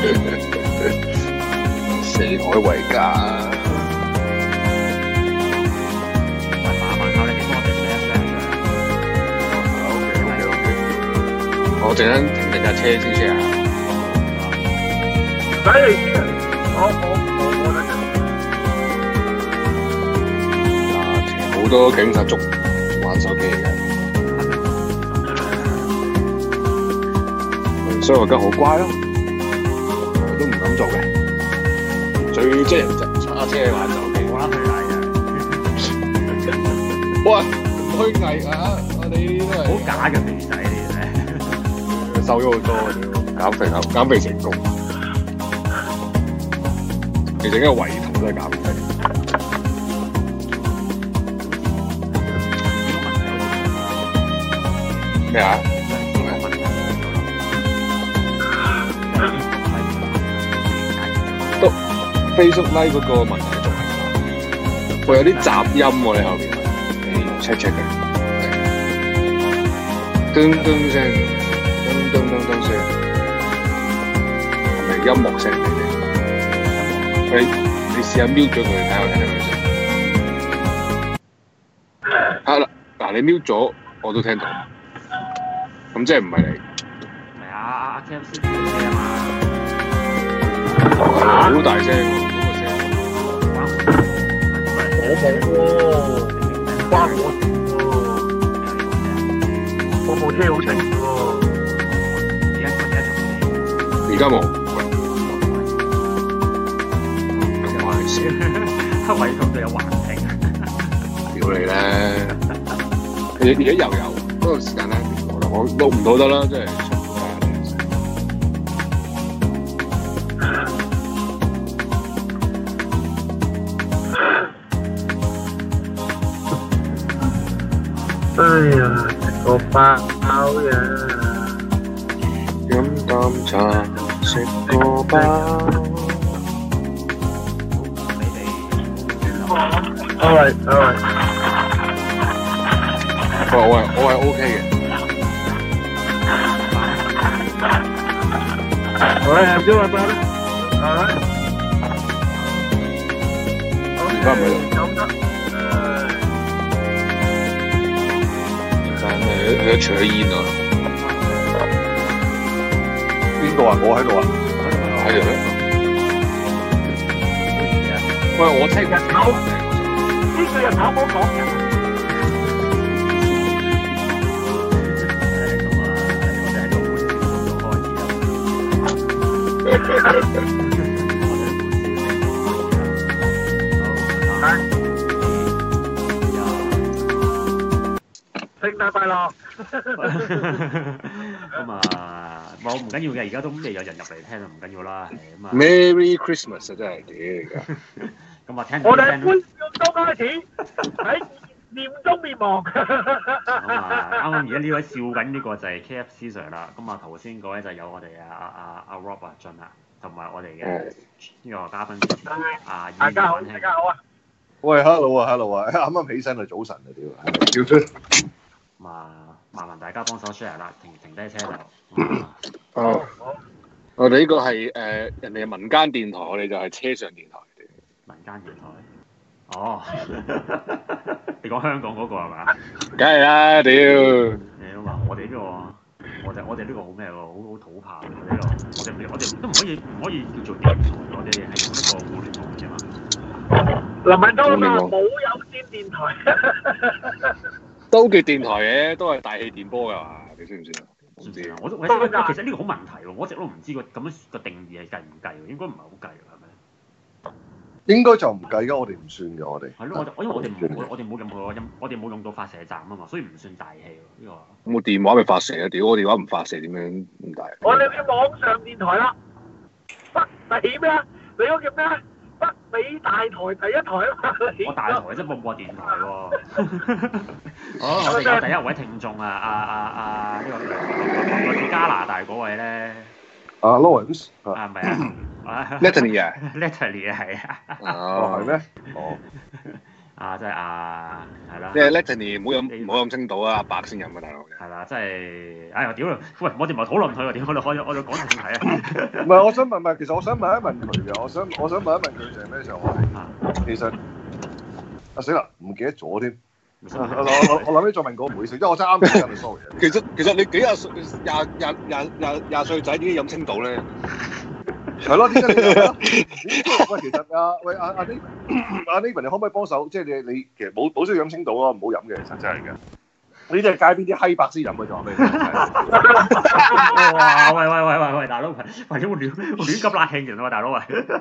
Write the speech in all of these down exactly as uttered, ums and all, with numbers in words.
四海為家。 麻煩靠你哋幫我哋 share share 嘅。 OK OK OK。我陣間停定架車先 share 下。 唔使你 share，我我我我等陣。 好多警察族玩手機嘅，所以我而家好乖咯，我都唔敢做嘅。最即係人就揸車玩手機。 我諗佢係嘅。 喂，虛偽啊！我哋都係好假嘅肥仔嚟嘅。 瘦咗好多，減肥減肥成功。其實呢個胃痛都係減肥。咩啊？都 Facebook Live 嗰個問題仲係，會有啲雜音喎，你後邊，你 check check 嘅，噔噔聲，噔噔噔噔聲，係咪音樂聲嚟嘅？你你試下 mute 咗佢，睇下聽唔聽到聲？係啦，嗱你 mute 咗，我都聽到。咁即係唔係你？ 係啊，阿 K F C 啲車啊嘛， 好大聲喎，嗰個聲。 我冇喎，關我事喎，我部車好靜喎。 而家而家做而家冇。 咁壞事，黑胃痛就有幻聽。 屌你咧！而而家又有，不過時間咧。我錄唔到得啦，即係出唔到哎呀，食個包呀！ 飲啖茶，食個包。 你哋 Alright, alright。 我我係我係 OK 嘅。 Alright, I'm doing brother. Alright. 而家唔係咁得。 但係佢除咗煙啊！邊個啊？我喺度啊！喺度咩？喂，我聽日跑， 呢個日跑冇講人。聖誕快樂！ 咁啊，冇唔緊要嘅，而家都未有人入嚟聽啊，唔緊要啦，係咁啊。 Merry Christmas 啊，真係屌而家。 咁啊，聽我哋歡笑中開始，喺年中滅亡。 咁啊，啱啱而家呢位笑緊呢個就係 K F C Sir 啦。咁啊，頭先嗰位就有我哋啊啊啊阿 Rob 啊俊啊，同埋我哋嘅呢個嘉賓啊， 大家好，大家好啊！ 喂 ，hello 啊 ，hello 啊，啱啱起身啊，早晨啊，屌，叫出。 咁啊，麻煩大家幫手 share 啦，停停低車就。 哦，我哋呢個係誒人哋嘅民間電台，我哋就係車上電台。 民間電台。哦，你講香港嗰個係嘛？ 梗係啦，屌！ 你話我哋呢個，我哋我哋呢個好咩喎？好好土炮嘅呢個，我哋我哋都唔可以唔可以叫做電台，我哋係用一個互聯網啫嘛。 林敏都啊，冇有線電台。 都叫電台嘅，都係大氣電波㗎嘛？你知唔知啊？唔知啊！ 我都我其實呢個好問題喎，我一直都唔知個咁樣個定義係計唔計喎？應該唔係好計㗎，係咪？ 應該就唔計㗎，我哋唔算嘅，我哋。 係咯，我因為我哋冇我哋冇任何音，我哋冇用到發射站啊嘛，所以唔算大氣喎呢個。 冇電話咪發射啊！屌，我電話唔發射點樣咁大？ 我哋啲網上電台啦，北美咩啊？你嗰個叫咩啊？北美大台第一台啊嘛！ 我大台即係播播電台喎。好，我哋有第一位聽眾啊，啊啊啊呢個來自加拿大嗰位咧。 啊 Lawrence 啊唔係啊 Natalie 啊 ，Natalie 啊係啊。 哦係咩？哦。 啊，即係啊，係啦。 即係 Letany 唔好飲唔好飲青島啊，阿伯先飲啊，大佬。 係啦，即係，哎呀，屌啦！喂，我哋唔係討論佢喎，點我哋可以我哋講正題啊？ 唔係，我想問問，其實我想問一問佢嘅，我想我想問一問佢就係咩就係，其實啊死啦，唔記得咗添。我我我諗起再問過，唔好意思，因為我真係啱啱 sorry。 其實其實你幾廿歲廿廿廿廿廿歲仔點解飲青島咧？ 係咯，點解你飲？喂，其實啊，喂阿阿 Nathan，阿 Nathan，你可唔可以幫手？即係你你其實冇冇需要飲青島咯，唔好飲嘅，其實真係嘅。呢啲係街邊啲閪白先飲嘅就話俾你聽。 哇！喂喂喂喂喂，大佬，喂喂，你亂亂咁辣興人啊嘛，大佬喂！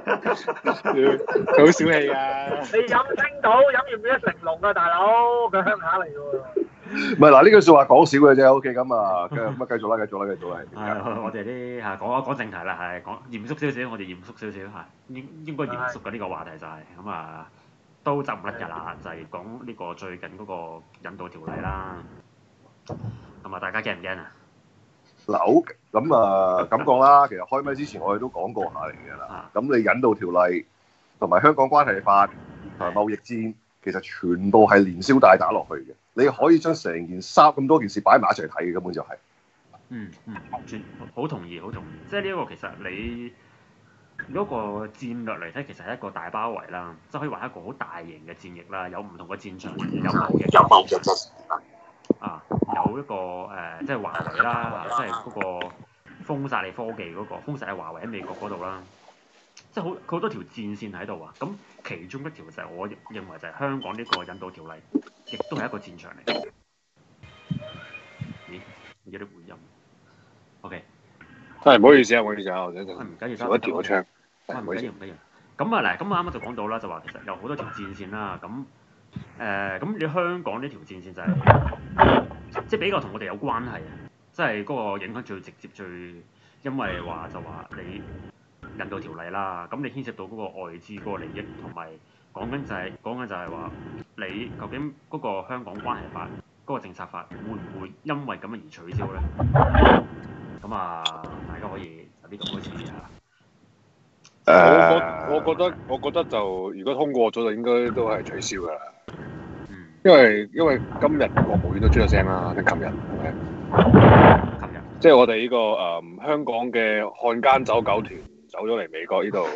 佢好小氣㗎。 你飲青島飲完變咗成龍啊，大佬，佢鄉下嚟㗎喎。 唔係嗱，呢句説話講少嘅啫。O K，咁啊，咁啊，繼續啦，繼續啦，繼續啦。 係，我哋啲嚇講一講正題啦，係講嚴肅少少，我哋嚴肅少少嚇，應應該嚴肅嘅呢個話題就係咁啊。都執唔甩㗎啦，就係講呢個最近嗰個引渡條例啦。咁啊，大家驚唔驚啊？ 嗱，好咁啊，咁講啦。其實開咪之前我哋都講過下嚟㗎啦。咁你引渡條例同埋香港關係法同埋貿易戰，其實全部係連消帶打落去嘅。你可以將成件衫咁多件事擺埋一齊睇嘅，根本就係。 嗯嗯，全好同意，好同意。即係呢一個其實你。嗰個戰略嚟睇，其實係一個大包圍啦，即係可以話一個好大型嘅戰役啦，有唔同嘅戰場，有貿易啊，有一個誒、呃，即係華為啦，即係嗰個封殺你科技嗰、嗰個封殺你華為喺美國嗰度啦，即係好好多條戰線喺度啊。咁其中一條就係我認為就係香港呢個引渡條例，亦都係一個戰場嚟嘅。咦？有啲回音。OK。 係唔好意思啊，唔好意思啊，我陣唔緊要， 調一調個窗。 唔緊要，唔緊要。咁啊嗱，咁啱啱就講到啦，就話其實有好多條戰線啦。咁誒，咁、呃、你香港呢條戰線就係、是、即係比較同我哋有關係啊，即係嗰個影響最直接最，因為話就話你引渡條例啦，咁你牽涉到嗰個外資嗰個利益，同埋講緊就係講緊就係話你究竟嗰個香港關係法嗰、嗰個政策法會唔會因為咁樣而取消咧？咁啊，大家可以由呢度開始下。 誒、uh，我我覺得我覺得就如果通過咗就應該都係取消㗎啦。嗯。因為因為今日國務院都出咗聲啦，定琴日係咪？琴日。即係我哋呢、呢個誒、呃、香港嘅漢奸走狗團走咗嚟美國呢度。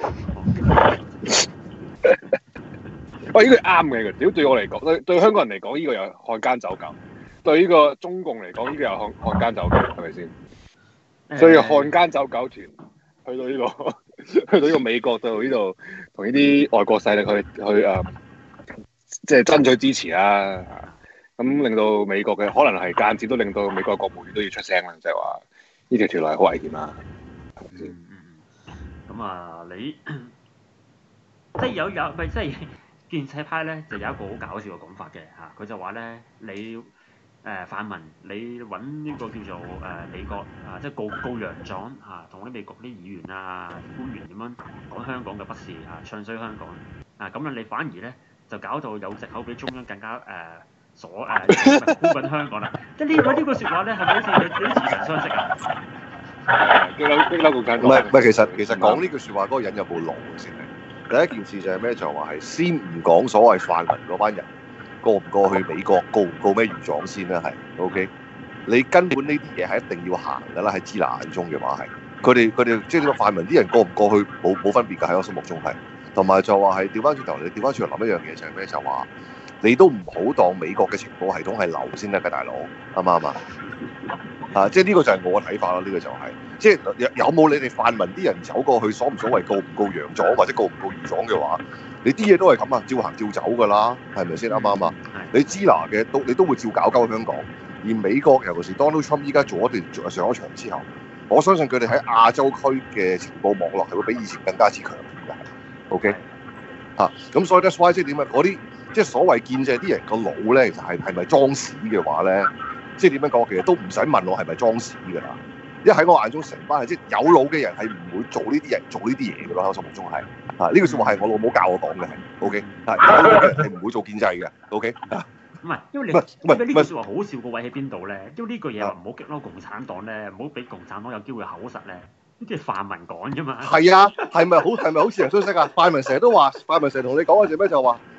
喂，呢個啱嘅，屌對我嚟講，對對香港人嚟講，呢、呢個又漢奸走狗；對呢個中共嚟講，呢、呢個又漢漢奸走狗，係咪先？所以漢奸走狗團去到呢、呢個去到呢個美國度呢度，同呢啲外國勢力去去誒，即、呃、係、就是、爭取支持啦。咁令到美國嘅可能係間接都令到美國國務院都要出聲啦，就係話呢條條例好危險啦。係咪先？ 嗯嗯咁啊，你即係有有咪即係建制派咧，就有一個好搞笑嘅講法嘅嚇，佢就話咧你。誒泛民，你揾呢個叫做誒、呃、美國啊，即係告告洋狀嚇，同、啊、啲美國啲議員啊、官員點樣講香港嘅不是啊，唱衰香港啊，咁樣你反而咧就搞到有藉口俾中央更加誒鎖誒箍緊香港啦。即係呢個呢個説話咧，係咪好似有啲似曾相識啊？ 激嬲激嬲共產黨。 唔係唔係，其實其實講呢句説話嗰個人有冇腦先係？第一件事就係咩？就話係先唔講所謂泛民嗰班人。過唔過去美國，告唔告咩御狀先啦？係 ，OK。你根本呢啲嘢係一定要行㗎啦，喺支那眼中嘅話係，佢哋佢哋即係呢個泛民啲人過唔過去冇冇分別㗎喺我心目中係，同埋就話係調翻轉頭，你調翻轉頭諗一樣嘢就係咩？就話你都唔好當美國嘅情報系統係流先得㗎，大佬啱唔啱啊？啊，即係呢個就係我嘅睇法咯，呢、呢個就係、係、即係有有冇你哋泛民啲人走過去所唔所謂告唔告洋狀或者告唔告御狀嘅話？你啲嘢都係咁啊，照行照走㗎啦，係咪先啱唔啱啊？你支那嘅都你都會照搞鳩香港，而美國尤其是 Donald Trump 依家做一段上咗場之後，我相信佢哋喺亞洲區嘅情報網絡係會比以前更加之強嘅，OK 嚇。咁、啊、所以 that's why 即係點啊？嗰啲即係所謂建制啲人個腦咧，其實係係咪裝屎嘅話咧，即係點樣講？其實都唔使問我係咪裝屎㗎啦。因為喺我眼中，成班係即係有腦嘅人係唔會做呢啲人做呢啲嘢嘅咯。喺我心目中係啊，呢句説話係我老母教我講嘅，係 OK。係有腦嘅人係唔會做建制嘅 OK。 唔係，因為你唔係因為呢句説話好笑個位喺邊度咧？因為呢句嘢話唔好激嬲共產黨咧，唔好俾共產黨有機會口實咧。呢啲係泛民講啫嘛。係啊，係咪好係咪好似人相識啊？泛民成日都話，泛民成日同你講嘅就咩？就話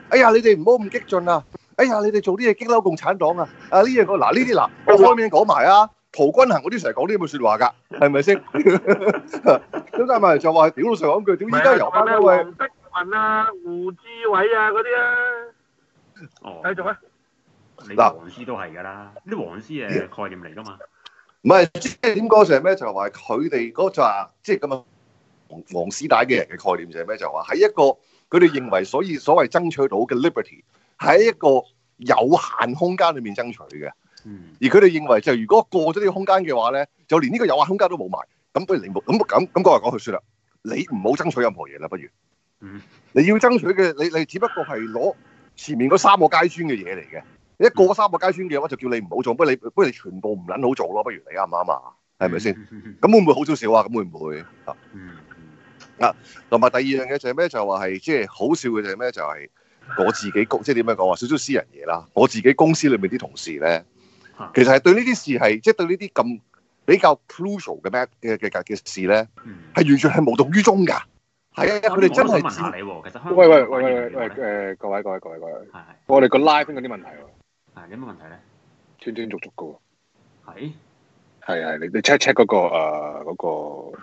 哎呀，你哋唔好咁激進啊！哎呀，你哋做啲嘢激嬲共產黨啊！啊呢樣個嗱呢啲嗱，我開名講埋啊，陶君行嗰啲成日講啲咁嘅説話㗎，係咪先？咁但係就話屌老實講句，屌依家由翻嗰位黃碧雲啊、胡志偉啊嗰啲啊， 哦， 繼續啊！ 你黃絲都係㗎啦，啲黃絲誒概念嚟㗎嘛。 唔係即係點講就係咩？就係話佢哋嗰就話即係咁啊黃黃絲帶嘅人嘅概念就係咩？就話喺一個佢哋認為所以所謂爭取到嘅 liberty 喺一個有限空間裏面爭取嘅。 嗯。 而佢哋認為就如果過咗呢個空間嘅話咧，就連呢個有限空間都冇埋。咁不如你冇咁咁咁講嚟講去算啦，你唔好爭取任何嘢啦，不如。 嗯。 你要爭取嘅，你你只不過係攞前面嗰三個階磚嘅嘢嚟嘅。一過三個階磚嘅話，就叫你唔好做，不如你不如你全部唔撚好做咯，不如你啱唔啱啊？係咪先？咁會唔會好少少啊？咁會唔會啊？啊，同埋第二樣嘢就係咩？就話係即係好笑嘅就係咩？就係我自己公即係點樣講話少少私人嘢啦。我自己公司裏面啲同事咧，其實係對呢啲事係即係對呢啲咁比較 crucial 嘅咩嘅嘅嘅事咧，係完全係無動於衷㗎。係啊，佢哋真係問下你喎，其實香港喂喂喂喂喂誒各位各位各位各位， 係係我哋個 live 邊有啲問題喎， 係有乜問題咧？ 斷斷續續嘅喎， 係係係你你 check check 嗰個誒嗰個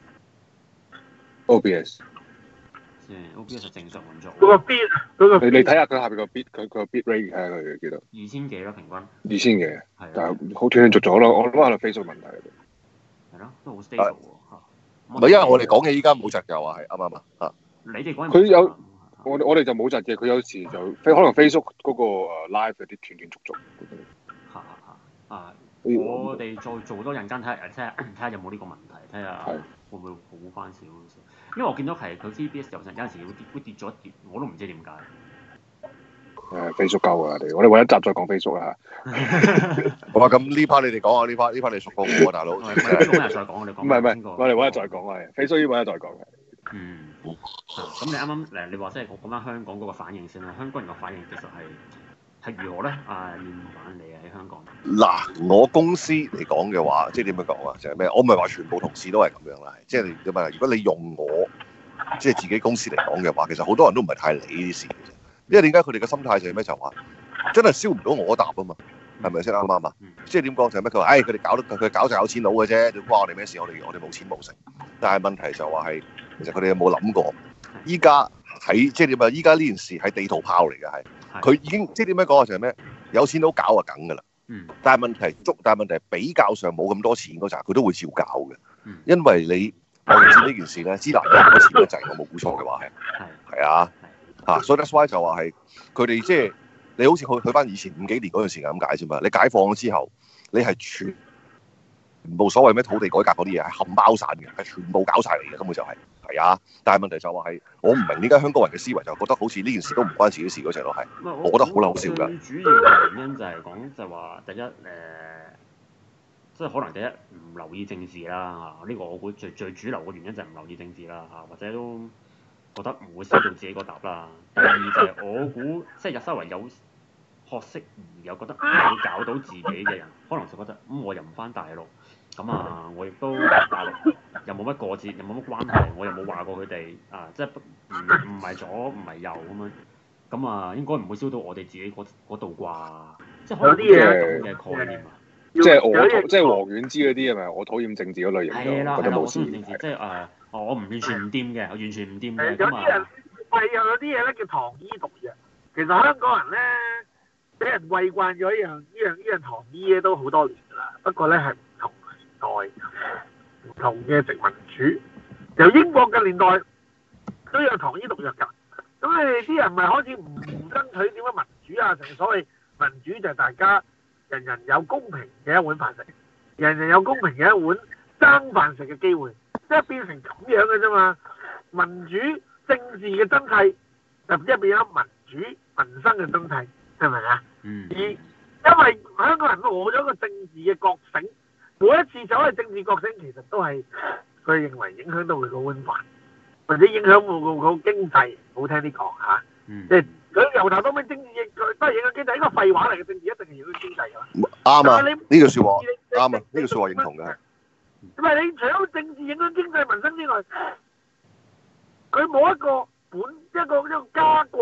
O B S， 即係 O B S 正常運作。 嗰個 beat 啊，嗰個你你睇下佢下邊個 bit 佢佢個 bit rate 睇下佢幾多？ 二千幾啦平均。 二千嘅， 係但係好斷斷續續咯，我諗係 Facebook 問題嚟嘅。 係咯，都好 stable 喎嚇。 唔係因為我哋講嘅依家冇窒嘅話係啱唔啱啊？ 你哋講佢有我我哋就冇窒嘅，佢有時就可能 Facebook 嗰個誒 live 有啲斷斷續續。 嚇嚇嚇啊！我哋再做多陣間睇下睇下睇下有冇呢個問題，睇下會唔會好翻少少。因為我見到係佢 T B S 有陣有陣時會跌會跌咗一跌，我都唔知點解。 誒 Facebook 夠啊！我哋我哋揾一集再講 Facebook 啦嚇。 好啊，咁呢 part 你哋講啊，呢 part 呢 part 你熟過我啊，大佬。 唔係唔係，今日再講，我哋講。 唔係唔係，我哋揾日再講啊，Facebook 要揾日再講嘅。 嗯。咁你啱啱誒你話即係講翻香港嗰個反應先啦，香港人嘅反應其實係係如何咧？啊，面板你喺香港。 嗱，我公司嚟講嘅話，即係點樣講啊？就係咩？我唔係話全部同事都係咁樣啦，即係點啊？如果你用我即係自己公司嚟講嘅話，其實好多人都唔係太理呢啲事嘅啫。因為點解佢哋嘅心態就係咩？就話真係燒唔到我答啊嘛，係咪先啱唔啱啊？即係點講就係咩？佢話：，唉，佢哋搞得佢搞就有錢佬嘅啫，點關我哋咩事？我哋我哋冇錢冇成。但係問題就話係，其實佢哋有冇諗過？依家喺即係點啊？依家呢件事係地圖炮嚟嘅，係佢已經即係點樣講啊？就係咩？有錢佬搞啊梗㗎啦。但係問題捉，但係問題比較上冇咁多錢嗰陣，佢都會照搞嘅。因為你我哋知呢件事咧，支拿咗好多錢嘅滯，我冇估錯嘅話係係啊。嚇，所以 that's why 就話係佢哋即係你好似去去翻以前五幾年嗰段時間咁解啫嘛。你解放咗之後，你係全部所謂咩土地改革嗰啲嘢係冚包散嘅，係全部搞晒嚟嘅，根本就係係啊。但係問題就話係我唔明點解香港人嘅思維就覺得好似呢件事都唔關自己事嗰隻咯，係。我覺得好撚好笑㗎。 最主要嘅原因就係講就係話第一誒，即係可能第一唔留意政治啦嚇，呢個我估最最主流嘅原因就係唔留意政治啦嚇，或者都覺得唔會燒到自己個答啦。第二就係我估，即係有稍為有學識而又覺得可以搞到自己嘅人，可能就覺得咁、嗯、我又唔翻大陸，咁啊我亦都大陸又冇乜過節，又冇乜關係，我又冇話過佢哋啊，即係唔唔係左唔係右咁樣，咁啊應該唔會燒到我哋自己嗰度啩，即係可能有啲咁嘅概念啊。 即係我即係黃遠之嗰啲係咪？我討厭政治嗰類型嘅， 係啦覺得冇事。 政治即係誒，我唔完全唔掂嘅，我完全唔掂嘅。 有啲人喂又有啲嘢咧叫糖衣毒藥。其實香港人咧俾人餵慣咗一樣呢樣呢樣糖衣咧都好多年㗎啦。不過咧係唔同年代、唔同嘅殖民主。由英國嘅年代都有糖衣毒藥㗎。咁你哋啲人咪開始唔爭取點樣民主啊？成所謂民主就係大家人人有公平嘅一碗飯食，人人有公平嘅一碗爭飯食嘅機會，即係變成咁樣嘅啫嘛。民主政治嘅真諦就即係變咗民主民生嘅真諦，係咪啊？嗯。而因為香港人攞咗個政治嘅覺醒，每一次走去政治覺醒，其實都係佢認為影響到佢個碗飯，或者影響到個個經濟。好聽啲講嚇，即係佢由頭到尾政治亦都係影響經濟，呢個廢話嚟嘅，政治一定係影響經濟㗎。 啱啊！呢句説話啱啊！呢句説話認同嘅。 唔係你除咗政治影響經濟民生之外，佢冇一個本一個一個家國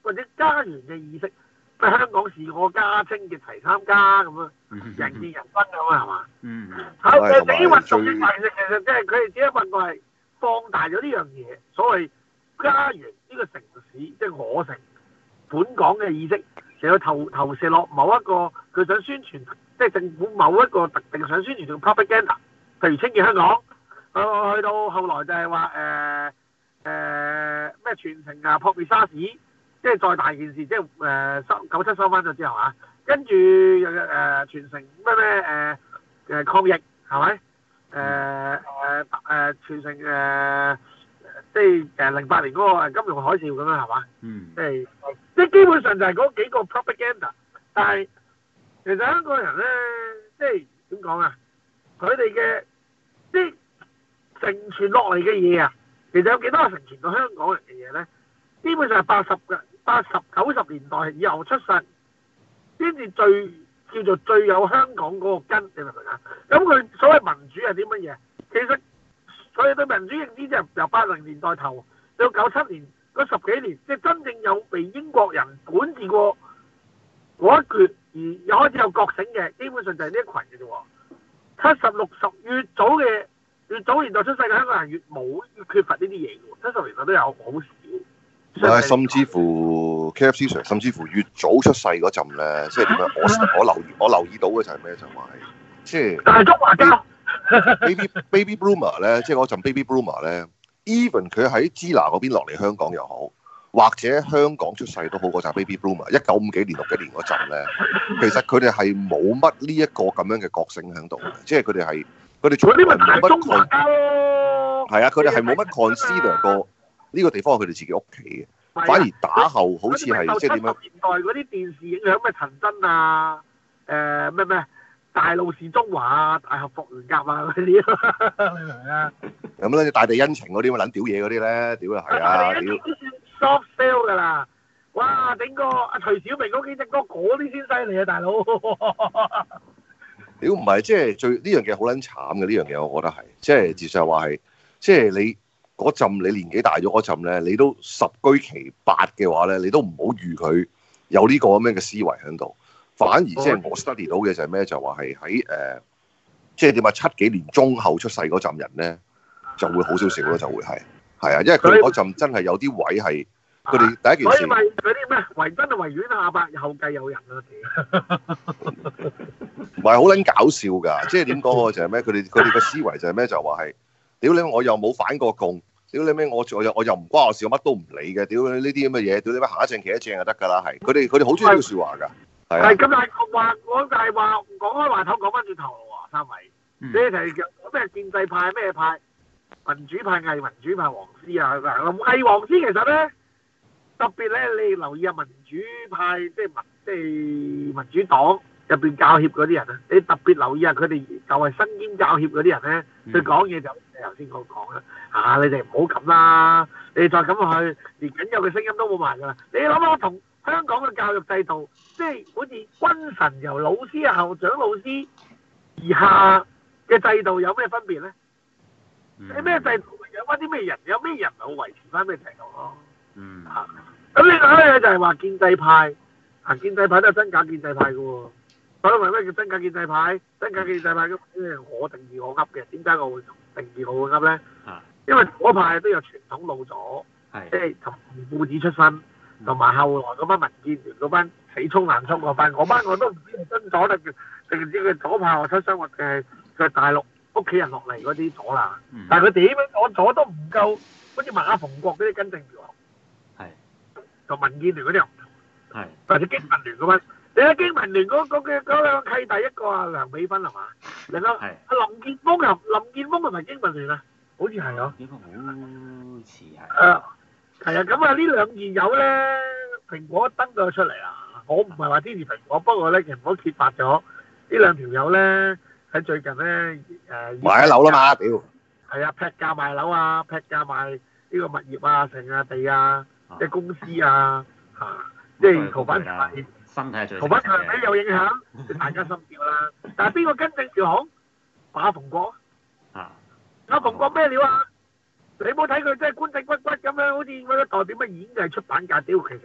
或者家園嘅意識，咩香港是我家稱嘅齊參加咁啊，人見人分咁啊係嘛？ 嗯。 好嘅，呢啲運動嘅形式其實即係佢哋只係問我係放大咗呢樣嘢，所謂家園呢個城市，即係我城本港嘅意識，就要投投射落某一個佢想宣傳，即係政府某一個特定想宣傳嘅 propaganda， 譬如清潔香港，去去到後來就係話誒誒咩全城啊撲滅沙士，即係再大件事，即係誒收九七收翻咗之後啊，跟住又誒全城咩咩誒誒抗疫係咪？誒誒誒全城誒。呃即係誒零八年嗰個金融海嘯咁樣係嘛？嗯。即係即係基本上就係嗰幾個 propaganda， 但係其實香港人咧，即係點講啊？佢哋嘅即係承傳落嚟嘅嘢啊，其實有幾多係承傳到香港人嘅嘢咧？基本上係八十嘅八十九十年代以後出世，先至最叫做最有香港嗰個根，你明唔明啊？咁佢所謂民主係啲乜嘢？其實佢哋對民主認知就係由八零年代頭到九七年嗰十幾年，即係真正有被英國人管治過嗰一橛，而又開始有覺醒嘅，基本上就係呢一群嘅啫喎。七十六十越早嘅越早年代出世嘅香港人越冇越缺乏呢啲嘢嘅喎，七十年代都有好少。 誒，甚至乎 K F C Sir，甚至乎越早出世嗰陣咧，即係點樣？我我留意我留意到嘅就係咩？就話係即係大中華膠。 baby baby boomer 咧，即係嗰陣 baby boomer 咧 ，even 佢喺支那嗰邊落嚟香港又好，或者香港出世都好，嗰陣 baby boomer 一九五幾年六幾年嗰陣咧，其實佢哋係冇乜呢一個咁樣嘅覺醒喺度嘅，即係佢哋係佢哋從來冇乜 con 係啊，佢哋係冇乜 consider 過呢個地方係佢哋自己屋企嘅，反而打後好似係即係點樣？ 年代嗰啲電視影響咩陳真啊，誒咩咩？大路是中華啊，大俠霍元甲啊嗰啲，你明唔明啊？ 咁咧，大地恩情嗰啲咪撚屌嘢嗰啲咧，屌啊係啊，屌 soft sell 㗎啦！哇，整個阿徐小明嗰幾隻歌嗰啲先犀利啊，大佬！ 屌唔係，即係最呢樣嘢好撚慘嘅呢樣嘢，我覺得係，即係事實係話係，即係你嗰陣你年紀大咗嗰陣咧，你都十居其八嘅話咧，你都唔好預佢有呢個咁樣嘅思維喺度。反而即係我 study 到嘅就係咩？就話係喺誒，即係點啊？七幾年中後出世嗰陣人咧，就會好少少咯，就會係係啊，因為佢嗰陣真係有啲位係佢哋第一件事。所以咪嗰啲咩維真啊、維園啊、阿伯後繼有人啊， 唔係好撚搞笑㗎，即係點講？就係咩？佢哋佢哋個思維就係咩？就話係屌你，我又冇反過共，屌你咩？我我又我又唔關我事，我乜都唔理嘅，屌你呢啲咁嘅嘢，屌你咩行一正企一正就得㗎啦，係佢哋佢哋好中意呢句説話㗎。 係咁，但係話我就係話講開話頭，講翻轉頭喎，三位，嗯、你哋叫咩建制派咩派？民主派、偽民主派、黃絲啊，嗱，偽黃絲其實咧特別咧，你留意下民主派，即係民即係民主黨入邊教協嗰啲人啊，你特別留意下佢哋就係身兼教協嗰啲人咧，佢講嘢就你頭先我講啦，啊，你哋唔好咁啦，你再咁落去，連僅有嘅聲音都冇埋㗎啦，你諗下同香港嘅教育制度，即係好似君臣由老師啊、校長、老師而下嘅制度有咩分別咧？你咩、嗯、制度有翻啲咩人？有咩人咪維持翻咩制度咯？嗯。嚇、啊！咁另外一樣就係話建制派，啊建制派都係真假建制派嘅喎。所以話咩叫真假建制派？真假建制派咁，我定義我噏嘅。點解我會定義我會噏咧？啊、因為嗰派都有傳統老咗，即係同父子出身。同埋後來嗰班民建聯嗰班死衝難衝嗰班，嗰班我都唔知係真左定定唔知佢左派或出生或嘅嘅大陸屋企人落嚟嗰啲左啦。嗯、但係佢點樣左左都唔夠，好似馬逢國嗰啲根正苗紅。係是。同民建聯嗰啲又唔同。係是。或者經民聯嗰班，你睇經民聯嗰嗰嘅嗰兩個契弟，一個啊梁美芬係嘛？另一個阿林健鋒啊，林健鋒係咪經民聯啊？好似係咯。應該好似係。誒。係啊，咁啊呢兩件友咧，蘋果登咗出嚟啊！我唔係話支持蘋果，不過咧其實我揭發咗呢兩條友咧喺最近咧誒買樓啦嘛，屌！係啊，劈價賣樓啊，劈價賣呢個物業啊、成啊地啊、即係公司啊嚇，即係逃犯條例，身體最逃犯條例有影響，大家心照啦。但係邊個根正苗紅？馬逢國啊！馬逢國咩料啊？你冇睇佢真係官正骨骨咁樣，好似嗰啲代表乜演藝出版界屌，其實佢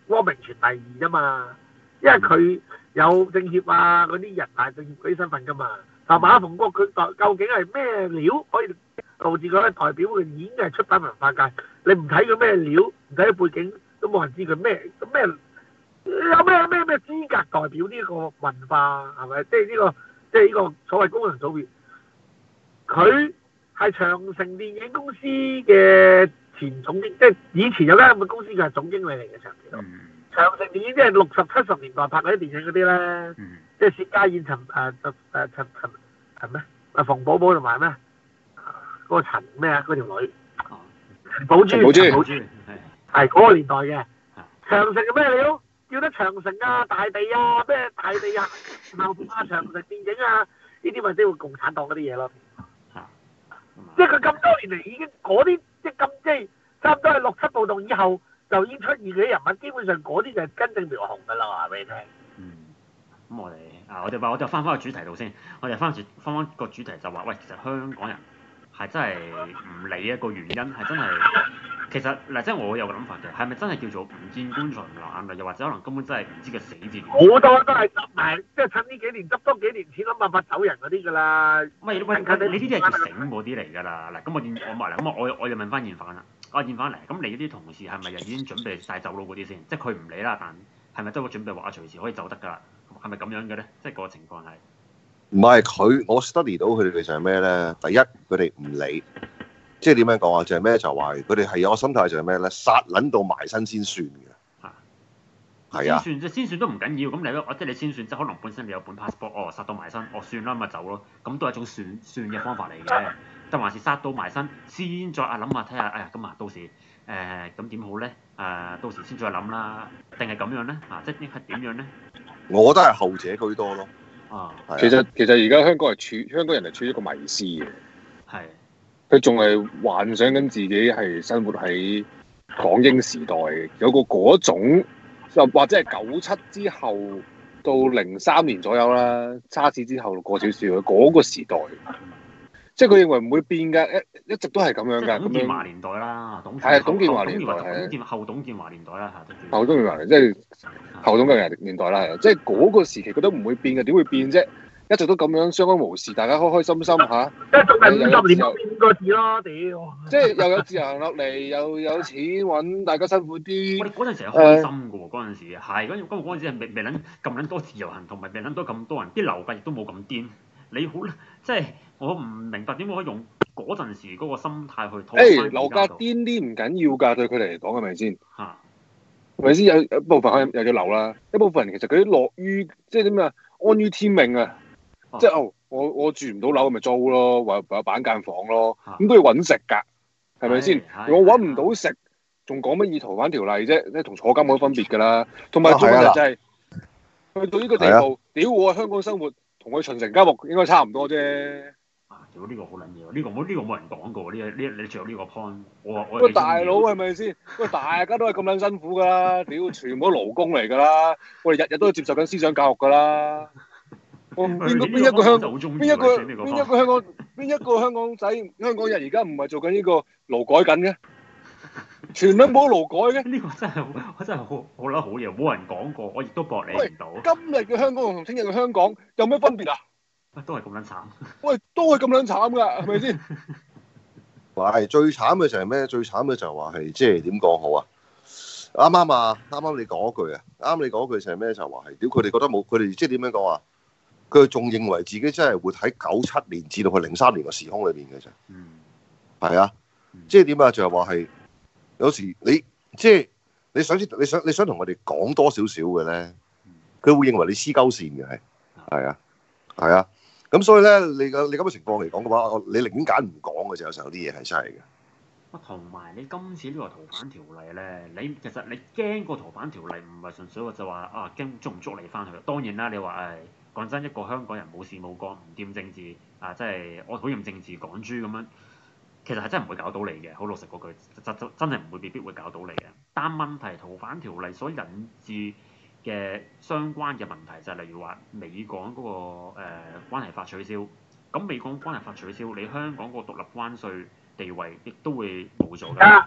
汪明荃第二啫嘛，因為佢有政協啊嗰啲人大政協嗰啲身份㗎嘛。但馬逢國佢究竟係咩料可以導致佢咧代表佢已經係出版文化界？你唔睇佢咩料，唔睇佢背景，都冇人知佢咩咁咩有咩咩咩資格代表呢個文化係咪？即係呢個即係呢個所謂功能組別，佢係長城電影公司嘅前總經，即係以前有間咁嘅公司嘅總經理嚟嘅長期。 嗯長城電影即係六十七十年代拍嗰啲電影嗰啲咧， 嗯即係薛家燕、陳誒誒誒陳陳陳咩？啊馮寶寶同埋咩？嗰個陳咩啊？嗰條女哦陳寶珠， 陳寶珠陳寶珠係係嗰個年代嘅。 啊長城嘅咩料？叫得長城啊、大地啊、咩大地啊、後邊啊、長城電影啊，呢啲咪即係共產黨嗰啲嘢咯。 嚇即係佢咁多年嚟已經嗰啲即係咁即係差唔多係六七暴動以後就已經出現嘅人物，基本上嗰啲就係根正苗紅㗎啦，話俾你聽。 嗯，咁我哋啊，我哋話我哋翻返個主題度先，我哋翻住翻返個主題就話，喂，其實香港人係真係唔理一個原因係真係，其實嗱，即係我有個諗法嘅，係咪真係叫做唔見棺材唔流眼淚，又或者可能根本真係唔知個死字？ 好多都係執埋，即係趁呢幾年執多幾年錢，諗辦法走人嗰啲㗎啦。 喂喂，你呢啲係叫醒嗰啲嚟㗎啦，嗱，咁我現我埋嚟，咁我我我又問翻現反啦，我現翻嚟，咁你啲同事係咪又已經準備晒走佬嗰啲先？即係佢唔理啦，但係咪都準備話啊隨時可以走得㗎啦？係咪咁樣嘅咧？即係個情況係。 唔係佢，我 study 到佢哋就係咩咧？第一，佢哋唔理，即係點樣講啊？就係咩？就話佢哋係有個心態就係咩咧？殺撚到埋身先算嘅。 嚇。 係啊。 先算即先算都唔緊要，咁你我即係你先算，即係可能本身你有本 passport，哦殺到埋身，哦算啦咪走咯，咁都係一種算算嘅方法嚟嘅。但還是殺到埋身先再啊諗下睇下，哎呀咁啊到時誒咁點好咧？誒、呃、到時先再諗啦，定係咁樣咧？啊即係係點樣咧？ 我覺得係後者居多咯。 啊， 其實其實而家香港係處香港人係處於一個迷思嘅， 係佢仲係幻想緊自己係生活喺港英時代，有個嗰種，又或者係九七之後到零三年左右啦，沙士之後過少少嘅嗰個時代，即係佢認為唔會變㗎，一一直都係咁樣㗎。 董建華年代啦，董係啊，董建華年代係係董建後董建華年代啦嚇， 後董建華即係後董嘅年代啦，即係嗰個時期覺得唔會變嘅，點會變啫？一直都咁樣相安無事，大家開開心心嚇。 即係仲係五十年變個字咯，屌！ 即係又有自由行落嚟，又有錢揾，大家辛苦啲。 我哋嗰陣時係開心嘅喎，嗰陣時係，嗰陣嗰嗰陣時係未未撚咁撚多自由行，同埋未撚多咁多人，啲樓價亦都冇咁癲。你好即係我唔明白點解可以用嗰陣時嗰個心態去拖翻而家度。誒樓價癲啲唔緊要㗎，對佢哋嚟講係咪先？ 嚇， 係咪先？有一部分可以又要樓啦，一部分人其實佢啲樂於即係點啊，安於天命啊。即係哦，我我住唔到樓，咪租咯，或或者板間房咯，咁都要揾食㗎，係咪先？我揾唔到食，仲講乜以逃犯條例啫？即係同坐監冇分別㗎啦。同埋最問題就係去到呢個地步，屌我喺香港生活，同佢秦城家木應該差唔多啫。 啊！屌呢個好撚嘢，呢個冇呢個冇人講過呢呢你着呢個 point，我話我。 喂大佬係咪先？喂大家都係咁撚辛苦㗎啦，屌全部都勞工嚟㗎啦，我哋日日都接受緊思想教育㗎啦。我邊個邊一個香邊一個邊一個香港邊一個香港仔香港人而家唔係做緊呢個勞改緊嘅，全都冇勞改嘅。 呢個真係我真係好好撚好嘢，冇人講過，我亦都駁你唔到。 今日嘅香港同聽日嘅香港有咩分別啊？ 都係咁撚慘。 喂，都係咁撚慘㗎，係咪先？ 係最慘嘅就係咩？最慘嘅就係話係即係點講好啊？啱啱啊，啱啱你講嗰句啊，啱你講嗰句就係咩？就話係屌佢哋覺得冇佢哋即係點樣講啊？佢仲認為自己真係活喺九七年至到去零三年嘅時空裏邊嘅啫。 嗯。 係啊，即係點啊？就係話係有時你即係你想知你想你想同我哋講多少少嘅咧，佢會認為你黐鳩線嘅係係啊係啊。咁所以咧，你嘅你咁嘅情況嚟講嘅話，你寧願揀唔講嘅就有時候啲嘢係真係嘅。 同埋你今次呢個逃犯條例咧，你其實你驚個逃犯條例唔係純粹就話啊驚捉唔捉你翻去。當然啦，你話誒講真，一個香港人冇事冇幹唔掂政治啊，即係我討厭政治港豬咁樣，其實係真係唔會搞到你嘅。好老實嗰句，真真真係唔會未必會搞到你嘅。但問題逃犯條例所引致嘅相關嘅問題就係例如話美港嗰、那個誒、呃、關係法取消，咁美港關係法取消，你香港個獨立關稅地位亦都會冇咗㗎。 而家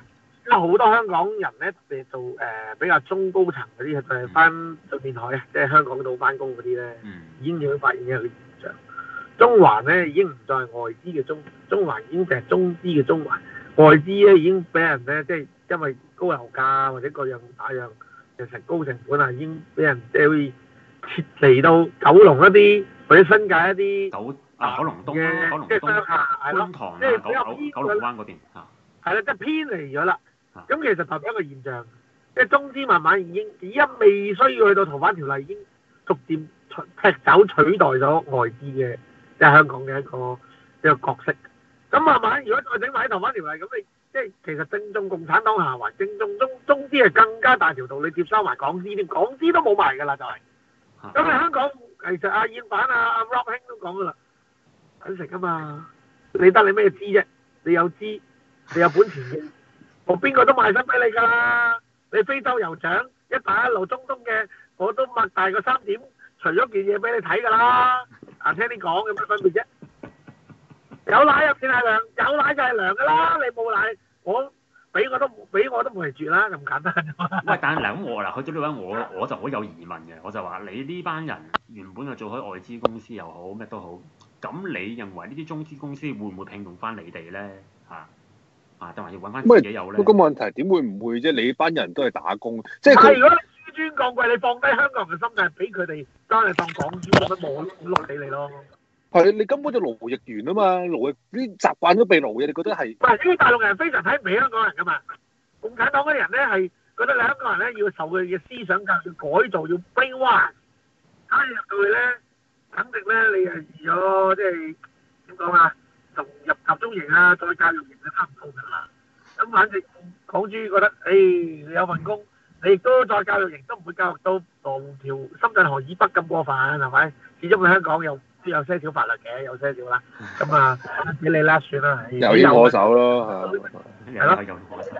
因為好多香港人咧，誒做誒、呃、比較中高層嗰啲，就係翻對面海啊，即係香港島翻工嗰啲咧， 嗯已經會發現一個現象，中環咧已經唔再係外資嘅中，中環已經就係中資嘅中環，外資咧已經俾人咧，即係因為高油價或者各樣打樣，其實高成本啊，已經俾人即係會撤離到九龍一啲或者新界一啲九啊九龍東啦，九龍即係鄉東、 下係咯觀塘啊、 即係九比較偏九九龍灣嗰邊嚇。 係啦，即係偏離咗啦。 啊咁其實代表一個現象，即係中資慢慢已經而家未需要去到逃犯條例，已經逐漸取踢走取代咗外資嘅即係香港嘅一個一個角色。咁慢慢如果再整埋逃犯條例，咁你即係其實正宗共產黨下滑，正宗中中資係更加大條道理接收埋港資添，港資都冇埋㗎啦就係、是。咁你香港其實阿燕版啊、阿 Rob 兄都講㗎啦，揾食㗎嘛，你得你咩資啫？你有資，你有本錢嘅。我邊個都賣身俾你㗎啦！你非洲酋長一帶一路中東嘅，我都擘大個三點，除咗件嘢俾你睇㗎啦！啊，聽你講有乜分別啫？有奶入邊係糧，有奶就係糧㗎啦！你冇奶，我俾我都俾我都冇嚟住啦，咁簡單啫嘛。 喂，但係嗱咁我嗱去到呢位我我就好有疑問嘅，我就話你呢班人原本係做開外資公司又好咩都好，咁你認為呢啲中資公司會唔會聘用翻你哋咧？嚇？啊，定係要揾翻自己有咧？ 不過問題點會唔會啫？你班人都係打工，即係但係佢如果你紆尊降貴，你放低香港人嘅心態，俾佢哋當係當港豬咁樣冇落俾你咯。 係你根本就勞役員啊嘛，勞役啲習慣咗被勞役，你覺得係？ 唔係，呢啲大陸人非常睇唔起香港人㗎嘛。共產黨嗰啲人咧係覺得你香港人咧要受佢嘅思想教育改造，要 brainwash，加入到去咧，肯定咧你係預咗即係點講啊？同入集中營啊，再教育營就差唔多㗎啦。咁反正港豬覺得，誒、哎、你有份工，你亦都再教育營都唔會教育到羅湖條深圳河以北咁過分，係咪？始終喺香港有都有些少法律嘅，有些少啦。咁啊，俾你啦，算啦。 有冤可手咯， 係咯，有可手。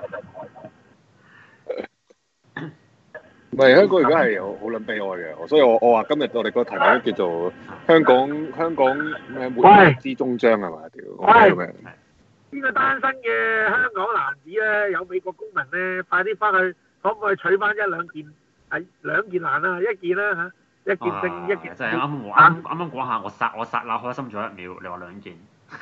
唔係香港而家係好撚悲哀嘅，所以我我話今日我哋個題目叫做香港香港咩末日之終章係嘛？屌， 喂，呢個單身嘅香港男子咧，有美國公民咧，快啲翻去，可唔可以取翻一兩件？係兩件難啦，一件啦嚇，一件正一件。 真係啱我啱啱啱講下，我剎我剎那開心咗一秒，你話兩件。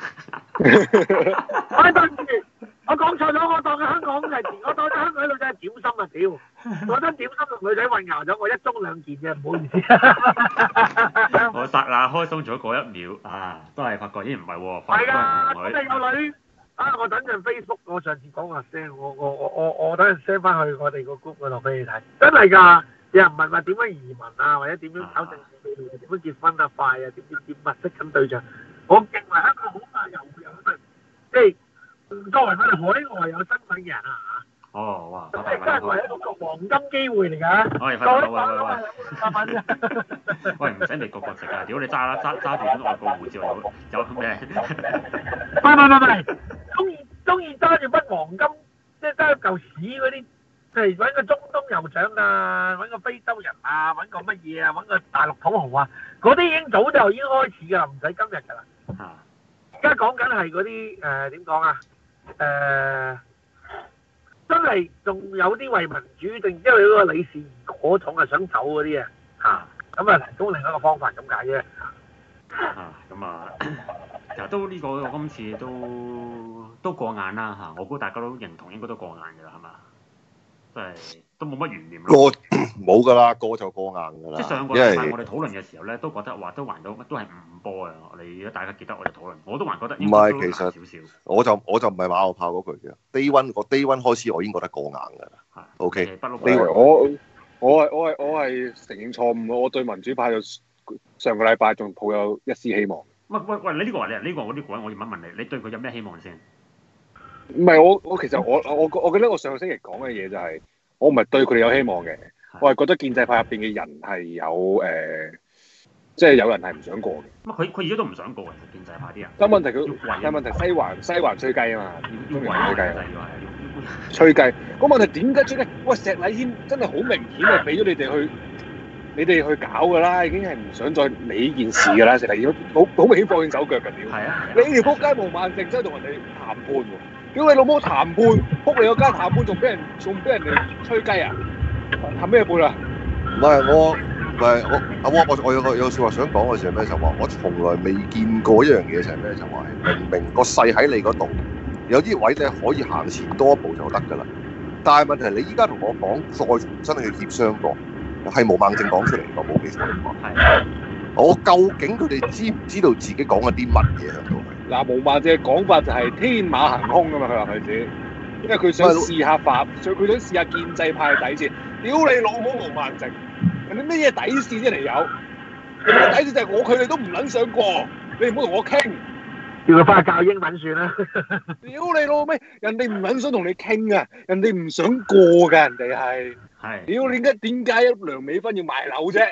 喂，對唔住，我講錯咗，我當嘅香港係我當咗香港啲女仔係點心啊屌！我真點心同女仔混淆咗，我一盅兩件嘅，唔好意思。 我剎那開心咗嗰一秒啊，都係發覺咦唔係喎， 係㗎，真係有女啊！我等陣 Facebook，我上次講話聲，我我我我我等陣 send 翻去我哋個 group 嗰度俾你睇，真係㗎！有人問話點樣移民啊，或者點樣搞政治秘密，點樣結婚啊快啊，點點點物色緊對象。我認為香港好快又會有份，即係作為我哋海外有身份嘅人啊嚇。 哦，哇！ 真係真係係一個黃金機會嚟㗎。 喂， 各位喂喂喂百萬啫。 喂，唔使美國國籍啊！屌你揸揸揸住本外國護照有有咩？ 唔係唔係唔係，中意中意揸住筆黃金，即係揸住嚿屎嗰啲，譬如揾個中東酋長啊，揾個非洲人啊，揾個乜嘢啊，揾個大陸土豪啊，嗰啲已經早就已經開始㗎啦，唔使今日㗎啦。而家講緊係嗰啲誒點講啊？誒真係仲有啲為民主定因為嗰個李氏嗰種係想走嗰啲啊嚇，咁啊提供另一個方法咁解啫。 啊，咁啊，其實都呢個今次都都過眼啦嚇，我估大家都認同應該都過眼㗎啦，係嘛？即係都冇乜懸念咯。 過冇㗎啦，過就過硬㗎啦。 即係上個禮拜我哋討論嘅時候咧，都覺得話都還到都係五波啊！我哋如果大家記得我哋討論，我都還覺得應該都難少少。 我就我就唔係馬後炮嗰句嘅 ，day one 個 day one 開始我已經覺得過硬㗎啦。係 ，OK。 我我係我係我係承認錯誤，我對民主派就上個禮拜仲抱有一絲希望。 喂喂喂！你呢個話你呢個我呢個我要問問你，你對佢有咩希望先？ 唔係我我其實我我我記得我上個星期講嘅嘢就係，我唔係對佢哋有希望嘅，我係覺得建制派入邊嘅人係有誒，即係有人係唔想過嘅。 咁佢佢而家都唔想過，其實建制派啲人。 但問題佢，但問題西環西環吹雞啊嘛， 要要圍吹雞啊！要係吹雞。個問題點解吹雞？喂，石禮謙真係好明顯係俾咗你哋去，你哋去搞㗎啦，已經係唔想再理呢件事㗎啦。石禮謙好好明顯放軟手腳㗎，屌！ 係啊！ 你條撲街無萬成，真係同人哋談判喎。 屌你老母談判，仆你個街談判仲俾人仲俾人哋吹雞啊！談咩判啊？ 唔係我，唔係我，阿我我我有個有個説話想講嘅時候咩就話，我從來未見過一樣嘢就係咩就話，明明個勢喺你嗰度，有啲位你可以行前多一步就得㗎啦。但係問題你依家同我講再重新去協商過，係毛孟靜講出嚟㗎，冇記錯嚟講。係。我究竟佢哋知唔知道自己講緊啲乜嘢喺度？ 嗱，毛孟靜嘅講法就係天馬行空㗎嘛，佢話佢自己，因為佢想試下法，所以佢想試下建制派嘅底線。屌你老母毛孟靜，人哋咩嘢底線啫嚟有？人哋底線就係我佢哋都唔撚想過，你唔好同我傾。 叫佢翻去教英文算啦。 屌你老味，人哋唔撚想同你傾啊，人哋唔想過㗎，人哋係。係。屌你點解點解梁美芬要賣樓啫？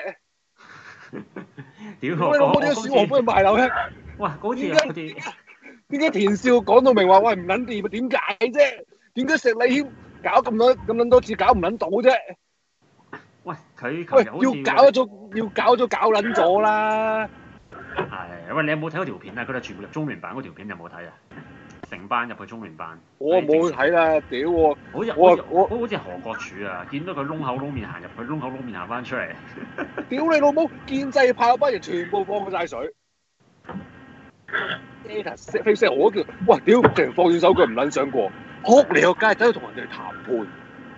屌！ 你老母點解小黃幫佢賣樓咧？ 哇！嗰次嗰啲點解田少講到明話喂唔撚掂？點解啫？點解石禮謙搞咁多咁撚多次搞唔撚到啫？ 喂，佢喂要搞咗要搞咗搞撚咗啦！ 係喂，你有冇睇嗰條片啊？佢哋全部入中聯辦嗰條片有冇睇啊？成班入去中聯辦。 我冇睇啦，屌喎！ 好似我我好似何國柱啊，見到佢窿口窿面行入去，窿口窿面行翻出嚟。 屌你老母！建制派嗰班人全部放晒水。Data face 我叫，哇！屌，突然放軟手腳唔撚想過，撲你個街走去同人哋談判。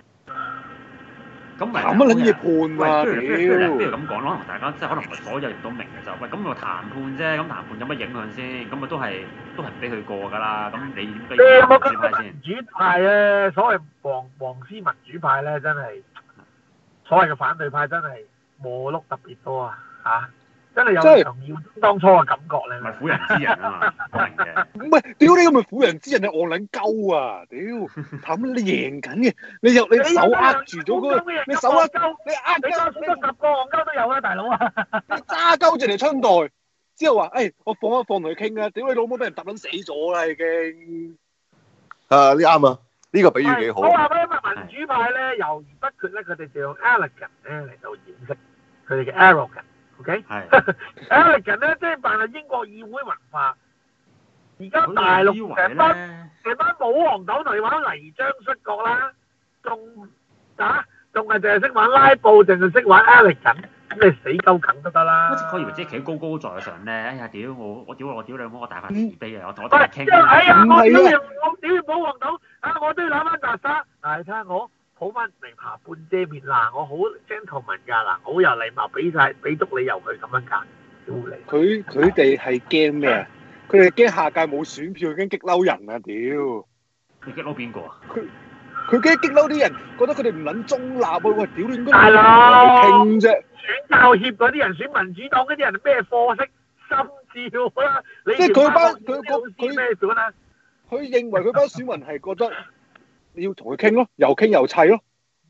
咁咪談乜撚嘢判啊？ 屌！不如不如咁講咯，可能大家即係可能唔係所有人都明嘅就，喂咁個談判啫，咁談判有乜影響先？咁咪都係都係唔俾佢過㗎啦。咁你點解要民主派先？ 民主派咧，所謂黃黃絲民主派咧，真係所謂嘅反對派真係磨碌特別多啊！嚇，真係有強要當初嘅感覺咧。 唔係婦人之仁啊嘛，我明嘅。 唔係，屌你咁咪婦人之仁，你戇撚鳩啊！屌，談你贏緊嘅，你又你手握住咗嗰個，你手握你呃你加數得十個戇鳩都有啦，大佬啊！ 你揸鳩住條春袋，之後話誒，我放一放同佢傾啊！屌你老母，俾人揼撚死咗啦已經。 啊，你啱啊！呢個比喻幾好。 我話俾你聽，民主派咧猶豫不決咧，佢哋就用 elegant 咧嚟到掩飾佢哋嘅 arrogant。OK， elegant 咧即係扮係英國議會文化。而家大陸成班成班保皇黨嚟玩泥漿摔角啦，仲啊仲係淨係識玩拉布，淨係識玩 elegant，咁你死鳩梗都得啦。 我以為自己企高高在上咧，哎呀屌我我屌我屌你老母，我大塊慈悲啊！我同我同人傾。 哎呀我屌我屌保皇黨啊！我都要攬翻沓沙，但係睇下我。好翻名牌半遮面嗱，我好 gentleman 㗎嗱，好有禮貌，俾晒俾足理由佢咁樣揀，屌你！ 佢佢哋係驚咩啊？佢哋驚下屆冇選票，驚激嬲人啊！屌！ 你激嬲邊個啊？ 佢佢驚激嬲啲人，覺得佢哋唔撚中立啊！喂，屌你應該大佬傾啫！ 選教協嗰啲人，選民主黨嗰啲人咩貨色？心照啦！你即係佢班佢佢咩選啊？ 佢認為佢班選民係覺得。你要同佢傾咯，又傾又砌咯。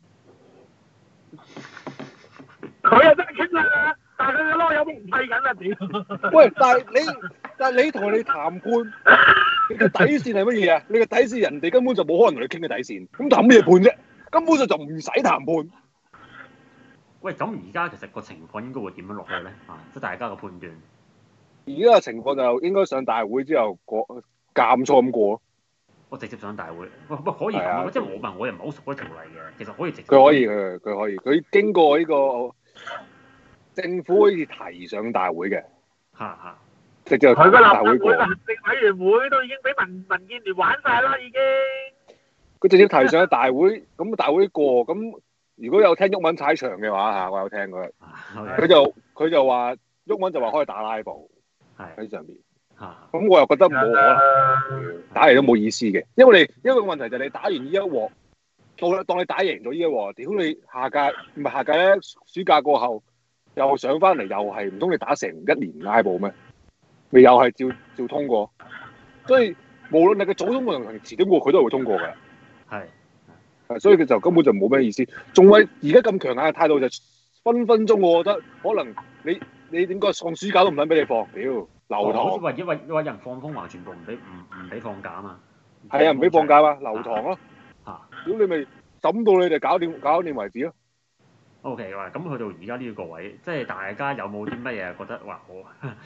佢又真係傾啦，但係佢嘅囉柚都唔砌緊啊！屌！ 喂，但係你但係你同佢哋談判，你嘅底線係乜嘢啊？你嘅底線人哋根本就冇可能同你傾嘅底線，咁談咩判啫？根本上就唔使談判。 喂，咁而家其實個情況應該會點樣落去咧？啊，即係大家嘅判斷。 而家嘅情況就應該上大會之後過監錯咁過咯。 我直接上大會，喂喂可以咁啊！即係我問我又唔係好熟嗰條例嘅，其實可以直接。 佢可以，佢佢可以，佢經過呢個政府可以提上大會嘅。 嚇嚇， 直接佢個立法會大會過。 行政委員會都已經俾民民建聯玩晒啦，已經。 佢直接提上大會，咁大會過，咁如果有聽毓民踩場嘅話嚇，我有聽佢，佢就佢就話毓民就話可以打拉布喺上邊。咁我又覺得冇可能，打嚟都冇意思嘅，因為你因為問題就係你打完呢一鑊，當當你打贏咗呢一鑊，屌你下屆唔係下屆咧，暑假過後又上翻嚟，又係唔通你打成一年拉布咩？咪又係照照通過，所以無論你嘅早通過同遲通過，佢都係會通過嘅。係，所以佢就根本就冇咩意思。仲係而家咁強硬嘅態度，就分分鐘我覺得可能你你點解放暑假都唔肯俾你放，屌！留堂， 好似話因為因為有人放風話全部唔俾唔唔俾放假啊嘛， 係啊唔俾放假嘛，留堂咯， 嚇， 屌你咪抌到你哋搞掂搞掂為止咯。 O K，哇，咁去到而家呢個位，即係大家有冇啲乜嘢覺得話我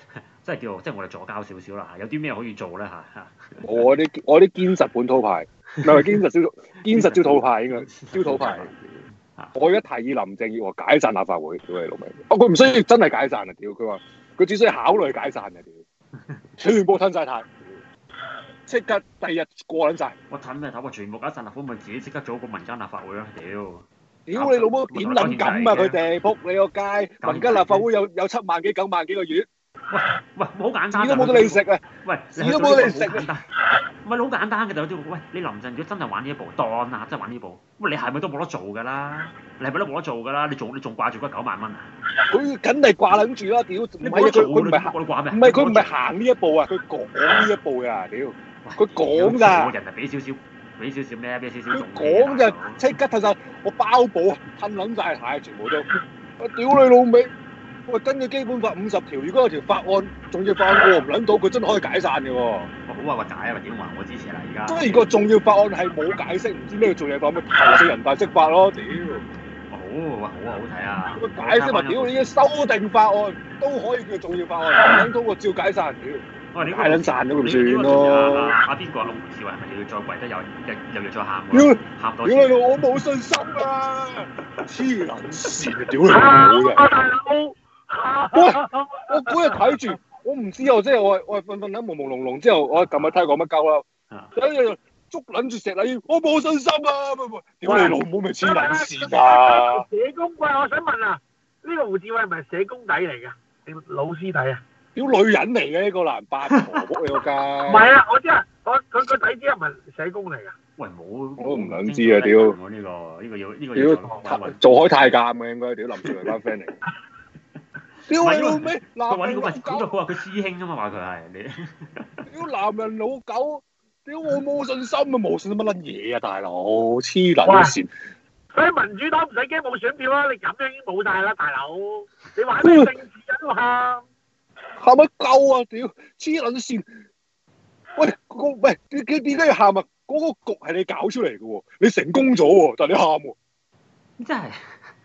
即係叫即係我哋左膠少少啦嚇，有啲咩可以做咧嚇嚇？ 我啲我啲堅實本土派，唔係堅實焦堅實焦土派應該焦土派。我而家提議林鄭月娥解散立法會，屌你老味！哦，佢唔需要真係解散啊！屌佢話，佢只需要考慮解散啊！屌，全部吞晒太，即刻第二日過撚晒。 我吞咩頭？我全部解散立法會咪自己即刻做個民間立法會咯！屌， 屌你老母點撚咁啊！佢哋仆你個街，民間立法會有有七萬幾九萬幾個月。 喂喂，好簡單， 屎都冇得你食啊！ 喂， 屎都冇得你食啊！唔係好簡單嘅就啲，喂，你林鄭如果真係玩呢一步，當啊，真係玩呢步，喂，你係咪都冇得做㗎啦？你係咪都冇得做㗎啦？你仲你仲掛住嗰九萬蚊啊？佢梗係掛撚住啦！屌，唔係佢佢唔係行，唔係佢唔係行呢一步啊！佢講呢一步啊！屌，佢講㗎。 人係俾少少，俾少少咩？俾少少。 佢講就即刻褪晒，我包保啊！褪撚晒蟹，全部都。我屌你老味！喂，根據基本法五十條，如果有條法案仲要法案過唔撚到，佢真係可以解散嘅喎。 我好話話解啊，點話我支持啦而家。 當然個重要法案係冇解釋，唔知咩做嘢法，咪投訴人大釋法咯，屌！ 好，哇，好啊，好睇啊！ 個解釋咪屌你嘅修訂法案都可以叫重要法案，唔撚到個照解散，屌！ 喂，你解撚散咗咁算咯。 阿阿邊個啊？陸兆係咪又要再跪得又又又要再喊？ 屌！ 喊多屌你老！我冇信心啊！黐撚線啊！屌你老母嘅！ 大佬！ 喂，我嗰日睇住，我唔知啊，即係我我係瞓瞓喺朦朦朧朧之後，我撳下睇講乜鳩啦，跟住捉撚住石禮謙，我冇信心啊！屌你老母咪黐撚線啊！ 社工喂，我想問啊，呢個胡志偉係咪社工底嚟㗎？定老師底啊？ 屌女人嚟嘅呢個男八婆，仆你個街！ 唔係啊，我知啊，我佢個底子係咪社工嚟㗎？ 喂，冇， 我唔撚知啊！屌， 我呢個呢個要呢個要做開太監嘅應該，屌林少陽班 friend 嚟。屌你老味， 佢話呢個咪男人佢話佢師兄啊嘛，話佢係你。 屌男人老狗，屌我冇信心啊！冇信心乜撚嘢啊，大佬黐撚線。 所以民主黨唔使驚冇選票啦，你咁樣已經冇晒啦，大佬。你玩咩政治啊嘛？ 喊乜鳩啊！屌黐撚線。喂，個喂點點點解要喊啊？嗰個局係你搞出嚟嘅喎，你成功咗喎，但係你喊喎。 真係。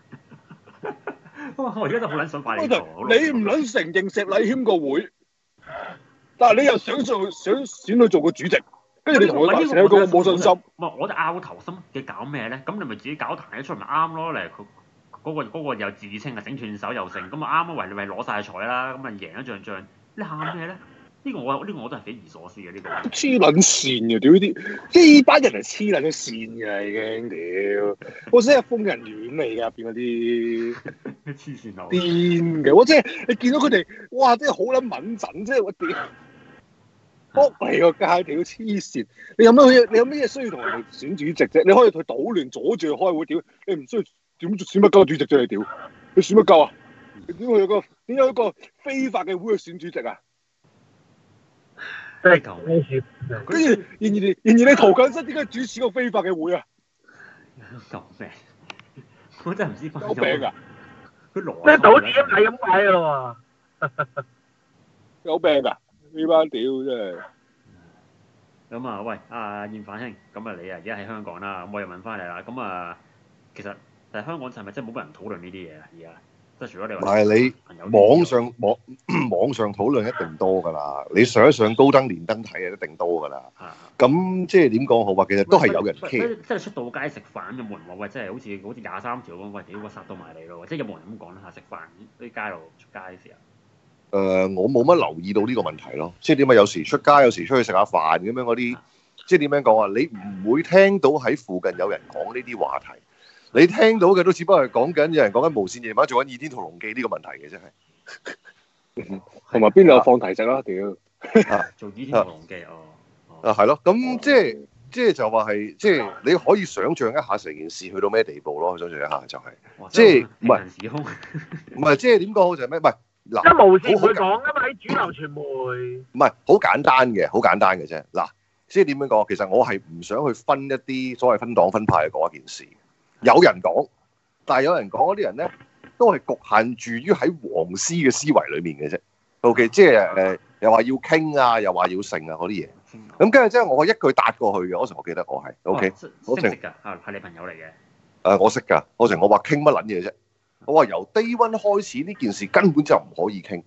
我而家就好撚想快你做。 你唔撚承認石禮謙個會，但係你又想做想選佢做個主席，跟住你同佢講石禮謙我冇信心。 唔係，我就拗頭心，你搞咩咧？咁你咪自己搞彈咗出嚟咪啱咯？嚟佢嗰個嗰個又自稱啊，整斷手又成，咁啊啱啊！為你咪攞晒彩啦，咁啊贏一仗仗，你喊咩咧？呢個我呢個我都係匪夷所思嘅呢個。 黐撚線嘅，屌呢啲呢班人係黐撚咗線嘅已經，屌！我真係瘋人院嚟㗎，入邊嗰啲黐線佬癲嘅，我真係你見到佢哋，哇！真係好撚敏陣，即係我屌，仆你個街，屌黐線！你有咩嘢？你有咩嘢需要同人哋選主席啫？你可以去搗亂，阻住佢開會，屌！你唔需要點選乜鳩主席啫？你屌！你選乜鳩啊？你點會有個點有一個非法嘅會去選主席啊？ 即係咁咩事？ 跟住，然而然而你陶強生點解主持個非法嘅會啊？ 救命！我真係唔知有病㗎！ 佢攞即係賭錢係咁解㗎咯喎！ 有病㗎！呢班屌真係。 咁啊，喂，阿燕反兄，咁啊你啊而家喺香港啦，咁我又問翻你啦，咁啊其實但係香港係咪真係冇乜人討論呢啲嘢啊？而家？即係如果你話， 但係你網上網網上討論一定多㗎啦，你上一上高登連登睇啊，一定多㗎啦。咁即係點講好啊？其實都係有人 care。 即係出到街食飯有冇人話喂，即係好似好似廿三條咁，喂屌我殺到埋你咯！即係有冇人咁講咧嚇？食飯啲街路出街嘅時候。誒、 呃，我冇乜留意到呢個問題咯。即係點解有時出街，有時出去食下飯咁樣嗰啲，即係點樣講啊？你唔會聽到喺附近有人講呢啲話題。你聽到嘅都只不過係講緊有人講緊無線夜晚做緊《倚天屠龍記》呢個問題嘅，真係。 同埋邊度有放題食啦？屌！ 啊，做《倚天屠龍記》哦。 啊，係咯，咁即係即係就話係，即係你可以想像一下成件事去到咩地步咯？想像一下就係，即係唔係唔係即係點講好就係咩？唔係嗱， 即係無線會講㗎嘛，喺主流傳媒。 唔係好簡單嘅，好簡單嘅啫。嗱，即係點樣講？其實我係唔想去分一啲所謂分黨分派去講一件事。有人講，但係有人講嗰啲人咧，都係局限住於喺黃絲嘅思維裡面嘅啫。O.K. 即係誒，又話要傾啊，又話要剩啊嗰啲嘢。咁跟住之後，我一句答過去嘅嗰時，我記得我係 O.K. 我識㗎，係係你朋友嚟嘅。 誒，我識㗎。嗰時我話傾乜撚嘢啫？我話由低溫開始呢件事根本就唔可以傾。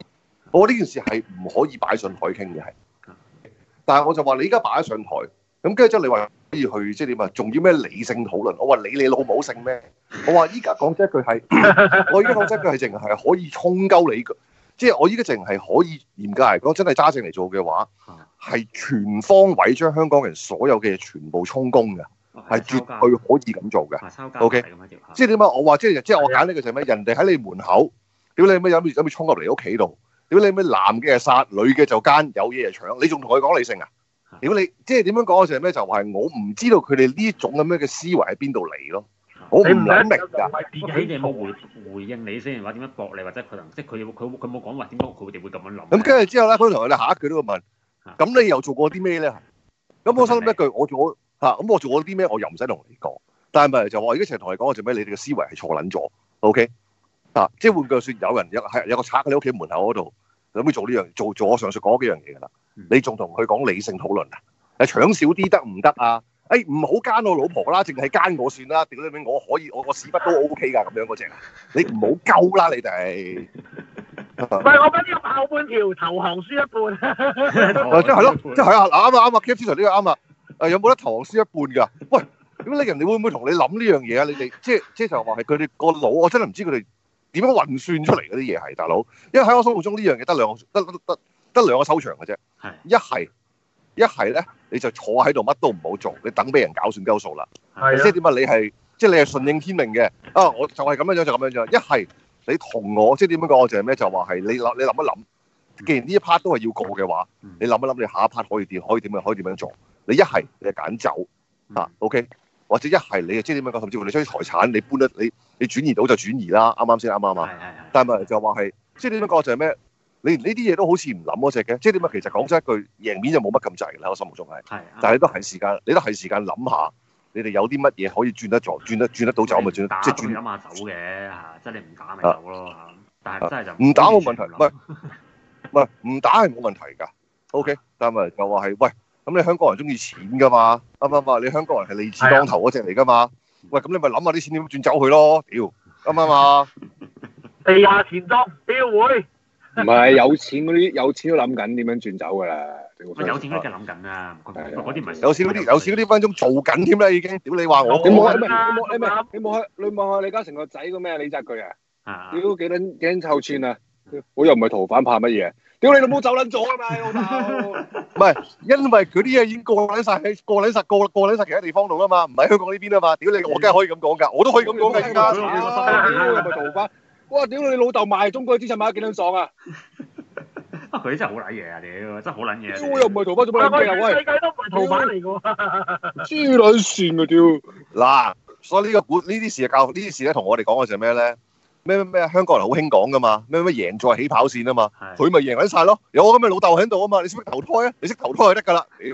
我呢件事係唔可以擺上台傾嘅係。但係我就話你而家擺咗上台，咁跟住之後你話可以去即係點啊？仲要咩理性討論？我話理你老母性咩？我話依家講真一句係，我依家講真一句係淨係可以衝鳩你，即係我依家淨係可以嚴格嚟講，真係揸正嚟做嘅話，係全方位將香港人所有嘅嘢全部充公嘅，係絕對可以咁做嘅。O K， 即係點啊？我話即係即係我揀呢個就係咩？人哋喺你門口，屌你咩有冇有冇衝入嚟屋企度？屌你咩男嘅係殺，女嘅就奸，有嘢就搶，你仲同佢講理性啊？屌你，即係點樣講就係咩？就係我唔知道佢哋呢種咁樣嘅思維喺邊度嚟咯。我唔諗明㗎。 你哋有冇回回應你先？話點樣駁你，或者佢能即係佢佢佢冇講話點解佢哋會咁樣諗？ 咁跟住之後咧，佢同佢哋下一句都會問：咁你又做過啲咩咧？咁我心諗一句，我做嚇咁我做過啲咩？我又唔使同你講。但係咪就話我而家成日同你講，我做咩？你哋嘅思維係錯撚咗。O K 啊，即係換句説，有人有係有個賊喺你屋企門口嗰度。咁要做呢樣做做我上述嗰幾樣嘢㗎啦，你仲同佢講理性討論啊？誒搶少啲得唔得啊？誒唔好奸我老婆啦，淨係奸我算啦。屌你咩？我可以我個屎忽都 O K 㗎咁樣嗰隻啊！你唔好鳩啦你哋。 唔係我俾呢個後半條投降輸一半。 即係係咯，即係係啊啱啊啱啊 K F C 呢個啱啊！誒有冇得投降輸一半㗎？喂，咁你人哋會唔會同你諗呢樣嘢啊？你哋即係即係就話係佢哋個腦，我真係唔知佢哋。點樣運算出嚟嗰啲嘢係大佬？因為喺我心目中呢樣嘢得兩個得得得得兩個收場嘅啫。係一係一係咧，你就坐喺度乜都唔好做，你等俾人搞算鳩數啦。係即係點啊？你係即係你係順應天命嘅啊！我就係咁樣樣就咁樣樣。一係你同我即係點樣講？我就係咩？就話係你諗你諗一諗。既然呢一 part 都係要過嘅話，你諗一諗你下一 part 可以點可以點樣可以點樣做？你一係你係揀走啊 ，OK？或者一係你即係點樣講？甚至乎你將啲財產你搬得你你轉移到就轉移啦，啱啱先啱啱啊？但係咪就話係即係點樣講就係咩？你呢啲嘢都好似唔諗嗰隻嘅，即係點啊？其實講真一句，贏面就冇乜咁滯啦，我心目中係。係。但係都係時間，你都係時間諗下，你哋有啲乜嘢可以轉得咗，轉得轉得到走咪轉得，即係轉。 飲下酒嘅嚇，即係你唔打咪走咯嚇。但係真係就唔打冇問題，唔係唔係唔打係冇問題㗎。OK，但係咪就話係喂？咁你香港人中意錢噶嘛？啱唔啱啊？你香港人係利字當頭嗰隻嚟噶嘛？喂，咁你咪諗下啲錢點轉走佢咯？屌，啱唔啱啊？ 地下錢莊標會， 唔係有錢嗰啲有錢都諗緊點樣轉走㗎啦。 有錢嗰啲梗係諗緊啦，嗰啲唔係有錢嗰啲有錢嗰啲分鐘做緊添啦已經。屌你話我， 你冇你冇你冇你冇你望下李嘉誠個仔個咩李澤鉅啊？屌幾撚幾撚臭串啊！我又唔係逃犯，怕乜嘢？屌你老母走撚咗啊嘛，老豆！ 唔係，因為佢啲嘢已經過撚曬喺過撚曬過過撚曬其他地方度啦嘛，唔喺香港呢邊啊嘛。屌你，我梗係可以咁講㗎，我都可以咁講㗎而家。屌你咪逃犯！哇！屌你老豆賣中國資產賣得幾撚爽啊！ 啊！佢真係好撚嘢啊！屌，真係好撚嘢。 屌又唔係逃犯，做乜撚嘢啊？喂！ 世界都唔係逃犯嚟㗎喎。 黐撚線啊！屌！ 嗱，所以呢個股呢啲事啊教呢啲事咧，同我哋講嘅就係咩咧？咩咩咩香港人好興講噶嘛，咩咩贏在起跑線啊嘛，佢咪贏緊晒咯，有我咁嘅老豆喺度啊嘛，你識唔識投胎啊？你識投胎就得㗎啦，屌！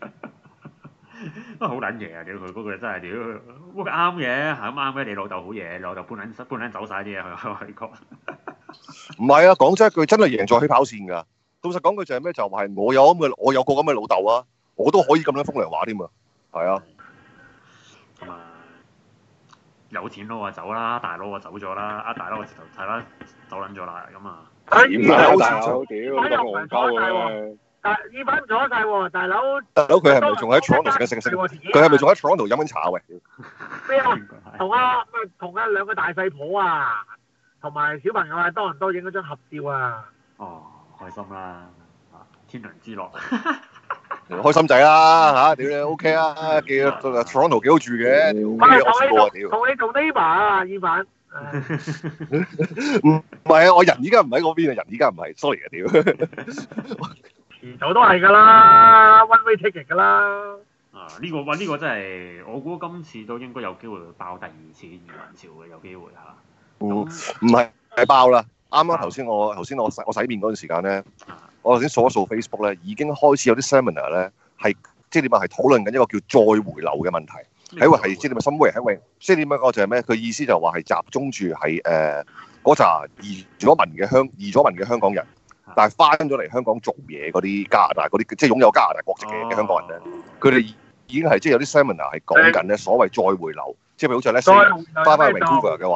都好撚嘢啊！屌佢嗰句真係屌，不過啱嘅，係咁啱嘅，你老豆好嘢，你老豆搬撚搬撚走晒啲嘢去去國。 唔係啊，講真一句，真係贏在起跑線㗎。老實講句就係咩？就係我有咁嘅，我有個咁嘅老豆啊，我都可以咁樣風涼話添啊，係啊。 咁啊！有錢佬啊走啦，大佬啊走咗啦，啊大佬啊直頭係啦走撚咗啦，咁啊點啊大佬，屌都戇鳩啊！ 但意粉咗晒喎，大佬。 大佬佢係咪仲喺 Toronto 食緊食緊食？佢係咪仲喺 Toronto 飲緊茶喂？ 咩啊？同啊同啊兩個大細婆啊，同埋小朋友啊，多人多影嗰張合照啊。 哦，開心啦，天倫之樂。 開心仔啦嚇，屌你 OK 啊，幾 Toronto 幾好住嘅，屌幾惡過啊屌！ 同你做 neighbour 啊，意粉。 唔係啊，我人依家唔喺嗰邊啊，人依家唔係，sorry 啊屌！ 遲早都係㗎啦 ，one way ticket 㗎啦。 啊，呢個哇呢個真係，我估今次都應該有機會爆第二次移民潮嘅，有機會嚇。 嗯，唔係係爆啦，啱啱頭先我頭先我洗我洗面嗰陣時間咧。我頭先掃一掃 Facebook 咧，已經開始有啲 seminar 咧，係即係點啊？係討論緊一個叫再回流嘅問題，係因為係即係點啊？somewhere 係因為即係點樣講就係咩？佢意思就話係集中住係誒嗰扎移咗民嘅香移咗民嘅香港人，但係翻咗嚟香港做嘢嗰啲加拿大嗰啲即係擁有加拿大國籍嘅香港人咧，佢哋已經係即係有啲 seminar 係講緊咧所謂再回流，即係譬如好似咧翻翻 Vancouver 嘅話。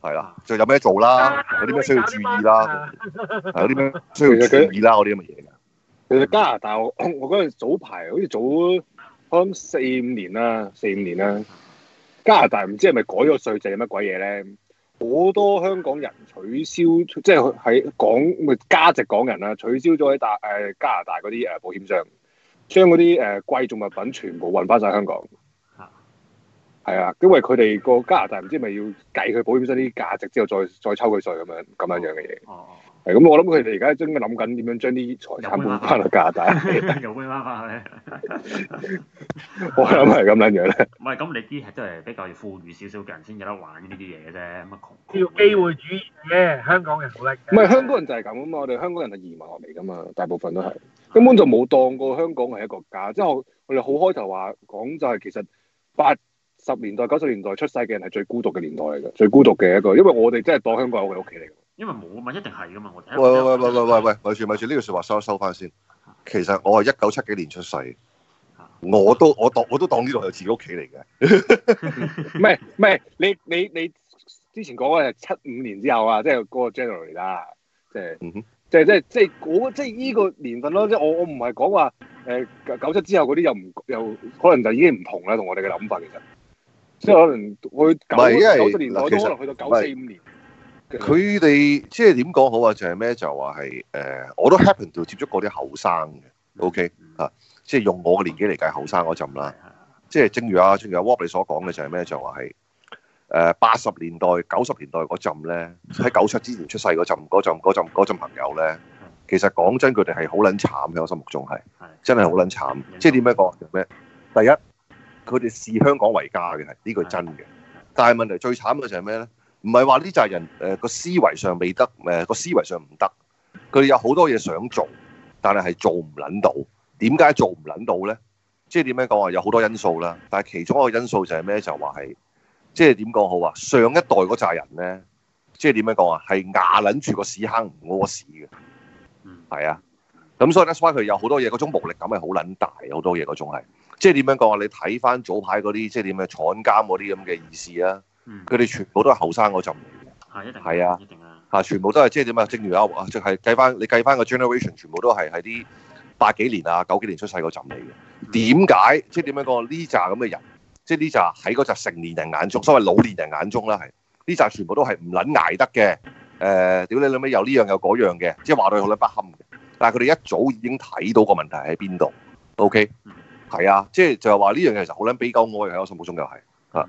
係啦，就有咩做啦，有啲咩需要注意啦，係有啲咩需要注意啦嗰啲咁嘅嘢嘅。 其實加拿大我我嗰陣早排好似早可能四五年啦，四五年啦，加拿大唔知係咪改咗稅制係乜鬼嘢咧？好多香港人取消，即係喺港咪加籍港人啦，取消咗喺大誒加拿大嗰啲誒保險商，將嗰啲誒貴重物品全部運翻晒香港。係啊，因為佢哋個加拿大唔知係咪要計佢保險商啲價值之後再再抽佢稅咁樣咁樣樣嘅嘢。哦哦。係咁，我諗佢哋而家真係諗緊點樣將啲財產換翻去加拿大。 又換翻翻去。 我諗係咁樣樣咧。 唔係，咁你啲係真係比較富裕少少嘅人先有得玩呢啲嘢嘅啫，咁啊窮。要機會主義嘅，香港人好叻。 唔係香港人就係咁啊嘛，我哋香港人係移民落嚟㗎嘛，大部分都係根本就冇當過香港係一個家。即係我我哋好開頭話講就係其實八十年代、九十年代出世嘅人係最孤獨嘅年代嚟嘅，最孤獨嘅一個，因為我哋真係當香港係我哋屋企嚟嘅。 因為冇咪一定係噶嘛，我哋。 喂喂喂喂喂喂喂，咪住咪住，呢句説話收一收翻先。其實我係一九七幾年出世，我都我當我都當呢度係自己屋企嚟嘅。 唔係唔係，你你你之前講嘅係七五年之後啊，即係嗰個 January 啦，即係即係即係即係我即係呢個年份咯。即係我我唔係講話誒九七之後嗰啲又唔又可能就已經唔同啦，同我哋嘅諗法其實。即係可能去九九十年代都可能去到九四五年。 佢哋即係點講好啊？就係咩？就話係誒，我都 happen to 接觸過啲後生嘅 ，OK 啊，即係用我嘅年紀嚟計後生嗰陣啦。即係正如啊，正如阿 Walt 你所講嘅就係咩？就話係誒八十年代、九十年代嗰陣咧，喺九七之前出世嗰陣嗰陣嗰陣嗰陣朋友咧，其實講真，佢哋係好撚慘喺我心目中係，真係好撚慘。即係點樣講？咩？第一，佢哋視香港為家嘅係呢個係真嘅，但係問題最慘嘅就係咩咧？唔係話呢扎人誒個、呃、思維上未得，誒、呃、個思維上唔得，佢哋有好多嘢想做，但係係做唔撚到。點解做唔撚到咧？即係點樣講啊？有好多因素啦，但係其中一個因素就係咩？就話係即係點講好啊？上一代嗰扎人咧，即係點樣講啊？係牙撚住個屎坑唔屙屎嘅，係啊。咁所以 that's why 佢有好多嘢嗰種無力感係好撚大，好多嘢嗰種係。即係點樣講啊？你睇翻早排嗰啲即係點樣坐監嗰啲咁嘅意思啊？佢哋全部都係後生嗰陣嚟嘅，係一定係啊，一定啊，嚇全部都係即係點啊？正如啊，即係計翻你計翻個 generation，全部都係喺啲八幾年啊、九幾年出世嗰陣嚟嘅。點解？即係點樣講？呢扎咁嘅人，即係呢扎喺嗰扎成年人眼中，所謂老年人眼中啦，係呢扎全部都係唔撚捱得嘅。誒，屌你老味，有呢樣有嗰樣嘅，即係話到佢好撚不堪嘅。但係佢哋一早已經睇到個問題喺邊度。OK，係啊，即係就係話呢樣嘢其實好撚悲鳩哀喺我心目中又係啊。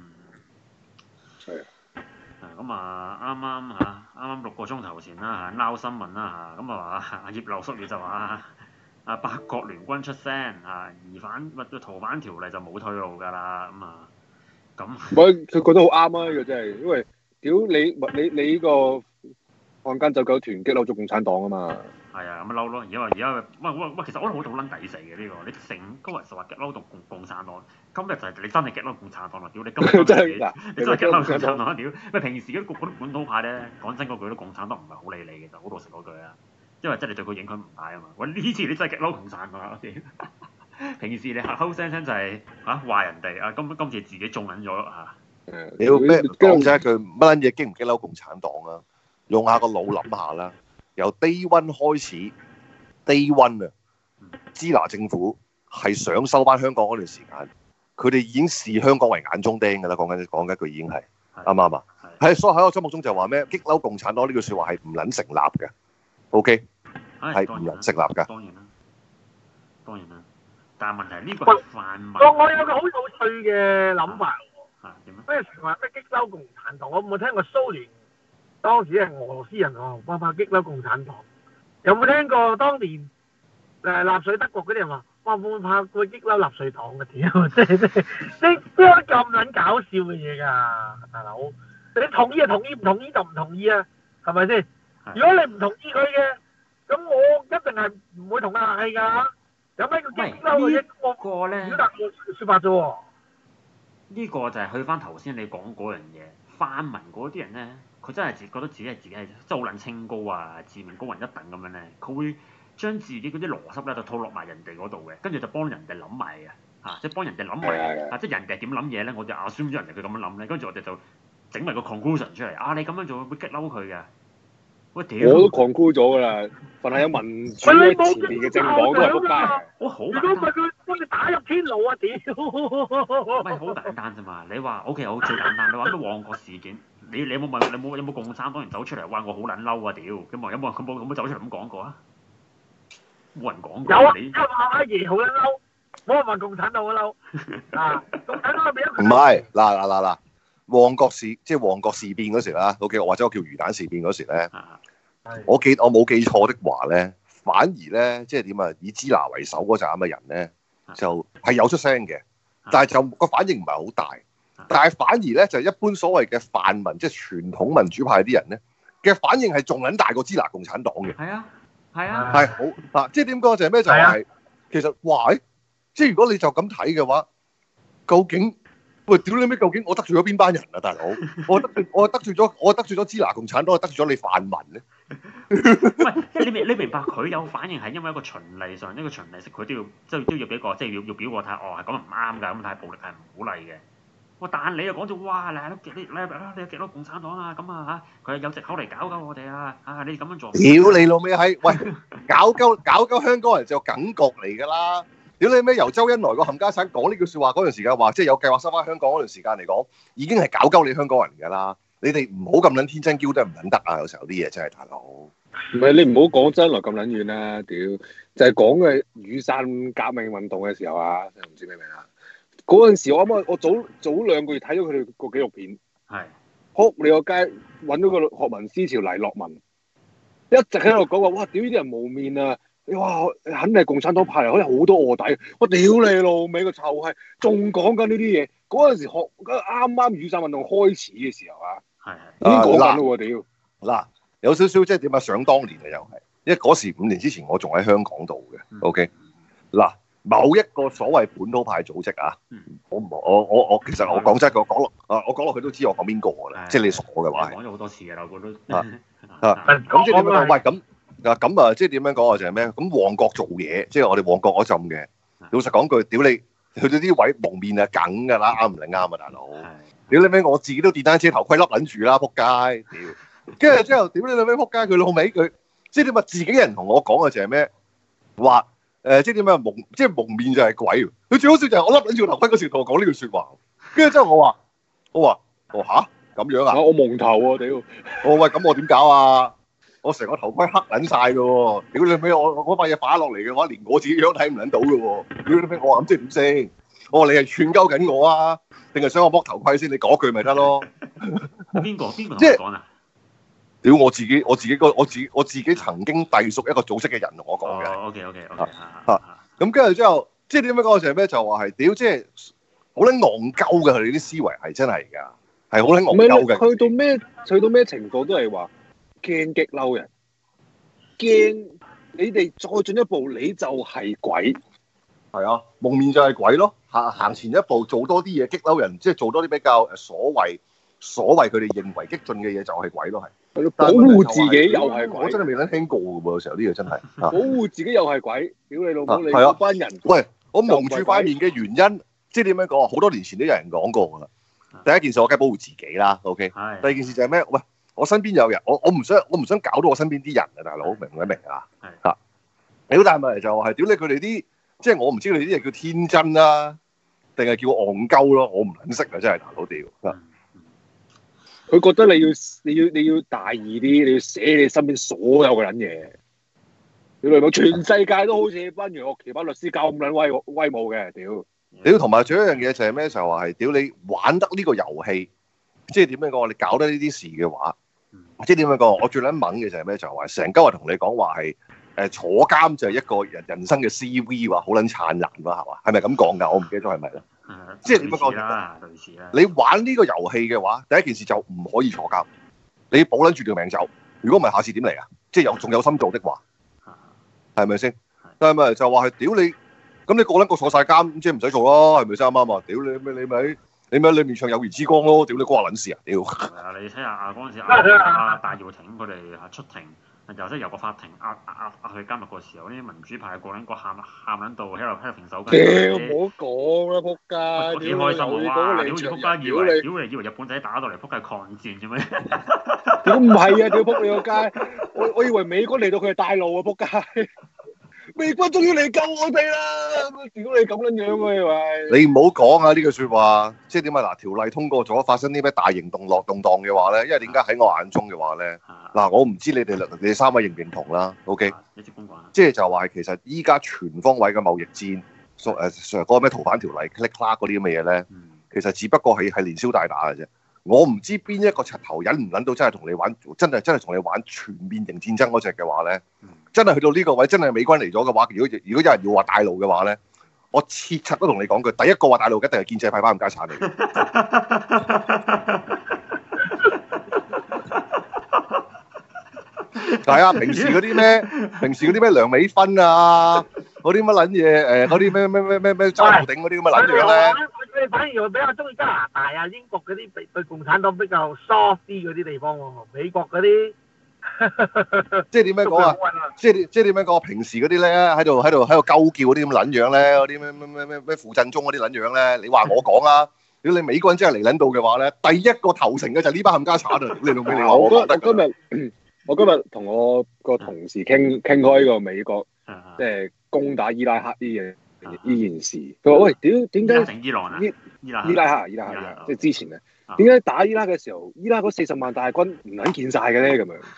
咁啊，啱啱嚇，啱啱六個鐘頭前啦嚇，撈新聞啦嚇，咁啊話葉劉淑儀就話啊八國聯軍出聲啊，疑犯或者逃犯條例就冇退路㗎啦，咁啊咁。 佢佢覺得好啱啊！呢個真係，因為屌你你你呢個漢奸走狗團激嬲咗共產黨啊嘛。係啊，咁嬲咯！而家話而家喂喂喂，其實我覺得好撚抵死嘅呢個，你成今日就話激嬲到共共產黨，今日就係你真係激嬲共產黨啦！屌你今日真係你真係激嬲共產黨屌！喂，平時嗰啲嗰啲本土派咧，講真嗰句，都共產黨唔係好理你嘅，就好老實嗰句啊，因為真係你對佢影響唔大啊嘛。喂，呢次你真係激嬲共產黨啊！屌，平時你口口聲聲就係嚇話人哋啊，今今次自己中撚咗嚇。 你要咩講真一句乜撚嘢激唔激嬲共產黨啊？用下個腦諗下啦。由 day one 開始 ，day one 啊，支那政府係想收翻香港嗰段時間，佢哋已經視香港為眼中釘㗎啦。講緊講緊一句已經係啱唔啱啊？係，所以喺我心目中就話咩激嬲共產黨呢句説話係唔撚成立嘅。OK，係唔撚成立㗎。 當然啦，當然啦。但係問題呢個係泛民。 我我有個好有趣嘅諗法喎。 嚇點啊？ 咩説話咩激嬲共產黨？我冇聽過蘇聯。當時係俄羅斯人喎，話怕激嬲共產黨。有冇聽過當年誒納粹德國嗰啲人話，哇會怕會激嬲納粹黨嘅？屌，即係即係即係邊有咁撚搞笑嘅嘢㗎，大佬？你同意就同意，唔同意就唔同意啊，係咪先？如果你唔同意佢嘅，咁我一定係唔會同佢客氣㗎。有咩叫激嬲嘅啫？我個咧表達個説法啫喎。 呢個就係去翻頭先你講嗰樣嘢，泛民嗰啲人咧。佢真係自覺得自己係自己係真係好撚清高啊，自命高人一等咁樣咧，佢會將自己嗰啲邏輯咧就套落埋人哋嗰度嘅，跟住就幫人哋諗埋嘅，嚇、啊，即係幫人哋諗埋，啊，即係人哋點諗嘢咧，我就 assume 咗人哋佢咁樣諗咧，跟住我哋就整埋個 conclusion 出嚟啊！你咁樣做會激嬲佢嘅。喂屌！ 我都 conclude 咗㗎啦，凡係有民主喺前面嘅政黨都係仆街。 我好如果簡單。 唔係佢幫你打入天牢啊！屌！ 唔係好簡單啫嘛！你話 O K 好最簡單，你話咩旺角事件？你你有冇問你冇有冇共產黨人走出嚟話我好撚嬲啊屌！咁有冇有冇佢冇冇走出嚟咁講過啊？冇人講過。 有啊， 你因為阿爺好撚嬲，冇人話共產黨好嬲啊！共產黨係咪一個？ 唔係，嗱嗱嗱嗱，旺角事即係旺角事變嗰時啦，OK，或者我叫魚蛋事變嗰時咧，我記我冇記錯的話咧，反而咧即係點啊？以支那為首嗰陣嘅人咧，就係有出聲嘅，但係就個反應唔係好大。但係反而咧，就一般所謂嘅泛民，即係傳統民主派啲人咧嘅反應係仲撚大過支那共產黨嘅。 係啊，係啊， 係好嗱，即係點講就係咩？就係、是、其實哇，即係如果你就咁睇嘅話，究竟喂屌你咩？究竟我得罪咗邊班人啊，大佬？我得罪我得罪咗我得罪咗支那共產黨，我得罪咗你泛民咧？ 喂，你明你明白佢有反應係因為一個循例上一個循例式，佢都要即係都要俾個即係要要表個態，哦係咁唔啱㗎，咁但係暴力係唔鼓勵嘅。哇！但你又講咗，哇！你係你你你有幾多共產黨啊？咁啊嚇，佢有藉口嚟搞鳩我哋啊！啊，你咁樣做， 屌你老味閪！喂，搞鳩搞鳩香港人就梗局嚟㗎啦！屌你咩？由周恩來個冚家產講呢句説話嗰段時間話，即係有計劃收翻香港嗰段時間嚟講，已經係搞鳩你香港人㗎啦！你哋唔好咁撚天真嬌得唔撚得啊！有時候啲嘢真係大佬。 唔係你唔好講周恩來咁撚遠啦，屌就係講嘅雨傘革命運動嘅時候啊，唔知明唔明啊？嗰陣時我啱啱我早早兩個月睇咗佢哋個紀錄片， 係哭你個街揾到個學民思潮黎樂文，一直喺度講話，哇！屌呢啲人無面啊！哇！肯定係共產黨派嚟，可能好多臥底。我屌你老味個臭閪，仲講緊呢啲嘢。嗰陣時學啱啱雨傘運動開始嘅時候啊， 係已經講緊咯喎屌！ 嗱，有少少即係點啊？想當年啊，又係，因為嗰時五年之前我仲喺香港度嘅。 嗯、 OK，嗱。某一個所謂本土派組織啊，我唔我我我其實我講真個講落啊，我講落去都知我講邊個㗎啦，即係你傻嘅話。 講咗好多次㗎啦，我覺得。 啊啊，咁即係點樣講？喂，咁啊咁啊，即係點樣講啊？就係咩？咁旺角做嘢，即係我哋旺角嗰陣嘅。老實講句，屌你去到啲位蒙面啊，梗㗎啦，啱唔係啱啊，大佬。屌你咩？我自己都電單車頭盔笠撚住啦，仆街！屌，跟住之後，屌你老味仆街，佢老味佢，即係點啊？自己人同我講嘅就係咩？話。誒、呃、即係點樣蒙，即係蒙面就係鬼。佢最好笑就係我笠撚住個頭盔嗰時同我講呢句説話，跟住之後我話，我話，我吓？咁樣啊？我蒙頭喎、啊、屌！我喂咁我點搞啊？我成個頭盔黑撚晒嘅喎，屌你咩？我我嗰塊嘢擺落嚟嘅話，連我自己樣睇唔撚到嘅喎，屌你咩？我話咁即係點先？我話你係串鳩緊我啊，定係想我剝頭盔先？你講句咪得咯？ 邊個邊個同你講啊？ 屌我自己，我自己個我自我自己曾經隸屬一個組織嘅人同我講嘅。 哦 OK OK OK 嚇咁跟住之後，即係點樣講就係咩？就話係屌，即係好撚戇鳩嘅佢哋啲思維係真係㗎，係好撚戇鳩嘅。 去到咩？去到咩程度都係話驚激嬲人，驚你哋再進一步你就係鬼。 係啊，蒙面就係鬼咯。行行前一步，做多啲嘢激嬲人，即係做多啲比較誒所謂所謂佢哋認為激進嘅嘢就係鬼咯，係。 保護自己又係鬼， 我真係未撚聽過嘅喎，有時候啲嘢真係。 保護自己又係鬼，屌你老母你嗰班人。 喂，我蒙住塊面嘅原因，即係點樣講啊？好多年前都有人講過㗎啦。第一件事我梗係保護自己啦 ，OK。第二件事就係咩？喂，我身邊有人，我我唔想我唔想搞到我身邊啲人啊，大佬明唔明啊？係嚇。屌，但係問題就係屌你佢哋啲，即係我唔知佢哋啲嘢叫天真啦，定係叫戇鳩咯？我唔撚識啊，真係大佬屌。 佢覺得你要你要你要大義啲，你要寫你身邊所有嘅撚嘢。你明唔明？全世界都好似班楊岳橋班律師教咁撚威威武嘅，屌！ 屌，同埋仲有一樣嘢就係咩？就係話係屌你玩得呢個遊戲，即係點樣講？你搞得呢啲事嘅話，即係點樣講？我最撚猛嘅就係咩？就係話成鳩日同你講話係誒坐監就係一個人人生嘅 C V 話好撚燦爛喎，係嘛？係咪咁講㗎？我唔記得咗係咪啦？即係點樣講啦？類似啦。你玩呢個遊戲嘅話，第一件事就唔可以坐監，你保撚住條命走。如果唔係，下次點嚟啊？即係有仲有心做的話，係咪先？但係咪就話係屌你？咁你個撚個坐晒監，即係唔使做咯，係咪先啱啱啊？屌你咩？你咪你咪裏面唱友誼之光咯！屌你關我撚事啊！屌。 係啊，你睇下啊嗰陣時啊大姚挺佢哋出庭又即係由個法庭壓壓壓去監獄個時候，啲民主派個撚個喊喊撚到喺度喺度平手屌筋。 唔好講啦，仆街！ 幾開心啊！哇！屌住仆街，以為屌你你以為日本仔打到嚟仆街抗戰嘅咩？ 屌唔係啊！屌仆你個街！我我以為美國嚟到佢係大陸啊！仆街！美軍終於嚟救我哋啦！屌你咁撚樣啊！喂， 你唔好講啊！呢句説話，即係點啊？嗱，條例通過咗，發生啲咩大型動落動盪嘅話咧，因為點解喺我眼中嘅話咧，嗱，我唔知你哋你哋三位認唔認同啦 ？OK，即係就話係其實依家全方位嘅貿易戰，所誒上嗰個咩逃犯條例 click clack 嗰啲咁嘅嘢咧，其實只不過係係連消帶打嘅啫。我唔知邊一個柒頭忍唔忍到真係同你玩，真係真係同你玩全面型戰爭嗰隻嘅話咧，真係去到呢個位，真係美軍嚟咗嘅話，如果如果有人要話大陸嘅話咧，我切柒都同你講句，第一個話大陸一定係建制派翻冚家產嚟嘅。係啊，平時嗰啲咩，平時嗰啲咩梁美芬啊，嗰啲乜撚嘢，誒嗰啲咩咩咩咩咩周浩鼎嗰啲咁嘅撚嘢咧。 佢哋反而會比較中意加拿大啊、英國嗰啲對對共產黨比較 soft 啲嗰啲地方喎，美國嗰啲即係點樣講啊？即係即係點樣講？平時嗰啲咧喺度喺度喺度鳩叫嗰啲咁撚樣咧，嗰啲咩咩咩咩咩傅振中嗰啲撚樣咧，你話我講啊？如果你美國人真係嚟撚到嘅話咧，第一個投誠嘅就係呢班冚家產啊！你老味你話我覺得今日我今日同我個同事傾傾開呢個美國即係攻打伊拉克呢嘢。呢件事，佢話：喂，屌點解伊朗啊？伊拉伊拉克伊拉克即係之前咧，點解打伊拉克嘅時候，伊拉克四十萬大軍唔撚見晒嘅咧？咁樣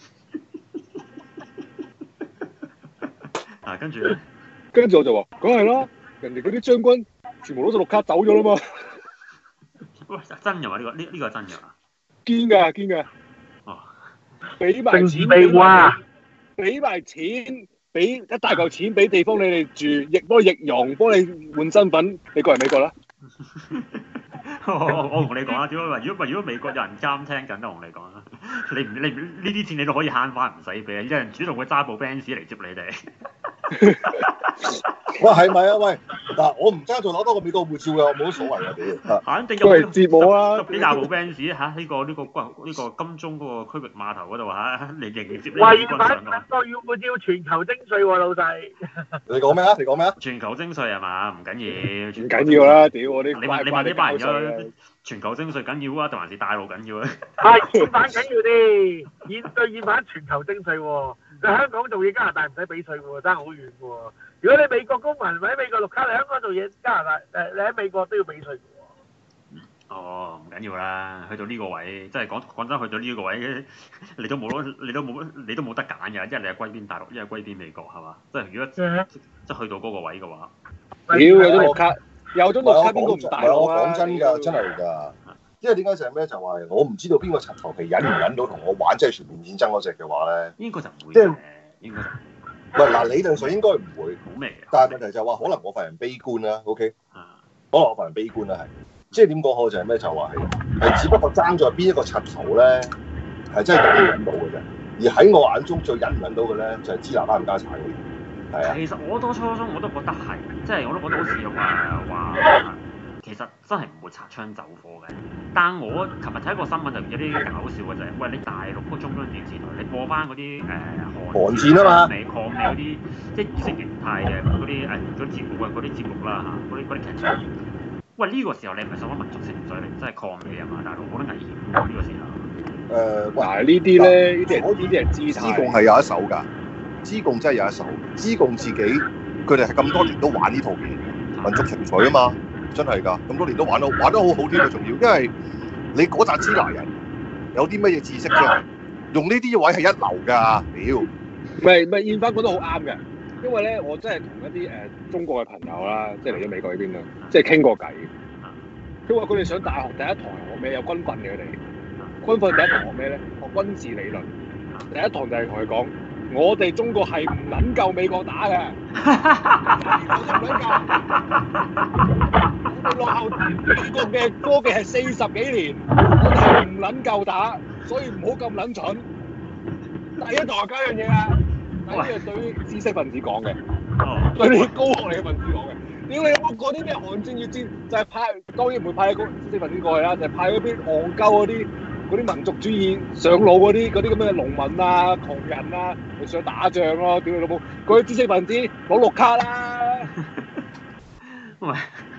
啊，跟住咧， 跟住我就話：梗係啦，人哋嗰啲將軍全部攞咗綠卡走咗啦嘛。 喂，真嘅嘛？呢個呢呢個係真嘅嘛？ 堅㗎堅㗎。 哦， 俾埋錢未話， 俾埋錢。俾一大嚿錢俾地方你哋住，亦幫易容，幫你換身份，你過嚟美國啦。 我我同你講啊，點解話如果如果美國有人監聽緊，我同你講啊，你唔你呢啲錢你都可以慳翻，唔使俾，有人主動會揸部 Benz 嚟接你哋。 喂，係咪啊？喂，嗱，我唔爭再攞多個美國護照嘅，我冇乜所謂嘅屌。 肯定有嚟接我啊！ 幾廿部 Benz 嚇呢個呢個呢個金鐘嗰個區域碼頭嗰度嚇嚟迎接你。 話要反反個要護照全球徵稅喎，老細。 你講咩啊？你講咩啊？ 全球徵稅係嘛？唔緊要， 唔緊要啦，屌我啲。 你問你問呢班人有全球徵稅緊要啊，定還是大陸緊要啊？ 係現版緊要啲，現對現版全球徵稅喎。喺香港做嘢，加拿大唔使俾稅喎，爭好遠喎。如果你美國公民或者美國綠卡嚟香港做嘢，加拿大誒你喺美國都要俾稅嘅喎。 哦，唔緊要啦，去到呢個位，即係講講真，去到呢個位，你都冇咯，你都冇，你都冇得揀嘅，一係你係歸邊大陸，一係歸邊美國，係嘛？即係如果即係去到嗰個位嘅話， 屌有咗綠卡，有咗綠卡邊個唔大陸啊？ 我講真㗎，真係㗎。因為點解就係咩？就話我唔知道邊個柒頭皮忍唔忍到同我玩即係全面戰爭嗰隻嘅話咧， 應該就唔會即係應該就唔會。 喂，嗱，理論上應該唔會， 好味啊！ 但係問題就係話可能我份人悲觀啦 ，OK？ 啊， 可能我份人悲觀啦，係，即係點講好就係咩？就話係係只不過爭在邊一個柒頭咧，係真係忍唔忍到嘅啫。而喺我眼中最忍唔忍到嘅咧，就係支那班冚家產嗰啲，係啊。 其實我當初中我都覺得係，即係我都覺得好似話話。其實真係唔會擦槍走火嘅，但我琴日睇一個新聞就有啲搞笑嘅就係，喂你大陸嗰中央電視台，你播翻嗰啲誒韓戰啊嘛， 抗美抗美嗰啲即係意識形態嘅嗰啲誒嗰啲節目啊嗰啲節目啦嚇，嗰啲嗰啲劇情。喂呢個時候你唔係想揾民族情緒嚟，真係抗美啊嘛，大佬好得危險喎呢個時候。 誒， 嗱呢啲咧，呢啲係呢啲係姿態。 資共係有一手㗎，資共真係有一手，資共自己佢哋係咁多年都玩呢套嘢，民族情緒啊嘛。真係㗎，咁多年都玩到玩得好好添啊！仲要，因為你嗰紮支那人有啲乜嘢知識啫？用呢啲位係一流㗎，屌！ 唔係唔係，現翻講得好啱嘅，因為咧，我真係同一啲誒、呃、中國嘅朋友啦，即係嚟咗美國呢邊啦，即係傾過偈。佢話佢哋上大學第一堂學咩？有軍訓嘅佢哋，軍訓第一堂學咩咧？學軍事理論。第一堂就係同佢講。我哋中國係唔撚夠美國打嘅，唔撚夠。我哋落後美國嘅科技係四十幾年，我哋係唔撚夠打，所以唔好咁撚蠢。第一堂教一樣嘢啊，第一係對於知識分子講嘅，對啲高學歷嘅分子講嘅。屌你有冇嗰啲咩韓戰、越戰，就係派當然唔會派個知識分子過去啦，就係派嗰啲戇鳩嗰啲嗰啲民族主義上腦嗰啲嗰啲咁嘅農民啊、窮人啊，你想打仗咯，屌你老母！嗰啲知識分子攞綠卡啦！ 喂，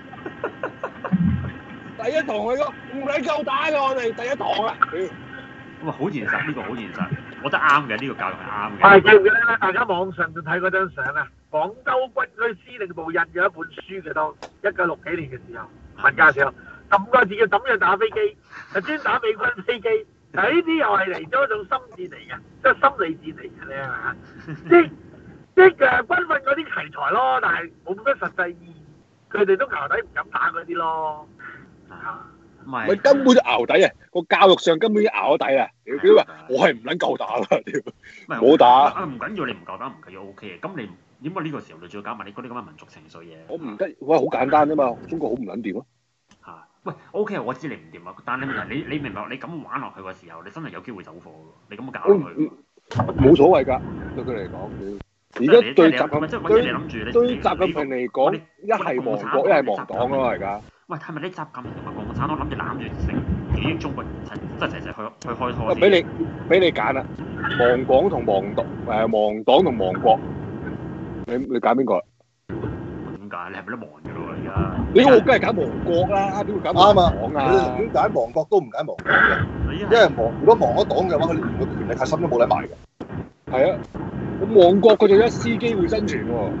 第一堂佢講唔使夠打㗎，我哋第一堂啊！ 哇，好現實，呢個好現實，我覺得啱嘅，呢個教育係啱嘅。 係記唔記得咧？大家網上就睇嗰張相啊，廣州軍區司令部印咗一本書嘅，當一九六幾年嘅時候，文革時候，十五個字叫怎樣打飛機，就專打美軍飛機。嗱呢啲又係嚟咗一種心戰嚟嘅，即係心理戰嚟嘅咧，係嘛？即即誒軍訓嗰啲題材咯，但係冇乜實際意義，佢哋都淆底唔敢打嗰啲咯。啊， 唔咪係根本就淆底啊！個教育上根本已經淆咗底啦！屌屌話我係唔撚夠打啦！屌唔係冇打啊，唔緊要，你唔夠打唔緊要 O K 嘅。咁你點解呢個時候你仲要搞埋你嗰啲咁嘅民族情緒嘢？ 我唔得，喂好簡單啫嘛！中國好唔撚掂咯。 嚇，喂 O K 我知你唔掂啊，但係問題你你明白你咁玩落去嘅時候，你真係有機會走火㗎。你咁搞我落去， 冇所謂㗎，對佢嚟講。而家對習近即係對你諗住你對你習近平嚟講， 你一係亡國，一係亡黨啊嘛！而家喂，係咪你習近平同埋共產黨諗住攬住成幾億中國人齊即係齊齊去去開拖先？ 喂俾你俾你揀啦，亡港同亡黨誒亡黨同亡國，你你揀邊個？ 點解？你係咪都亡咗咯？而家你我梗係揀亡國啦，點會揀亡啱啊！ 黨佢哋啊？ 寧願揀亡國都唔揀亡黨嘅， 因因為亡如果亡咗黨嘅話，佢哋連個權力核心都冇得賣嘅。 係啊，咁亡國佢就一絲機會生存喎。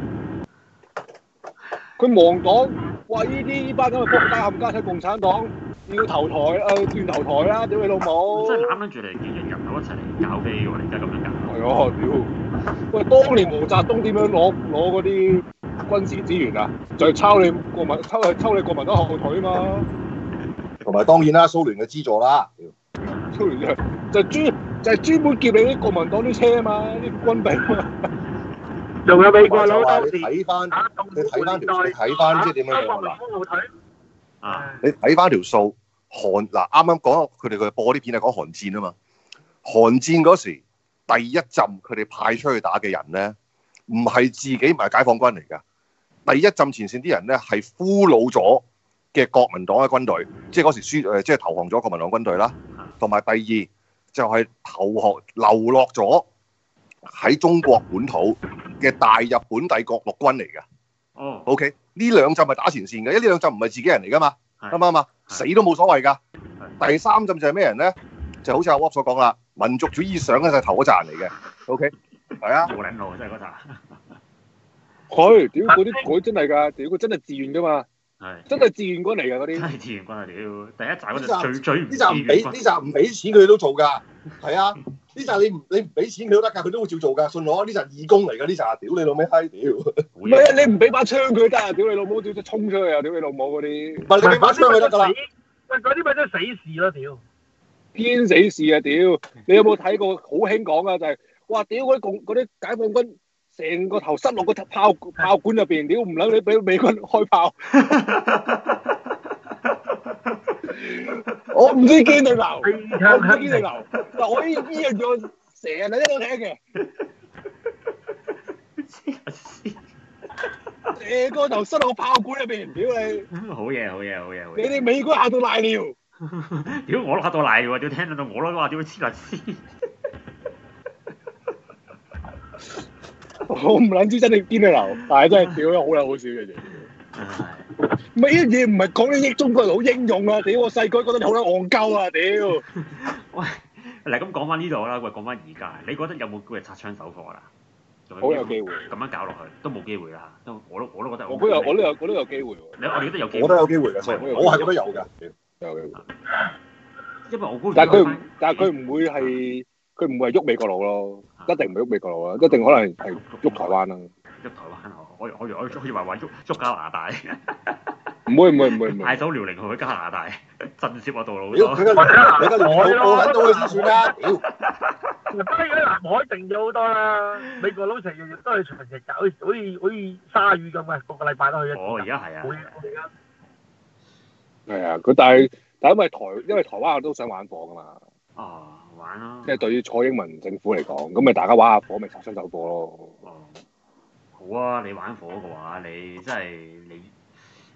佢亡黨，哇！呢啲呢班咁嘅國家冚家睇共產黨要投台誒斷頭台啦！屌你老母！ 真係攬緊住你幾億人口一齊嚟搞飛喎！你而家咁樣搞。 係啊，屌！喂，當年毛澤東點樣攞攞嗰啲軍事資源啊？就係抄你國民抽係抽你國民黨後腿啊嘛！ 同埋當然啦，蘇聯嘅資助啦。 蘇聯就就專就係專門劫你啲國民黨啲車啊嘛，啲軍備啊嘛。 仲有美國佬就話你當時睇翻， 打動你睇翻條，你睇翻即係點樣樣啦？ 後腿啊！ 你睇翻條數，韓嗱啱啱講佢哋佢播啲片係講韓戰啊嘛。韓戰嗰時第一陣佢哋派出去打嘅人咧，唔係自己唔係解放軍嚟㗎。第一陣前線啲人咧係俘虜咗嘅國民黨嘅軍隊，即係嗰時輸誒，即係投降咗國民黨軍隊啦。同埋第二就係、是、投降流落咗喺中國本土嘅大日本帝國陸軍嚟㗎。 哦 ，OK，呢兩陣係打前線嘅，因為呢兩陣唔係自己人嚟㗎嘛，啱唔啱啊？死都冇所謂㗎。第三陣就係咩人咧？就好似阿 Wap 所講啦，民族主義上嘅就係頭嗰扎人嚟嘅。OK，係啊， 冇撚路真係嗰扎。 佢屌嗰啲佢真係㗎，屌佢真係自願㗎嘛， 係真係自願軍嚟㗎嗰啲。 真係自願軍啊！屌，第一集嗰呢陣最最唔呢集唔俾呢集唔俾錢佢哋都做㗎。係啊，呢集你唔你唔俾錢佢都得㗎，佢都會照做㗎。信我，呢集義工嚟㗎，呢集屌你老味閪屌！ 唔係啊，你唔俾把槍佢得啊！屌你老母，屌即衝出去啊！屌你老母嗰啲。 唔係你俾把槍佢得㗎啦。 喂，嗰啲咪真係死事咯，屌！ 堅死事啊！屌，你有冇睇過好興講啊？就係、是、哇！屌嗰啲共嗰啲解放軍成個頭塞落個炮炮管入邊，屌唔撚你俾美軍開炮。我唔知堅定流，我唔知堅定流。嗱，我呢呢樣嘢我成日喺度聽嘅。成個頭塞落個炮管入邊，屌你！ 好嘢，好嘢，好嘢，好嘢！ 你哋美軍嚇到賴尿。 屌我都嚇到賴喎！屌聽到我都話屌黐撚線。 我唔撚知真定堅定流，但係真係屌得好有好笑嘅啫。唔係呢嘢唔係講你益中國人好英勇啊！屌我細個覺得你好撚戇鳩啊！屌！ 喂，嚟咁講翻呢度啦，喂講翻而家，你覺得有冇機會擦槍走火啦？ 好有機會。 咁樣搞落去都冇機會啦，都我都我都覺得。 我都有我都有我都有機會喎。 你我哋覺得有機會。 我都有機會嘅，所以我係覺得有㗎。 有機會。 因為我估。 但係佢但係佢唔會係佢唔會係喐美國佬咯，一定唔係喐美國佬啊，一定可能係喐台灣啦。 喐台灣我我我可以話話喐喐加拿大。 唔會唔會唔會唔會。 派走遼寧去加拿大，震懾我道路。 屌佢個你個連海過撚到佢先算啦！屌， 不過而家南海定咗好多啦，美國佬成日日都係長期搞，好似好似好似鯊魚咁嘅，個個禮拜都去一次。 哦，而家係啊。 係啊，佢但係但係因為台因為台灣都想玩火㗎嘛。 哦，玩咯。 即係對於蔡英文政府嚟講，咁咪大家玩下火，咪擦槍走火咯。 哦，好啊！你玩火嘅話，你真係你。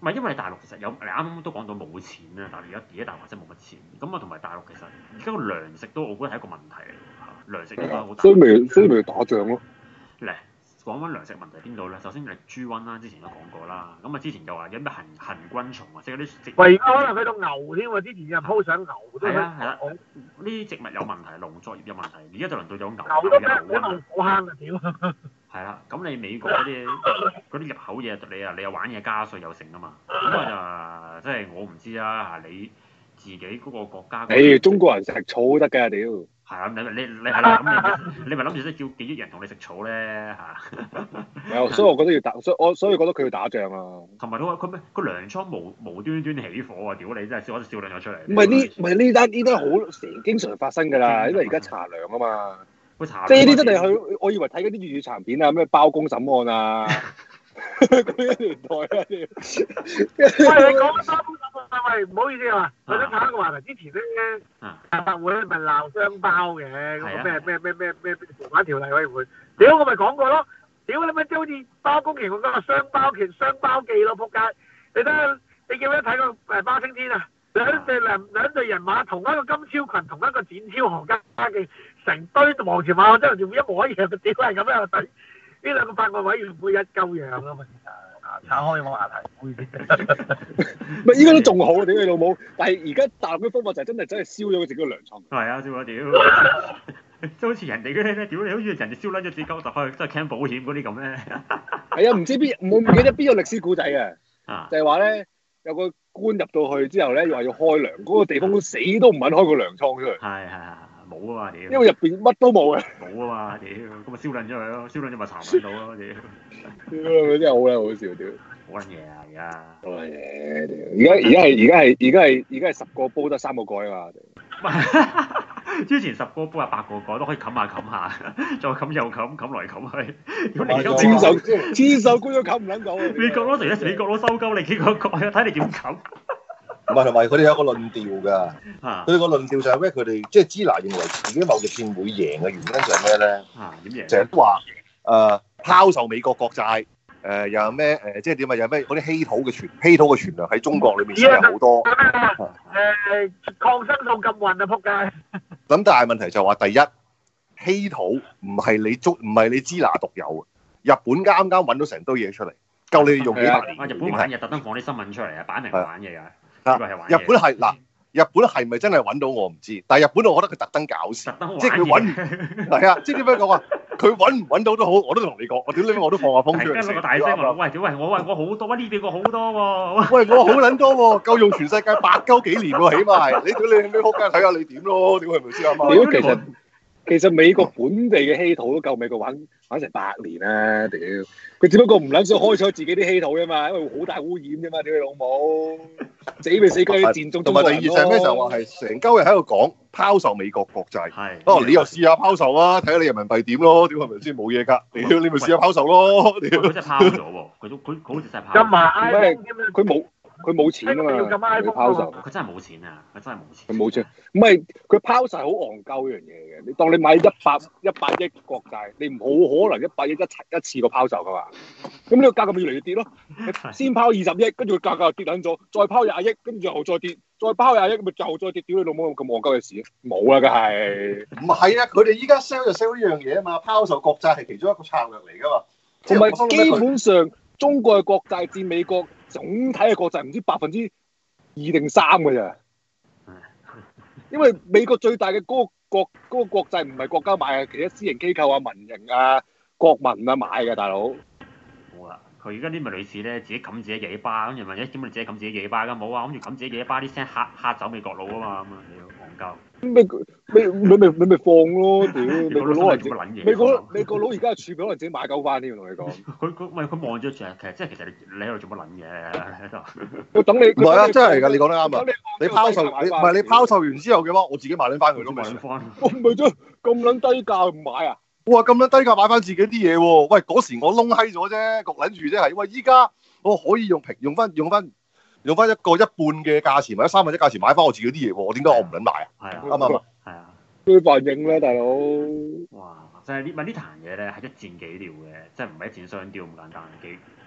唔係因為你大陸其實有你啱啱都講到冇錢啦，但係而家而家大陸真係冇乜錢，咁啊同埋大陸其實而家個糧食都我覺得係一個問題嚟㗎，糧食應該好大。 所以咪所以咪打仗咯。 嚟講翻糧食問題邊度咧？首先係豬瘟啦，之前都講過啦。咁啊之前又話有咩行行軍蟲啊，即係嗰啲植物。 喂，而家可能去到牛添喎，之前有人 po 上牛都係啊係啊，呢啲植物有問題，農作業有問題，而家就輪到咗牛牛都俾人牛俾人火坑啊屌！ 係啦，咁你美國嗰啲嗰啲入口嘢，你啊你又玩嘢加稅又成啊嘛，咁啊就即係我唔知啦嚇，你自己嗰個國家。 誒，中國人食草都得㗎屌！ 係啊，你你你係啦，咁你你咪諗住即係叫幾億人同你食草咧嚇？ 係啊，所以我覺得要打，所以我所以覺得佢要打仗啊。 同埋佢話佢咩個糧倉無無端端起火啊！屌你真係笑我笑兩咗出嚟。 唔係呢，唔係呢單呢單好成經常發生㗎啦，因為而家查糧啊嘛。 即係呢啲真係去，我以為睇嗰啲粵語殘片啊，咩包公審案啊，嗰啲年代啊， 喂，你講包公審案，喂，唔好意思啊，我想講一個話題。之前咧，立法會咪鬧雙包嘅，嗰個咩咩咩咩咩逃犯條例委員會，屌我咪講過咯，屌你咪即係好似包公其實嗰個雙包其雙包記咯，仆街！你睇下，你記唔記得睇個誒包青天啊？兩隊兩兩隊人馬，同一個金超群，同一個展超何家記，成堆王朝馬真係一模一樣嘅，屌係咁樣對，呢兩個法案委員會一鳩樣啊嘛，其實啊，岔開個話題，唔好意思。 唔係依家都仲好啊，屌你老母！但係而家大陸嘅方法就係真係真係燒咗佢自己嘅糧倉。 係啊，燒啊屌！即係好似人哋嗰啲咧，屌你好似人哋燒撚咗自己鳩特去，即係 claim 保險嗰啲咁咧。 係啊，唔知邊我唔記得邊個歷史古仔嘅， 啊、 就係話咧有個官入到去之後咧，又話要開糧，嗰、那個地方都死都唔肯開個糧倉出嚟。 係係係，冇啊嘛屌！ 因為入邊乜都冇嘅。 冇啊嘛屌，咁咪燒撚咗佢咯，燒撚咗咪查唔到咯屌！ 屌，真係好撚好笑屌！ 好撚嘢啊而家！ 好撚嘢屌！而家而家係而家係而家係而家係十個煲得三個蓋啊嘛！ 之前十個煲啊八個蓋都可以冚下冚下，再冚又冚，冚來冚去。如果你而家千手千手觀都冚唔撚到。 美國佬成日美國佬收鳩你幾個蓋，睇你點冚。 唔係同埋佢哋有個論調㗎，佢哋個論調就係咩？佢哋即係支那認為自己貿易戰會贏嘅原因就係咩咧？ 啊點贏？ 成日都話誒拋售美國國債，誒又有咩誒即係點啊？有咩嗰啲稀土嘅存稀土嘅存量喺中國裏面先有好多。 誒抗生素禁運啊仆街！ 咁但係問題就係話，第一稀土唔係你中唔係你支那獨有嘅，日本啱啱揾到成堆嘢出嚟，夠你哋用幾百年。 啊！日本玩嘢特登放啲新聞出嚟啊，擺明係玩嘢㗎。 啊！日本係嗱，日本係咪真係揾到我唔知，但係日本我覺得佢特登搞事，即係佢揾係啊！即係點樣講啊？佢揾唔揾到都好，我都同你講，我屌你我都放下風出嚟。 大個大聲話：喂，屌喂，我喂我好多，喂呢邊個好多喎。 喂，我好撚多喎，夠用全世界八鳩幾年喎，起碼係。你屌你咩仆街睇下你點咯？屌係咪先啊？ 屌其實其實美國本地嘅稀土都夠美國玩玩成百年啦！屌佢只不過唔撚想開採自己啲稀土啫嘛，因為好大污染啫嘛！屌你老母，死咪死鳩啲戰中中國人咯。 同埋第二就係咩？就話係成鳩日喺度講拋售美國國債。 係。 哦，你又試下拋售啊，睇下你人民幣點咯？屌係咪先冇嘢㗎？屌你咪試下拋售咯！屌佢真係拋咗喎，佢都佢好似真係拋。 咁埋唔係佢冇。佢冇錢啊嘛，佢拋售。 佢真係冇錢啊！佢真係冇錢。 佢冇錢，唔係佢拋售係好戇鳩一樣嘢嘅。你當你買一百一百億國債，你唔好可能一百億一齊一次過拋售噶嘛？咁呢個價格咪越嚟越跌咯。先拋二十億，跟住個價格又跌緊咗，再拋廿億，跟住又再跌，再拋廿億，咪就再跌。屌你老母咁戇鳩嘅事，冇啦，梗係。唔係啊，佢哋依家 sell 就 sell 呢樣嘢啊嘛，拋售國債係其中一個策略嚟噶嘛。 同埋基本上中國嘅國債佔美國總體嘅國債唔知百分之二定三嘅咋，因為美國最大嘅嗰個國嗰個國債唔係國家買嘅，其他私營機構啊、民營啊、國民啊買嘅，大佬。 冇啦，佢而家啲咪類似咧，自己冚自己野巴，跟住問一點解你自己冚自己野巴㗎？冇啊，諗住冚自己野巴啲聲嚇嚇走美國佬啊嘛，咁啊你要戇鳩。 咩咩你咪你咪放咯，屌！美國佬係做乜撚嘢？ 美國美國佬而家嘅儲備可能自己買夠翻添，同你講。 佢佢唔係佢望咗隻，其實即係其實你你喺度做乜撚嘢喺度？ 我等你。唔係啊，真係㗎，你講得啱啊！你拋售你唔係你拋售完之後嘅話，我自己買撚翻佢咯，咪翻。 我唔係啫，咁撚低價唔買啊！ 哇，咁撚低價買翻自己啲嘢喎！喂，嗰時我窿閪咗啫，焗撚住啫係。喂，依家我可以用平用翻用翻。用翻一個一半嘅價錢或者三分一價錢買翻我自己啲嘢喎，我點解我唔撚買啊？ 係啊， 啱唔啱啊？ 係啊， 都要反應啦，大佬。 哇！就係呢咪呢壇嘢咧係一箭幾鳥嘅，即係唔係一箭雙雕咁簡單。幾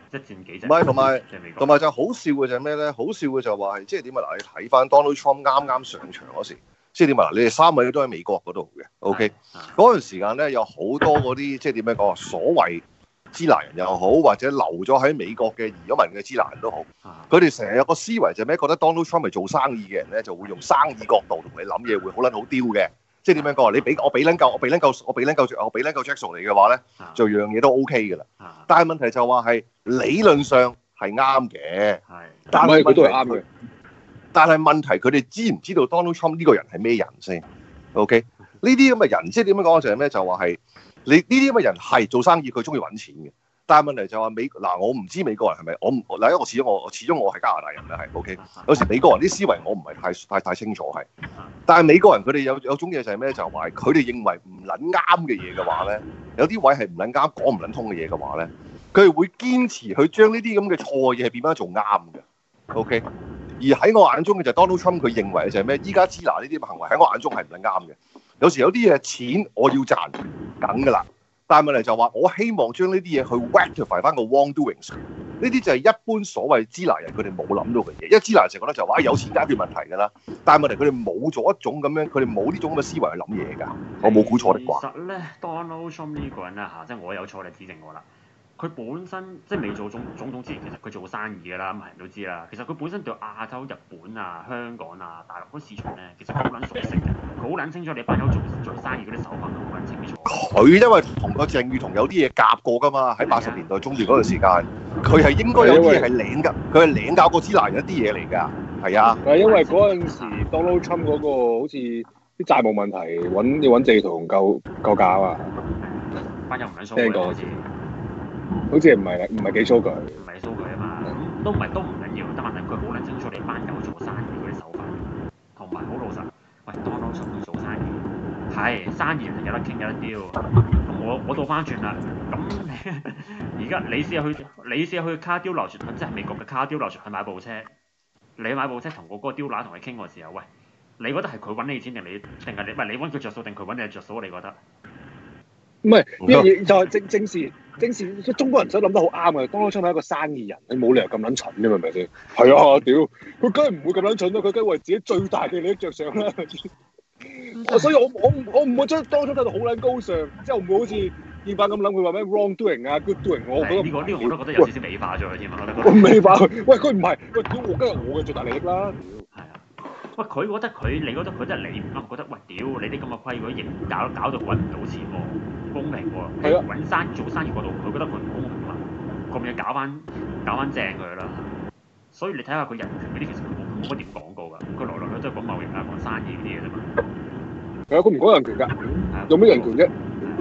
一戰幾隻。 唔係同埋即係美國。 同埋就好笑嘅就係咩咧？好笑嘅就話係即係點啊？嗱，你睇翻 Donald Trump 啱啱上場嗰時，即係點啊？嗱，你哋三位都喺美國嗰度嘅 ，OK？嗰陣時間咧有好多嗰啲即係點樣講啊？所謂支那人又好，或者留咗喺美國嘅移咗民嘅支那人都好，佢哋成日有個思維就係咩？覺得 Donald Trump 係做生意嘅人咧，就會用生意角度同你諗嘢，會好撚好刁嘅。即係點樣講啊？你俾我俾撚夠，我俾撚夠，我俾撚夠，我俾撚夠 Jackson 你嘅話咧，就樣嘢都 OK 嘅啦。但係問題就話係理論上係啱嘅，但係佢都係啱嘅。 但係問題佢哋知唔知道 Donald Trump 呢個人係咩人先 ？OK？呢啲咁嘅人，即係點樣講就係咩？就話係你呢啲咁嘅人係做生意，佢中意揾錢嘅。但係問題就話美嗱，我唔知美國人係咪我唔嗱，因為我始終我始終我係加拿大人咧，係 OK。有時美國人啲思維我唔係太太太清楚係，但係美國人佢哋有有種嘢就係咩？就係話佢哋認為唔撚啱嘅嘢嘅話咧，有啲位係唔撚啱講唔撚通嘅嘢嘅話咧，佢哋會堅持去將呢啲咁嘅錯嘢係變翻做啱嘅 OK。而喺我眼中嘅就係 Donald Trump 佢認為就係咩？依家支那呢啲行為喺我眼中係唔撚啱嘅。有時有啲嘢錢我要賺緊㗎啦。但係問題就話，我希望將呢啲嘢去 rectify 翻個 wrongdoings，呢啲就係一般所謂支那人佢哋冇諗到嘅嘢。因為支那人成日覺得就話有錢解決問題㗎啦，但係問題佢哋冇做一種咁樣，佢哋冇呢種咁嘅思維去諗嘢㗎。我冇估錯的啩。 其實咧，Donald Trump 呢個人咧嚇，即係我有錯你指正我啦。佢本身即係未做總總統之前，其實佢做生意㗎啦，咁係人都知啦。其實佢本身對亞洲、日本啊、香港啊、大陸嗰啲市場咧，其實好撚熟悉嘅。佢好撚清楚你班友做做生意嗰啲手法，好撚清楚。 佢因為同個鄭裕彤有啲嘢夾過㗎嘛，喺八十年代中段嗰段時間，佢係應該有啲嘢係領㗎，佢係領教過支那人一啲嘢嚟㗎，係啊。 係因為嗰陣時 Donald Trump 嗰個好似啲債務問題，揾要揾鄭裕彤救救駕啊嘛。 班友唔撚數嘅好似。 好似唔係唔係幾蘇佢， 唔係蘇佢啊嘛，咁都唔係都唔緊要，但問題佢好撚清楚你班友做生意嗰啲手法，同埋好老實。喂 ，Donald Trump 做生意係生意有得傾有得丟，咁我我倒翻轉啦，咁而家你試下去，你試下去卡雕樓船，即係美國嘅卡雕樓船去買部車，你買部車同個嗰個雕乸同佢傾嘅時候，喂，你覺得係佢揾你錢定你定係你？唔係你揾佢着數定佢揾你着數？你覺得？唔係，呢樣嘢就係正正是正是中國人想諗得好啱嘅。Donald Trump係一個生意人，你冇理由咁撚蠢嘅，係咪先？係啊，屌！佢梗係唔會咁撚蠢咯，佢梗係為自己最大嘅利益着想啦。所以我我我唔會將 Donald Trump 睇到好撚高尚，即係唔會好似現版咁諗佢話咩 wrong doing 啊 good doing。我覺得呢個呢個我都覺得有少少美化咗佢添啊！ 我美化佢，喂佢唔係，喂屌我梗係我嘅最大利益啦。 係啊。喂，佢覺得佢，你覺得佢真係你唔啱，覺得喂屌你啲咁嘅規矩，亦搞搞到揾唔到錢喎，公平喎，係啊，揾生意做生意嗰度，佢覺得佢唔公平啦，咁嘢搞翻搞翻正佢啦，所以你睇下佢人權嗰啲，其實佢冇冇乜點講過㗎，佢來來去都係講貿易啊，講生意嗰啲嘢啫嘛。 係啊，佢唔講人權㗎，有咩人權啫？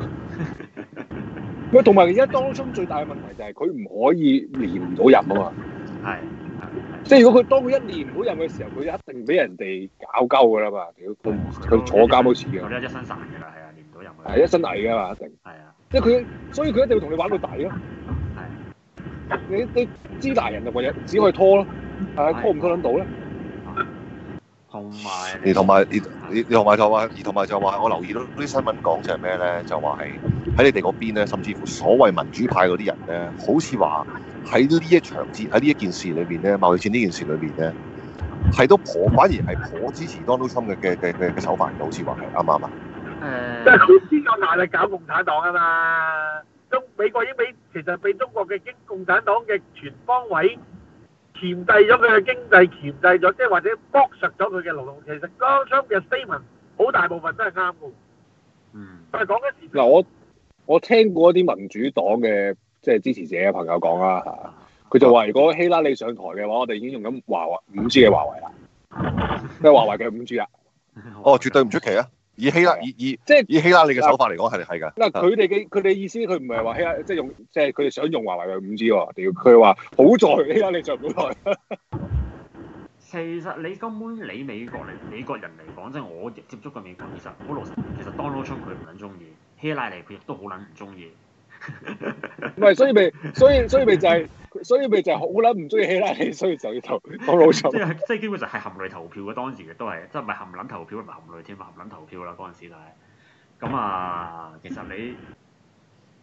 喂，同埋而家當中最大嘅問題就係佢唔可以連唔到任啊嘛。係。即係如果佢當佢一年唔到任嘅時候，佢一定俾人哋搞鳩㗎啦嘛！屌佢佢坐監都似嘅。 佢一身散㗎啦，係啊，連唔到任。 係一身蟻㗎嘛，一定。係啊。即係佢，所以佢一定要同你玩到底咯。係。你你支那人就唯有只可以拖咯，係啊，拖唔拖得到咧？ 同埋。 而同埋而而同埋就話，而同埋就話，我留意到啲新聞講就係咩咧？就話係喺你哋嗰邊咧，甚至乎所謂民主派嗰啲人咧，好似話。喺呢一場戰喺呢一件事裏邊咧，貿易戰呢件事裏邊咧，係都頗反而係頗支持 Donald Trump 嘅嘅嘅嘅嘅手法，好似話係啱唔啱啊？ 誒，即係佢先有壓力搞共產黨啊嘛！中美國已經俾其實俾中國嘅經共產黨嘅全方位鉗制咗佢嘅經濟，鉗制咗即係或者剝削咗佢嘅勞動。其實 Donald Trump 嘅 statement 好大部分都係啱嘅。嗯。但係講緊時嗱，我我聽過一啲民主黨嘅。即係支持者嘅朋友講啦嚇，佢就話：如果希拉里上台嘅話，我哋已經用緊華為五 G 嘅華為啦，即係華為嘅五 G 啦。 哦，絕對唔出奇啊！以希拉以以即係以希拉里嘅手法嚟講係係㗎。 嗱，佢哋嘅佢哋意思，佢唔係話希拉即係用即係佢哋想用華為嘅五 G 喎。屌，佢話好在希拉里上唔到台。 其實你根本你美國嚟美國人嚟講，即係我接觸過美國，其實好老實。其實 Donald Trump 佢唔撚中意，希拉里佢亦都好撚唔中意。 唔係，所以咪，所以所以咪就係、是，所以咪就係好撚唔中意希拉里，所以就要投 Donald Trump。即係即係基本上係含淚投票嘅，當時嘅都係，即係唔係含撚投票，唔係含淚添，含撚投票啦嗰陣時就係、是。咁啊，其實你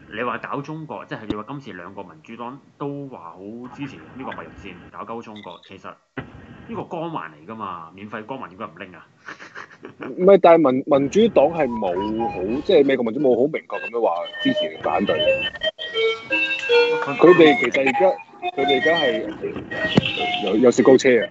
你話搞中國，即係你話今次兩個民主黨都話好支持呢個貿易戰，搞鳩中國，其實呢個光環嚟㗎嘛，免費光環點解唔拎啊？ 唔係，但係民民主黨係冇好，即係美國民主冇好明確咁樣話支持定反對。佢哋其實而家佢哋而家係有有雪糕車啊！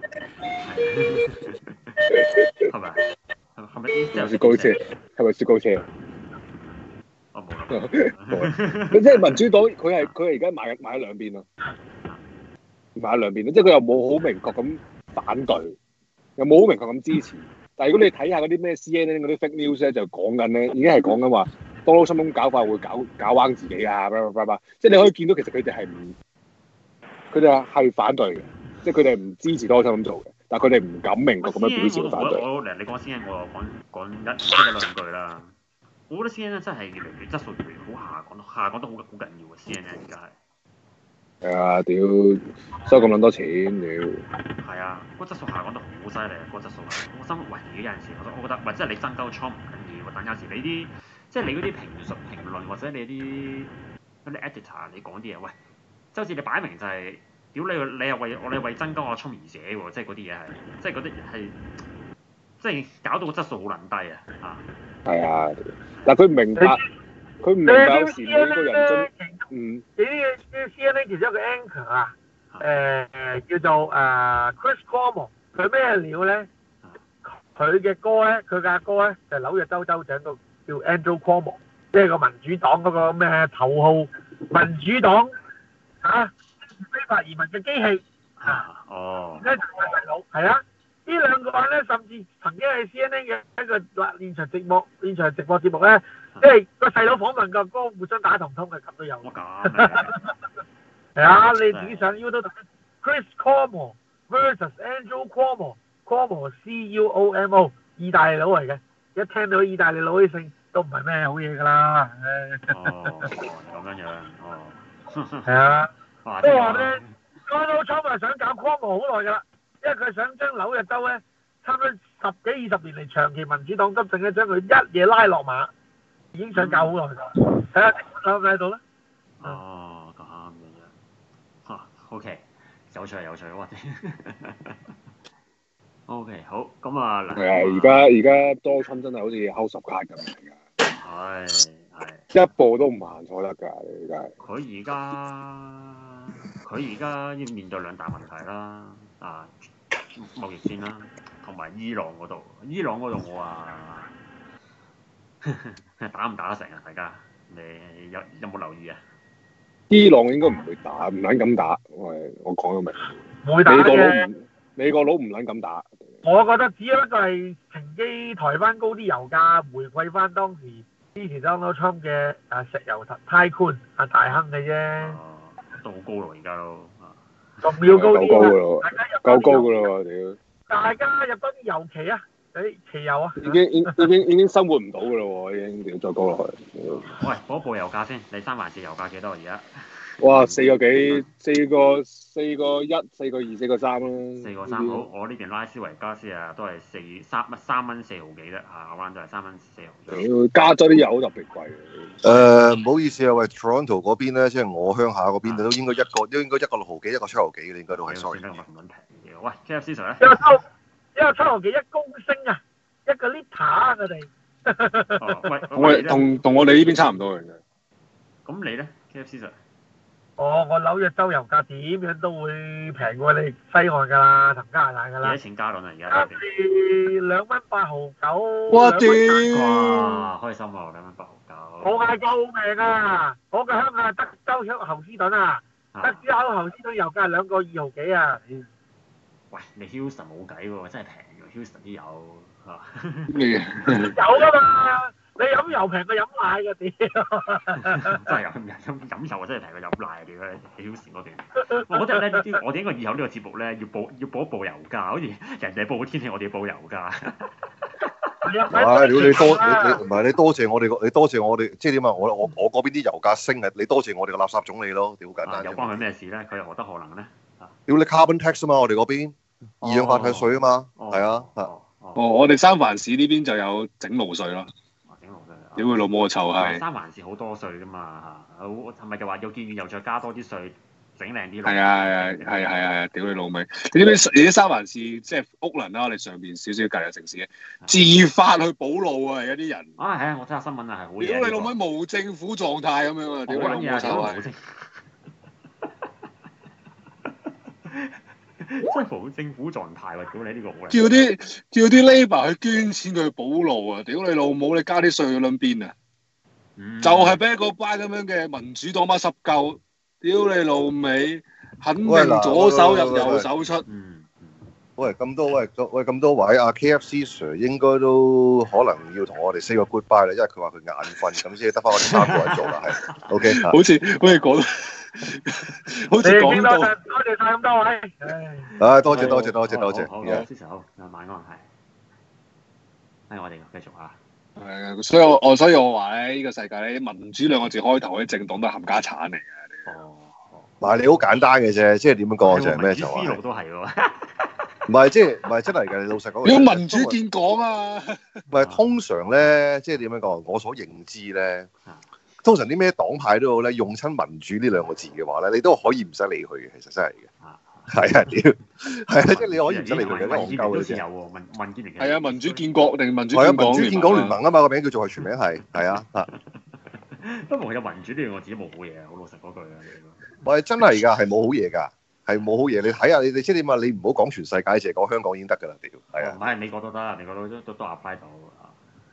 係咪？係係咪？ 有雪糕車係咪雪糕車？ 我冇諗。 即係民主黨，佢係佢係而家買買喺兩邊咯，買喺兩邊咯，即係佢又冇好明確咁反對，又冇好明確咁支持。但係如果你睇下嗰啲咩 C N N 嗰啲 fake news 咧，就講緊咧，已經係講緊話 Donald Trump 咁搞法會搞搞彎自己啊！即係你可以見到其實佢哋係唔，佢哋係反對嘅，即係佢哋係唔支持 Donald Trump 咁做嘅，但係佢哋唔敢明確咁樣表示反對。 我嚟你講 C N N， 我又講講一即係兩句啦。我覺得 C N N 真係越嚟越質素越嚟越好下降，下降得好好緊要啊 ！C N N 而家係。 係啊！屌收咁撚多錢，屌！ 係啊，嗰質素下降得好犀利啊！嗰質素係，我心喂，而家有陣時我我覺得，喂，即係你爭鳩 Trump 唔緊要，但有時你啲即係你嗰啲評述評論或者你啲嗰啲 editor 你講啲嘢，喂，即係好似你擺明就係、是，屌你你又為我你為爭鳩我 Trump 而寫喎，即係嗰啲嘢係，即係嗰啲係，即係搞到個質素好撚低啊！啊，係啊，但佢唔明白。佢唔明白有時每個人真嗯， 你呢個 C N N 其中一個 anchor 啊，誒誒叫做誒 Chris Cuomo，佢咩料咧？佢嘅哥咧，佢嘅阿哥咧就紐約州州長個叫 Andrew Cuomo，即係個民主黨嗰個咩頭號民主黨嚇非法移民嘅機器啊！哦，而家就係細佬，係啊！呢兩個人咧，甚至曾經係 C N N 嘅一個嗱現場直播現場直播節目咧。即係個細佬訪問個哥互相打同通嘅咁都有。我咁係啊！你自己上 YouTube Chris Cuomo versus Andrew Cuomo，Cuomo C U O M O， 意大利佬嚟嘅。一聽到意大利佬啲姓都唔係咩好嘢㗎啦。 哦，咁樣樣，哦。 係啊。都話咧 ，Donald Trump 係想搞 Cuomo 好耐㗎啦，因為佢想將紐約州咧，差唔多十幾二十年嚟長期民主黨執政咧，將佢一嘢拉落馬。已經想搞好耐㗎，睇下睇唔睇到咧？ 哦，咁樣樣嚇 ，OK，有趣有趣，我哋 OK 好，咁啊嗱， 係啊，而家而家多春真係好似 House of Cards咁嚟㗎， 係係一步都唔行錯得㗎，而家佢而家佢而家要面對兩大問題啦，啊貿易戰啦，同埋伊朗嗰度，伊朗嗰度我話。打唔打得成啊？大家，你有有冇留意啊？ 伊朗應該唔會打，唔撚咁打。我我講咗明， 會打嘅。 美國佬唔美國佬唔撚咁打。 我覺得只有一個係乘機抬翻高啲油價，回饋翻當時支持 Donald Trump 嘅啊石油太寬啊大亨嘅啫。 都好高咯，而家都。 仲要高啲啊！夠高㗎咯，屌！ 大家入多啲油期啊！誒汽油啊！ 已經已已經已經生活唔到㗎咯喎，已經要再高落去。 喂，報一報油價先，你三藩市油價幾多而家？ 哇！四個幾，四個四個一，四個二，四個三啦。 四個三好，我呢邊拉斯維加斯啊，都係四三乜三蚊四毫幾啫嚇，灣都係三蚊四毫幾。 加咗啲油特別貴。 誒唔好意思啊，喂 Toronto 嗰邊咧，即係我鄉下嗰邊都應該一個都應該一個六毫幾，一個七毫幾嘅，應該都係。sorry。唔撚平嘅，喂 K F C Sir 咧？ 一個七毫幾一公升啊，一個 liter 啊，佢哋。 哦，喂，同同我哋呢邊差唔多嘅啫。 咁你咧 K F C Sir？ 哦，我紐約州油價點樣都會平過你西岸㗎啦，同加拿大㗎啦。 幾多錢加侖啊？而家？ 加至兩蚊八毫九。 哇屌！ 哇，開心啊！兩蚊八毫九。 我嗌救命啊！我嘅鄉下德州響侯斯頓啊，德州侯斯頓油價係兩個二毫幾啊。 喂，你 Houston 冇計喎，真係平喎 Houston 啲油嚇。 咩？ 有㗎嘛？你飲油平過飲奶㗎屌！ 真係飲飲飲油真係平過飲奶啊！屌你 Houston 嗰段。我覺得咧呢啲，我哋應該以後呢個節目咧要報要報一報油價，好似人哋報天氣，我哋要報油價。 唉，如果你多你你唔係你多謝我哋個，你多謝我哋，即係點啊？我我我嗰邊啲油價升啊！你多謝我哋個垃圾總理咯，屌簡單。 有關佢咩事咧？佢又何德何能咧？ 屌你 carbon tax 啊嘛，我哋嗰邊二氧化碳稅啊嘛，係啊， 哦，我哋三藩市呢邊就有整路稅咯。 整路稅， 屌佢老母個臭閪！ 三環線好多稅噶嘛嚇，係咪就話要建議又再加多啲稅，整靚啲路？ 係啊係啊係啊係啊！屌你老味！你知唔知你啲三環線即係屋輪啦？我哋上邊少少隔離城市嘅自發去補路啊！有啲人啊係啊！我睇下新聞啊，係好嘢。 屌你老味冇政府狀態咁樣啊！屌你老母臭閪！ 真係冇政府狀態喎！屌你呢個好叫啲叫啲 Labour 去捐錢佢去補路啊！屌你老母！你加啲稅去撚邊啊？ 嗯、 就係俾嗰班咁樣嘅民主黨媽濕鳩！屌你老味，肯定左手入右手出。 嗯嗯、 喂，咁多位，喂咁多位，阿 K F C Sir 應該都可能要同我哋 say 個 goodbye 啦，因為佢話佢眼瞓，咁先得翻我哋三個人做啦，係。O K。 好似好似講。好似講到， 多謝晒咁多位。 唉，多謝多謝多謝多謝。 好，好，支持好，晚安係。係我哋繼續啊。 係啊，所以我我所以我話咧，呢個世界咧，民主兩個字開頭嗰啲政黨都係冚家產嚟嘅。 哦。 唔係你好簡單嘅啫，即係點樣講就係咩就話。 民主思路都係喎。 唔係即係唔係真係嘅，你老實講。 要民主建港啊！ 唔係通常咧，即係點樣講？我所認知咧。通常啲咩黨派都好咧，用親民主呢兩個字嘅話咧，你都可以唔使理佢嘅，其實真係嘅。係啊，屌，係啊，即係你可以唔使理佢嘅，戇鳩嘅啫。 有喎，民民建聯係啊，民主建國定民主係啊， 建港民主建港聯盟啊嘛，個名叫做係全名係，係啊，嚇。 不過有民主呢兩個字冇好嘢啊，好老實嗰句啊。 唔係真係㗎，係冇好嘢㗎，係冇好嘢。你睇下你你即係點啊？你唔好講全世界，淨係講香港已經得㗎啦，屌。係啊。 唔係美國都得，美國都都都 apply 到啊。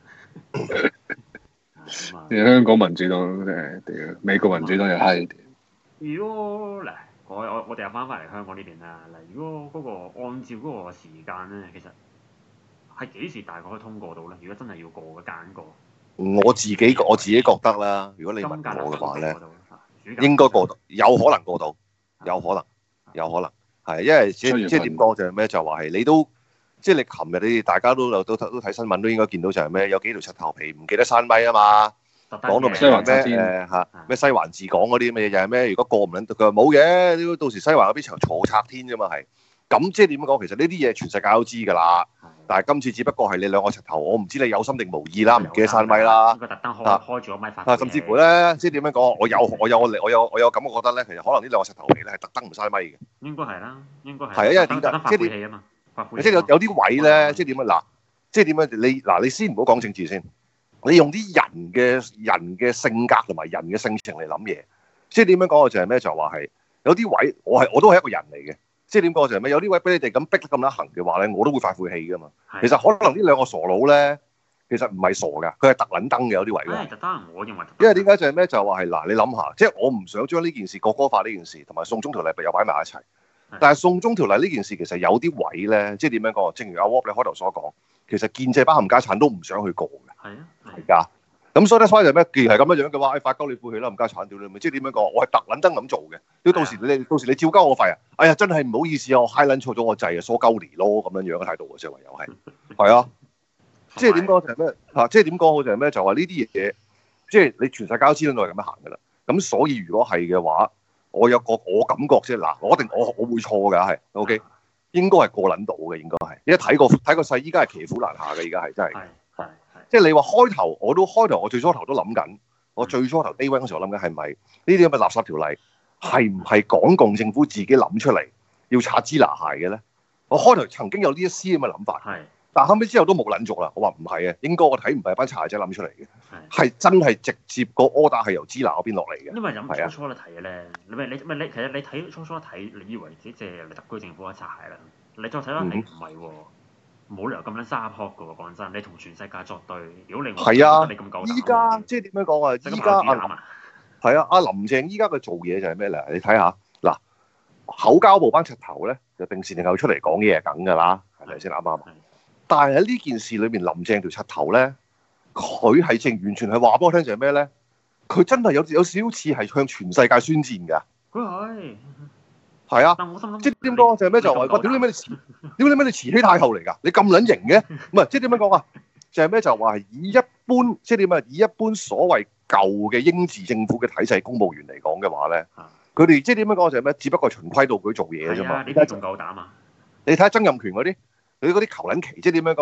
香港民主黨誒屌，美國民主黨又閪。 如果嗱，我我我哋又翻返嚟香港呢邊啦。嗱，如果嗰、嗰個按照嗰個時間咧，其實係幾時大概可以通過到咧？如果真係要過嘅揀過， 我自己我自己覺得啦，如果你問我嘅話咧，應該過到，有可能過到，有可能，有可能係，因為即即點講就係咩？就話係你都。即係你琴日你大家都有都都睇新聞都應該見到就係咩？有幾條柒頭皮唔記得閂咪啊嘛，講到明咩誒嚇咩西環治港嗰啲咩嘢又係咩？如果過唔撚到，佢話冇嘅，到時西環嗰邊場嘈拆天啫嘛係。咁即係點講？其實呢啲嘢全世界都知㗎啦。但係今次只不過係你兩個柒頭，我唔知你有心定無意啦，唔記得閂咪啦。 佢特登開開住個咪發。 啊，甚至乎咧，即係點樣講？我有我有我有我有感覺覺得咧，其實可能呢兩個柒頭皮咧係特登唔閂咪嘅。 應該係啦，應該係。 係啊，因為點解？即係點？即係有有啲位咧，即係點啊？嗱，即係點啊？你嗱，你先唔好講政治先，你用啲人嘅人嘅性格同埋人嘅性情嚟諗嘢。即係點樣講？就係咩？就係話係有啲位，我係我都係一個人嚟嘅。即係點講？就係咩？有啲位俾你哋咁逼得咁撚行嘅話咧，我都會發晦氣噶嘛。其實可能呢兩個傻佬咧，其實唔係傻㗎，佢係特撚登嘅有啲位㗎。 特登，我認為。因為點解就係咩？就係話係嗱，你諗下，即係我唔想將呢件事國歌法呢件事同埋送中條例又擺埋一齊。但係送中條例呢件事其實有啲位咧，即係點樣講？正如阿 Wop 你開頭所講，其實建制班冚家產都唔想去過嘅。係啊，係㗎。咁所以咧，所以就咩？既然係咁樣樣嘅話，誒發鳩你晦氣啦，冚家產屌你咪，即係點樣講？我係特撚登咁做嘅。要到時你到時你照鳩我肺啊！哎呀，真係唔好意思啊，我嗨撚錯咗我掣啊，疏鳩年咯咁樣樣嘅態度嘅，即係唯有係。係啊。即係點講就係咩？嚇！即係點講好就係咩？就話呢啲嘢，即係你全世界都知道都係咁樣行㗎啦。咁所以如果係嘅話，我有個我感覺啫，嗱，我一定我我會錯㗎，係 OK，應該係過撚到嘅，應該係。一睇個睇個勢，依家係騎虎難下嘅，依家係真係。係係即係你話開頭，我都開頭，我最初頭都諗緊，我最初頭 day one 嗰時候諗緊係咪呢啲咁嘅垃圾條例係唔係港共政府自己諗出嚟要擦脂拿鞋嘅咧？我開頭曾經有呢一絲咁嘅諗法。係。但後尾之後都冇撚續啦，我話唔係啊，應該我睇唔係班擦鞋仔諗出嚟嘅，係真係直接個 order 係由支那嗰邊落嚟嘅。 因為咁初初你睇咧，你咪你咪你其實你睇初初睇，你以為自己借特區政府一擦鞋啦，你再睇翻你唔係喎，冇理由咁撚沙撲嘅喎，講真，你同全世界作對，如果你係啊，你咁夠膽， 依家即係點樣講啊？依家阿係啊，阿林鄭依家嘅做嘢就係咩咧？你睇下嗱，口交部班柒頭咧就定時定候出嚟講嘢係梗㗎啦，係咪先啱啱？但係喺呢件事裏面，林鄭條柒頭咧，佢係正完全係話俾我聽就係咩咧？佢真係有有少少似係向全世界宣戰㗎。佢係係啊，即係點講就係咩？就話我屌你咩？你慈屌你咩？你慈禧太后嚟㗎？你咁撚型嘅？唔係即係點樣講啊？就係咩？就話係以一般即係點啊？以一般所謂舊嘅英治政府嘅體制公務員嚟講嘅話咧，佢哋即係點樣講就係咩？只不過循規蹈矩做嘢啫嘛。 你睇仲夠膽啊？ 你睇下曾蔭權嗰啲。佢嗰啲求撚期，即係點樣講話？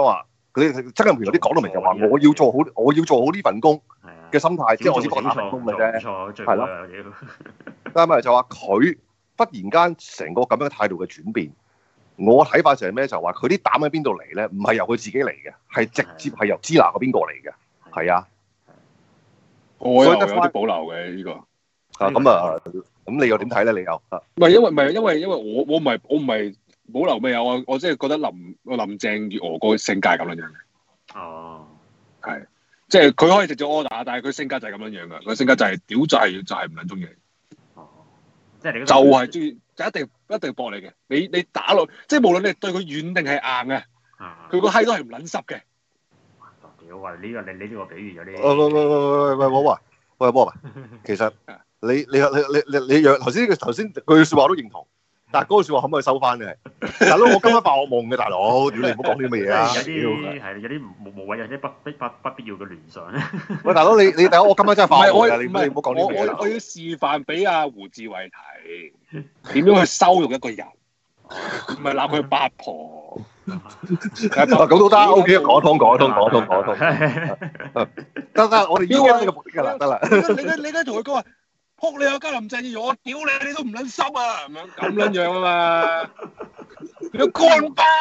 佢哋曾蔭權有啲講到明就話我要做好我要做好呢份工嘅心態，即係我只不過打份工嘅啫，係咯。但係就話佢忽然間成個咁樣嘅態度嘅轉變，我睇法就係咩？就話佢啲膽喺邊度嚟咧？唔係由佢自己嚟嘅，係直接係由支那嗰邊過嚟嘅，係啊。 我有有啲保留嘅呢個。 啊咁啊，咁你又點睇咧？你又唔係因為唔係因為因為我我唔係我唔係保留咩啊？我我即係覺得林林鄭月娥個性格係咁樣樣嘅。 哦， 係，即係佢可以直接 order，但係佢性格就係咁樣樣嘅。佢性格就係屌就係就係唔撚中意。 哦，即係你就係中意就一定一定搏你嘅。你你打落，即係無論你對佢軟定係硬嘅，佢個閪都係唔撚濕嘅。 屌啊！呢個你你呢個比喻有啲。 喂喂喂喂喂喂喂喂波啊！其實你你你你你你若頭先呢個頭先句説話都認同，但係嗰句説話可唔可以收翻咧？大佬，我今晚發惡夢嘅大佬，屌你唔好講啲咁嘅嘢啊！ 有啲係有啲無無謂有啲不不不不必要嘅聯想咧。 喂，大佬你你大佬，我今晚真係發惡夢㗎，你唔係你唔好講啲咁嘅嘢。 我我要示範俾阿胡志偉睇點樣去羞辱一個人，唔係鬧佢八婆。 咁都得 ，OK，講通講通講通講通。得得，我哋要呢個目的㗎啦，得啦。 你你你梗係同佢講話，撲你個家林鄭月娥，我屌你，你都唔撚濕啊！咁樣咁撚樣啊嘛，你個乾包。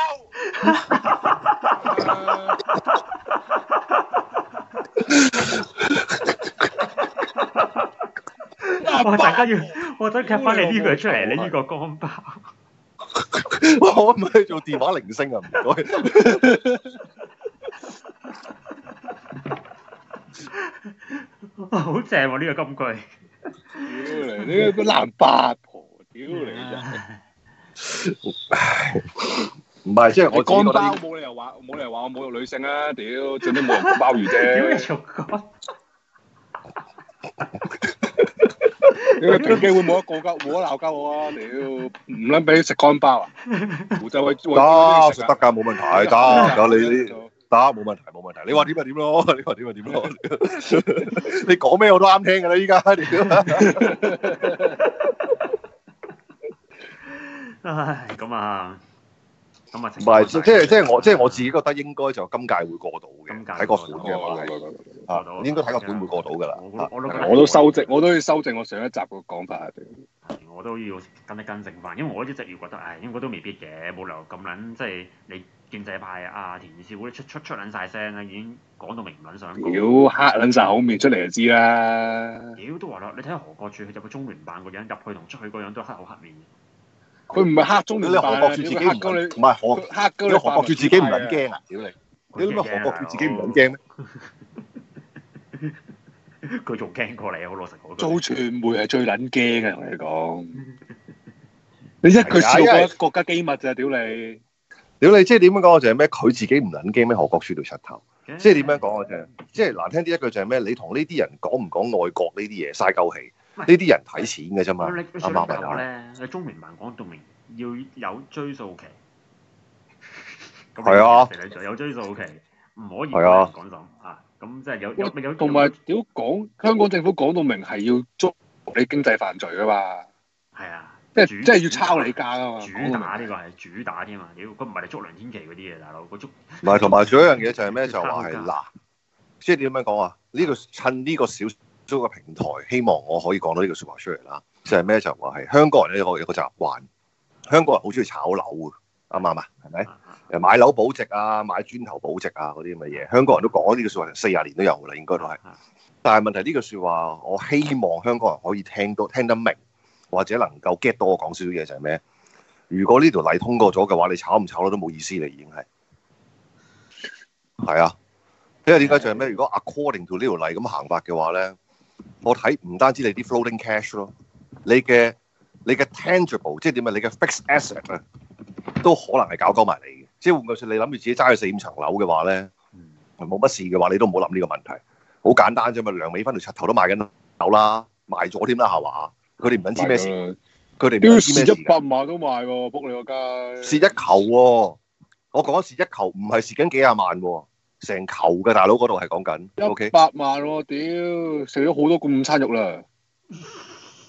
我大家要，我想夾翻你呢句出嚟，你呢個乾包。 我可唔可以做電話鈴聲啊？唔該。 好正喎！呢個金句。 屌你！你個爛八婆，屌你真係。 唔係，即係我乾包冇理由話冇理由話我侮辱女性啊！屌，最尾冇人講鮑魚啫。 屌你做乾！ 你個平機會冇得過交，冇得鬧交我啊！屌，唔撚俾你食乾包啊！胡就係得食得㗎，冇問題，得有你你得冇問題冇問題。你話點就點咯，你話點就點咯。你講咩我都啱聽㗎啦，依家唉，咁啊，咁啊， 唔係即係即係我即係我自己覺得應該就今屆會過到嘅，睇個款嘅話係啊，應該睇個款會過到㗎啦。 我都修正，我都要修正我上一集個講法。 我都要跟一跟正翻，因為我一直要覺得，唉，應該都未必嘅，冇理由咁撚，即係你建制派啊、田少嗰啲出出出撚晒聲啦，已經講到明唔撚想講。 屌，黑撚晒口面出嚟就知啦。 屌都話啦，你睇下何國柱佢入去中聯辦個樣，入去同出去個樣都黑口黑面。 佢唔係黑中聯辦啊！ 何國柱自己唔黑你， 唔係何黑你何國柱自己唔撚驚啊！屌你，你點解何國柱自己唔撚驚咩？ 佢仲驚過你，好老實講。 做傳媒係最撚驚嘅，同你講。你一句笑過國家機密咋？屌你！ 屌你！即係點樣講？就係咩？佢自己唔撚驚咩？何國柱條柒頭。即係點樣講啊？啫，即係難聽啲一句就係咩？你同呢啲人講唔講愛國呢啲嘢嘥鳩氣？呢啲人睇錢嘅啫嘛。啱唔啱啊？你中聯辦講到明要有追訴期。 係啊。 有追訴期，唔可以講講什啊？咁即係有有有。 同埋屌講香港政府講到明係要捉你經濟犯罪噶嘛？ 係啊。 即係即係要抄你家噶嘛？ 主打呢個係主打添啊！屌，佢唔係你捉梁天琦嗰啲嘢，大佬，佢捉。 唔係，同埋仲有一樣嘢就係咩？就話係嗱，即係點樣講啊？呢個趁呢個小小嘅平台，希望我可以講到呢個説話出嚟啦。就係咩？就話係香港人咧有個有個習慣，香港人好中意炒樓嘅，啱唔啱啊？係咪？誒買樓保值啊，買磚頭保值啊，嗰啲咁嘅嘢，香港人都講呢個説話成四十年都有㗎啦，應該都係。但係問題呢個説話，我希望香港人可以聽到聽得明。或者能夠 get 到我講少少嘢就係咩？如果呢條例通過咗嘅話，你炒唔炒都冇意思啦，已經係。係啊，因為點解就係咩？如果 according to 呢條例咁行法嘅話咧，我睇唔單止你啲 floating cash 咯，你嘅你嘅 tangible 即係點啊？你嘅 fixed asset 啊，都可能係搞鳩埋你嘅。即係換句説，你諗住自己揸住四五層樓嘅話咧，冇乜事嘅話，你都唔好諗呢個問題。好簡單啫嘛，梁美芬條柒頭都賣緊樓啦，賣咗添啦，係嘛？佢哋唔撚知咩事，佢哋唔撚知咩事。 蝕一百萬都賣喎，仆你個街！ 蝕一球喎，我講蝕一球，唔係蝕緊幾廿萬喎，成球嘅大佬嗰度係講緊。 一百萬喎，屌！食咗好多咁午餐肉啦。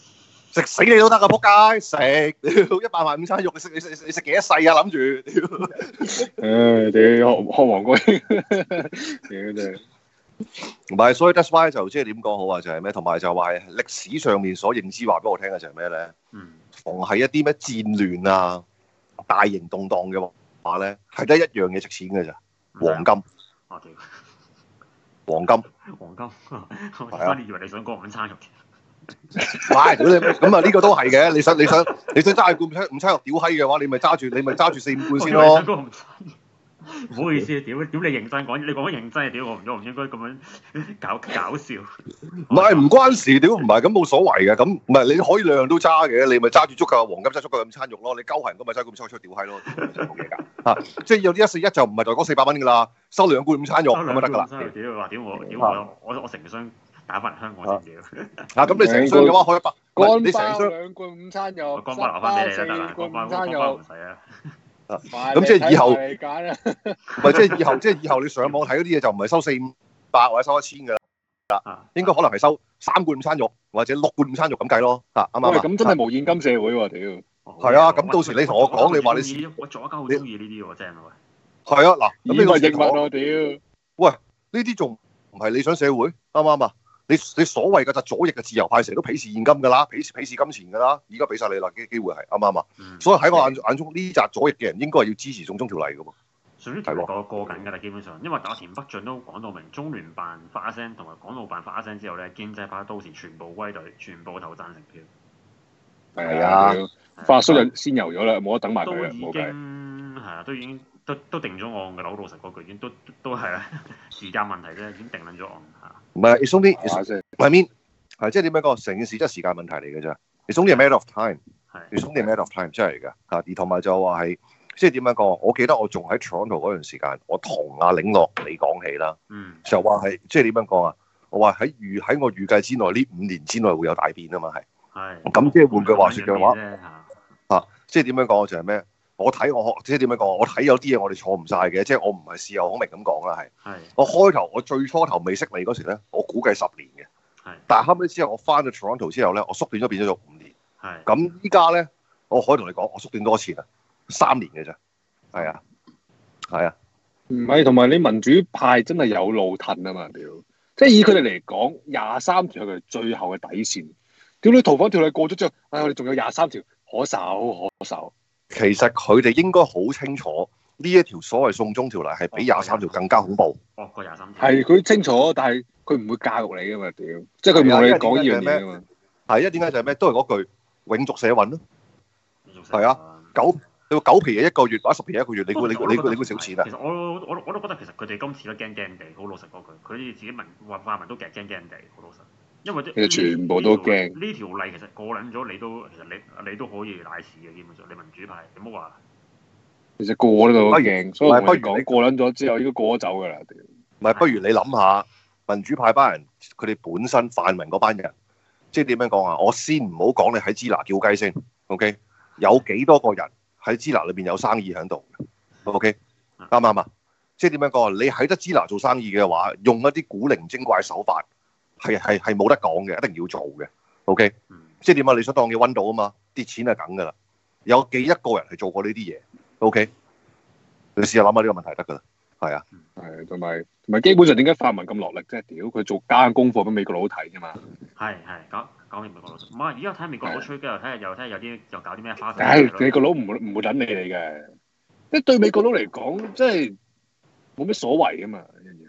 食死你都得噶，仆街食一百萬午餐肉，你食你食你食幾多世啊？諗住， 唉，屌學學黃國英，屌真係。 唔係，所以 that's why 就即係點講好啊？就係咩？同埋就話係歷史上面所認知話俾我聽嘅就係咩咧？ 嗯， 逢係一啲咩戰亂啊、大型動盪嘅話咧，係得一樣嘢值錢嘅咋，黃金。 我屌， 黃金。 黃金，我反而以為你想講午餐肉。 喂，咁啊呢個都係嘅。你想你想你想揸住罐午餐肉屌閪嘅話，你咪揸住你咪揸住四五罐先咯。 唔好意思，屌屌你認真講，你講認真嘅屌我唔我唔應該咁樣搞搞笑。 唔係唔關事，屌唔係咁冇所謂嘅，咁唔係你可以兩樣都揸嘅，你咪揸住足夠黃金，揸足夠午餐肉咯。你鳩閒咁咪揸罐午餐肉出屌閪咯，冇嘢㗎嚇。即係有啲一四一就唔係就嗰四百蚊㗎啦，收兩罐午餐肉咁就得㗎啦。 屌話屌我屌我我我成箱打翻嚟香港先屌。 啊咁你成箱嘅話可以百， 乾你成箱兩罐午餐肉， 乾包留翻俾你啦，得啦， 罐乾包午餐肉唔使啊。 咁即係以後，唔係即係以後，即係以後你上網睇嗰啲嘢就唔係收四五百或者收一千㗎啦，應該可能係收三罐午餐肉或者六罐午餐肉咁計咯，嚇啱唔啱啊？ 咁真係無現金社會喎，屌！ 係啊，咁到時你同我講，你話你我左家好中意呢啲喎，真係喎。 係啊，嗱，咁你個英文我屌！ 喂，呢啲仲唔係理想社會？啱唔啱啊？你你所謂嘅就左翼嘅自由派成日都鄙視現金㗎啦，鄙視鄙視金錢㗎啦，而家俾晒你啦，機機會係啱唔啱啊？ 嗯、 所以喺我眼眼中呢紮左翼嘅人應該係要支持送中條例㗎喎。 上呢條例過過緊㗎啦，基本上，因為打田北俊都講到明，中聯辦發聲同埋港澳辦發聲之後咧，建制派到時全部歸隊，全部投贊成票。 係啊，發叔就先遊咗啦，冇得等埋佢啦，冇計。 都已經係啊，都已經都都定咗案㗎啦，好老實嗰句已經都都係啊，時間問題啫，已經定撚咗案嚇。 唔係，it's only，I mean 係即係點樣講？成件事真係時間問題嚟嘅啫。it's only a matter of time，it's only a matter of time 真係㗎嚇。而同埋就話係即係點樣講？我記得我仲喺 Toronto 嗰段時間，我同阿領樂你講起啦， 嗯、 就話係即係點樣講啊？我話喺預喺我預計之內，呢五年之內會有大變啊嘛係。係。咁即係換句話説嘅話，嚇、啊、即係點樣講就係咩？我睇我學即係點樣講？我睇有啲嘢我哋錯唔晒嘅，即係我唔係事後孔明咁講啦，係。係。我開頭我最初頭未識你嗰時咧，我估計十年嘅。係。但係後尾之後我翻到 Toronto 之後咧，我縮短咗變咗做五年。係。咁依家咧，我可以同你講，我縮短多次啦，三年嘅啫。係啊。係啊。 唔係，同埋你民主派真係有路褪啊嘛，屌！即係以佢哋嚟講，廿三條係佢哋最後嘅底線。屌你逃犯條例過咗之後，唉、哎，我哋仲有廿三條可守可守。 其實佢哋應該好清楚呢一條所謂送中條例係比廿三條更加恐怖。 哦，個廿三條係佢清楚，但係佢唔會教育你噶嘛，屌！即係佢唔同你講呢樣嘢噶嘛。係啊，點解就係咩？都係嗰句永續社運咯。係啊，九你話九皮嘢一個月，或者十皮嘢一個月，你估你估你估你估少錢啊？ 其實我我我都覺得其實佢哋今次都驚驚地，好老實嗰句，佢哋自己民話泛民都其實驚驚地，好老實。因為其實全部都驚呢條例，其實過撚咗你都其實你你都可以賴屎嘅，基本上你民主派，你唔好話。其實過呢度都驚，所以我講過撚咗之後應該過咗走㗎啦。 唔係，不如你諗下民主派班人，佢哋本身泛民嗰班人，即係點樣講啊？我先唔好講你喺支那叫雞先 ，OK？ 有幾多個人喺支那裏邊有生意喺度 ？OK？ 啱唔啱啊？即係點樣講啊？你喺得支那做生意嘅話，用一啲古靈精怪手法。係係係冇得講嘅，一定要做嘅。OK，、嗯、即係點啊？你想當嘅溫度啊嘛，啲錢係梗㗎啦。有幾一個人係做過呢啲嘢？OK，你試下諗下呢個問題得㗎啦。係啊， 係同埋同埋基本上點解泛民咁落力啫？屌佢做家功課俾美國佬睇啫嘛。係係講講完美國佬，唔係而家睇美國佬吹雞，又睇下又睇下有啲又搞啲咩花。唉，美國佬唔會唔會等你哋嘅，即係對美國佬嚟講，即係冇咩所謂㗎嘛。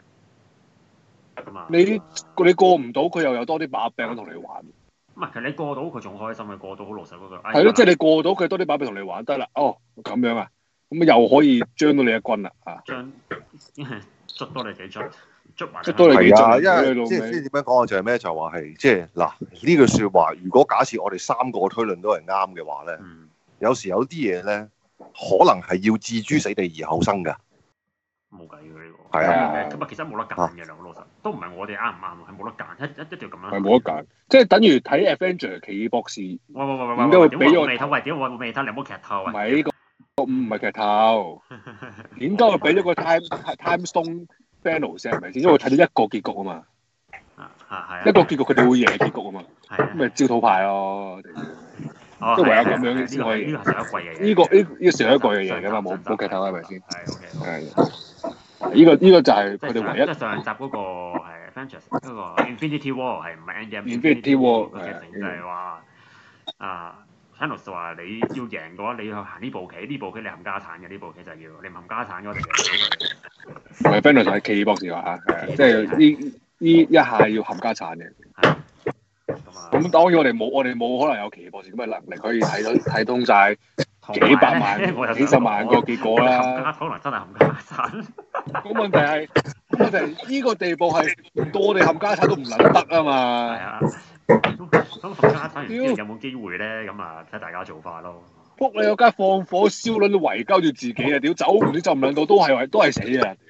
你你過唔到，佢又有多啲把柄同你玩。唔係，其實你過到佢仲開心，佢過到好老實嗰句。係咯，即係你過到佢多啲把柄同你玩得啦。哦，咁樣啊，咁又可以將到你一軍啦啊！將捉多你幾捉，捉埋。捉多你幾捉。係啊，因為即係即係點樣講啊？就係咩？就話係即係嗱呢句説話。如果假設我哋三個推論都係啱嘅話咧，嗯、有時有啲嘢咧，可能係要置諸死地而後生㗎。冇計嘅呢個，係啊，咁啊其實冇得揀嘅兩個老實，都唔係我哋啱唔啱，係冇得揀，一一一定要咁樣。係冇得揀，即係等於睇 Avenger 奇異博士。喂喂喂喂喂，點解會俾我未睇？喂，點解我未睇？你唔好劇透啊！唔係呢個，唔係劇透。點解會俾咗個 Time Time Stone Thanos 係咪先？因為我睇到一個結局啊嘛。 係一個結局佢哋會贏結局啊嘛， 係咁咪照套牌咯。 哦， 即係唯有咁樣先可以。 呢個係上一季嘅嘢。 呢個呢呢個上一季嘅嘢㗎嘛，冇冇劇透係咪先？ 係 OK。 係。呢個呢個就係佢哋唯一。 即係上集嗰個係 Avengers 嗰個 Infinity War 係唔係 Infinity War 個劇情就係話啊 Thanos 話你要贏嘅話，你要行呢步棋，呢步棋你冚家產嘅，呢步棋就係要你唔冚家產嘅，我哋贏到佢。 唔係 Thanos 係奇異博士話嚇，即係呢呢一下要冚家產嘅。咁當然我哋冇，我哋冇可能有奇異博士咁嘅能力可以睇到睇通晒幾百萬、幾十萬個結果啦。 可能真係冚家產。 咁問題係，問題係呢個地步係到我哋冚家產都唔撚得啊嘛。 係啊。咁冚家產完之後有冇機會咧？咁啊睇大家做法咯。 仆你有間放火燒撚到圍鳩住自己啊！屌走唔知浸唔撚到都係都係死啊！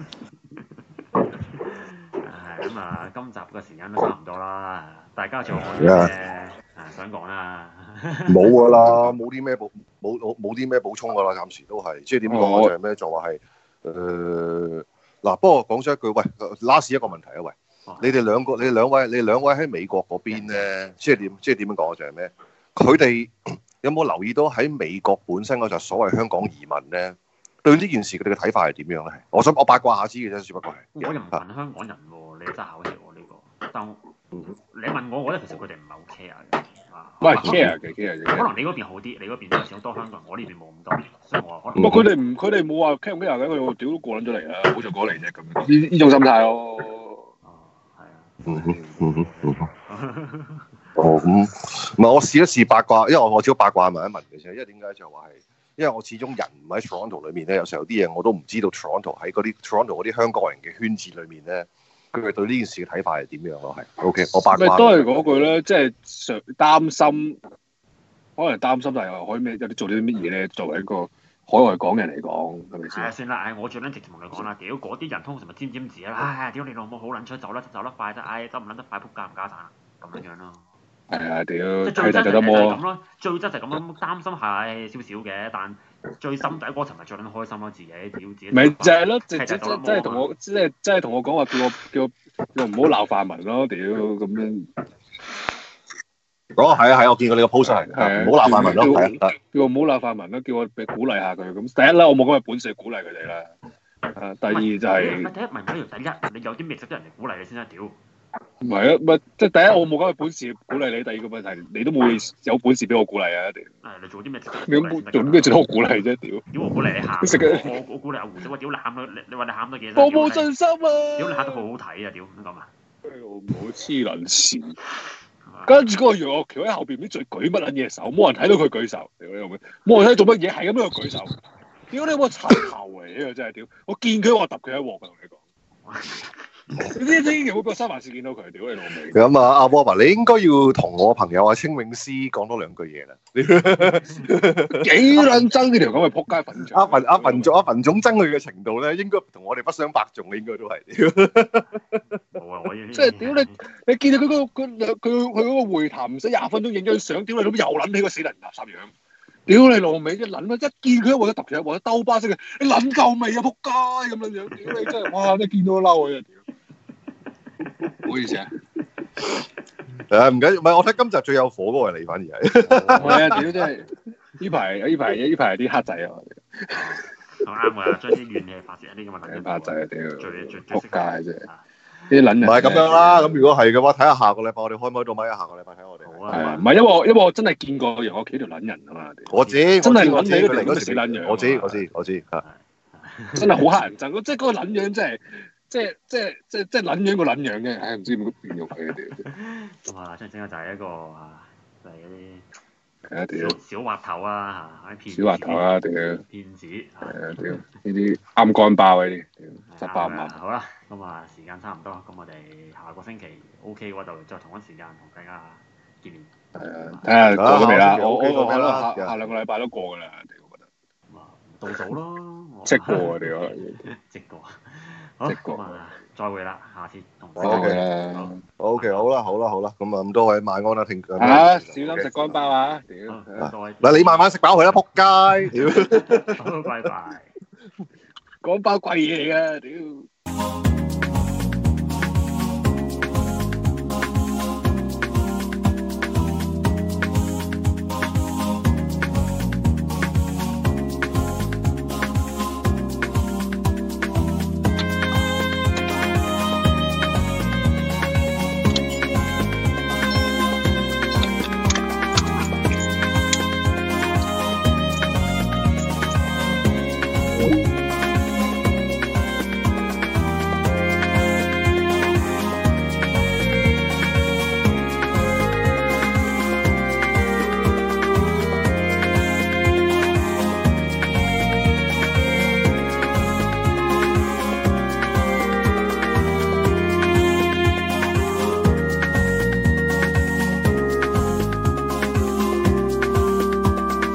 咁啊，今集嘅時間都差唔多啦，大家仲有冇嘢啊想講啦？ 冇噶啦，冇啲咩補冇冇啲咩補充噶啦，暫時都係，即係點講就係咩就話係誒嗱，不過講咗一句，喂 ，last 一個問題啊，喂，哦、你哋兩個，你哋兩位，你哋兩位喺美國嗰邊咧，即係點，即係點樣講就係咩？佢哋有冇留意到喺美國本身嗰就所謂香港移民咧？對呢件事佢哋嘅睇法係點樣咧？我想我八卦下知嘅啫，只不過係。我又唔問香港人喎，你真係考起我呢個。但你問我，我覺得其實佢哋唔係好 care 嘅。 唔係 care 嘅 care 嘅。 可能你嗰邊好啲，你嗰邊有時好多香港人，我呢邊冇咁多，所以我可能。 唔係佢哋唔佢哋冇話 care 唔 care 嘅，佢屌都過撚咗嚟啦，好就過嚟啫咁。呢呢種心態咯。 哦，係啊。 嗯哼嗯哼。哦咁，唔係我試一試八卦，因為我我只八卦問一問嘅啫，因為點解就話係。因為我始終人唔喺 Toronto 裏面咧，有時候有啲嘢我都唔知道 Toronto 喺嗰啲 Toronto 嗰啲香港人嘅圈子裏面咧，佢哋對呢件事嘅睇法係點樣咯？係 OK，我八卦。咪都係嗰句咧，即係常擔心，可能擔心，但係可以咩有啲做啲乜嘢咧？作為一個海外港人嚟講，係咪先？ 係算啦，唉，我最撚直接同你講啦，屌嗰啲人通常咪沾沾自喜啦，唉，屌你老母好撚出走啦，走得快得，唉，走唔撚得快，撲街唔家產咁樣樣咯。 係啊，屌！ 即係最真就係咁咯，最真就係咁咯，擔心係少少嘅，但最心底嗰層係最撚開心咯，自己屌自己。咪就係咯，即即即即係同我即係即係同我講話，叫我叫我叫我唔好鬧泛民咯，屌咁樣。 哦，係啊係啊，我見過你個 post 係，唔好鬧泛民咯，係啊， 叫我唔好鬧泛民咯，叫我俾鼓勵下佢。咁第一啦，我冇咁嘅本事鼓勵佢哋啦。啊，第二就係。第一問緊條第一，你有啲咩值得人哋鼓勵你先得屌？唔係啊，唔即係第一，我冇咁嘅本事鼓勵你。第二個問題，你都冇有本事俾我鼓勵啊！一定。係你做啲咩？你做咩值得我鼓勵啫？屌！屌我鼓勵你喊，我我鼓勵阿胡仔話：屌你喊咗，你你話你喊多幾多？我冇信心啊！屌你喊得好好睇啊！屌咁講啊！我冇黐撚線。跟住嗰個楊岳橋喺後邊啲嘴舉乜撚嘢手？冇人睇到佢舉手。屌你老味！冇人睇到做乜嘢，係咁喺度舉手。屌你我柒頭嚟呢個真係屌！我見佢我揼佢一鑊㗎，同你講。你知千祈唔好俾三藩市見到佢，屌你老味！ 咁啊，阿 Bob，你應該要同我朋友阿清永師講多兩句嘢啦。 幾撚憎呢條咁嘅撲街粉種？ 阿文阿文總阿文總憎佢嘅程度咧，應該同我哋不相伯仲，應該都係。冇啊！我即係屌你，你見到佢嗰個佢佢佢嗰個會談唔使廿分鐘影張相，屌你老母又撚起個死人垃圾樣！屌你老味，一撚啦！一見佢一鑊得揼佢一鑊，兜巴式嘅，你撚夠未啊？撲街咁樣樣，屌你真係哇！真係見到都嬲啊！唔好意思啊， 誒唔緊要，唔係我睇今集最有火嗰個係你，反而係。 係啊，屌真係呢排呢排呢排係啲黑仔啊！ 啱㗎，將啲怨氣發泄喺呢個問題。 黑仔啊！屌， 最最撲街啫！啲撚唔係咁樣啦，咁如果係嘅話，睇下下個禮拜我哋開唔開到咪？下個禮拜睇我哋。好啊。唔係因為因為我真係見過楊岳橋條撚人啊嘛。 我知， 真係撚你佢嚟嗰時死撚樣。 我知我知我知嚇。 真係好乞人憎，即係嗰個撚樣真係。即係即係即係即係撚樣個撚樣嘅，唉唔知點形容佢哋。 咁啊，張正就係一個啊，就係嗰啲小小滑頭啊嚇，啲騙小滑頭啊，屌騙子係啊屌呢啲啱乾包呢啲，十八萬。 好啦，咁啊時間差唔多，咁我哋下個星期 OK 嗰度再同一時間同大家見面。係啊，睇下過咗未啦？我我我下下兩個禮拜都過㗎啦，屌我覺得。咁啊，倒數咯。即過啊屌！即過。好，咁啊，再會啦，下次同大家。 O K 啦，O K 好啦，好啦，好啦，咁啊咁多位晚安啦，聽。 嚇！小心食乾包啊！屌， 嗱你慢慢食飽佢啦，仆街！屌， 好，拜拜。 乾包貴嘢嚟㗎，屌。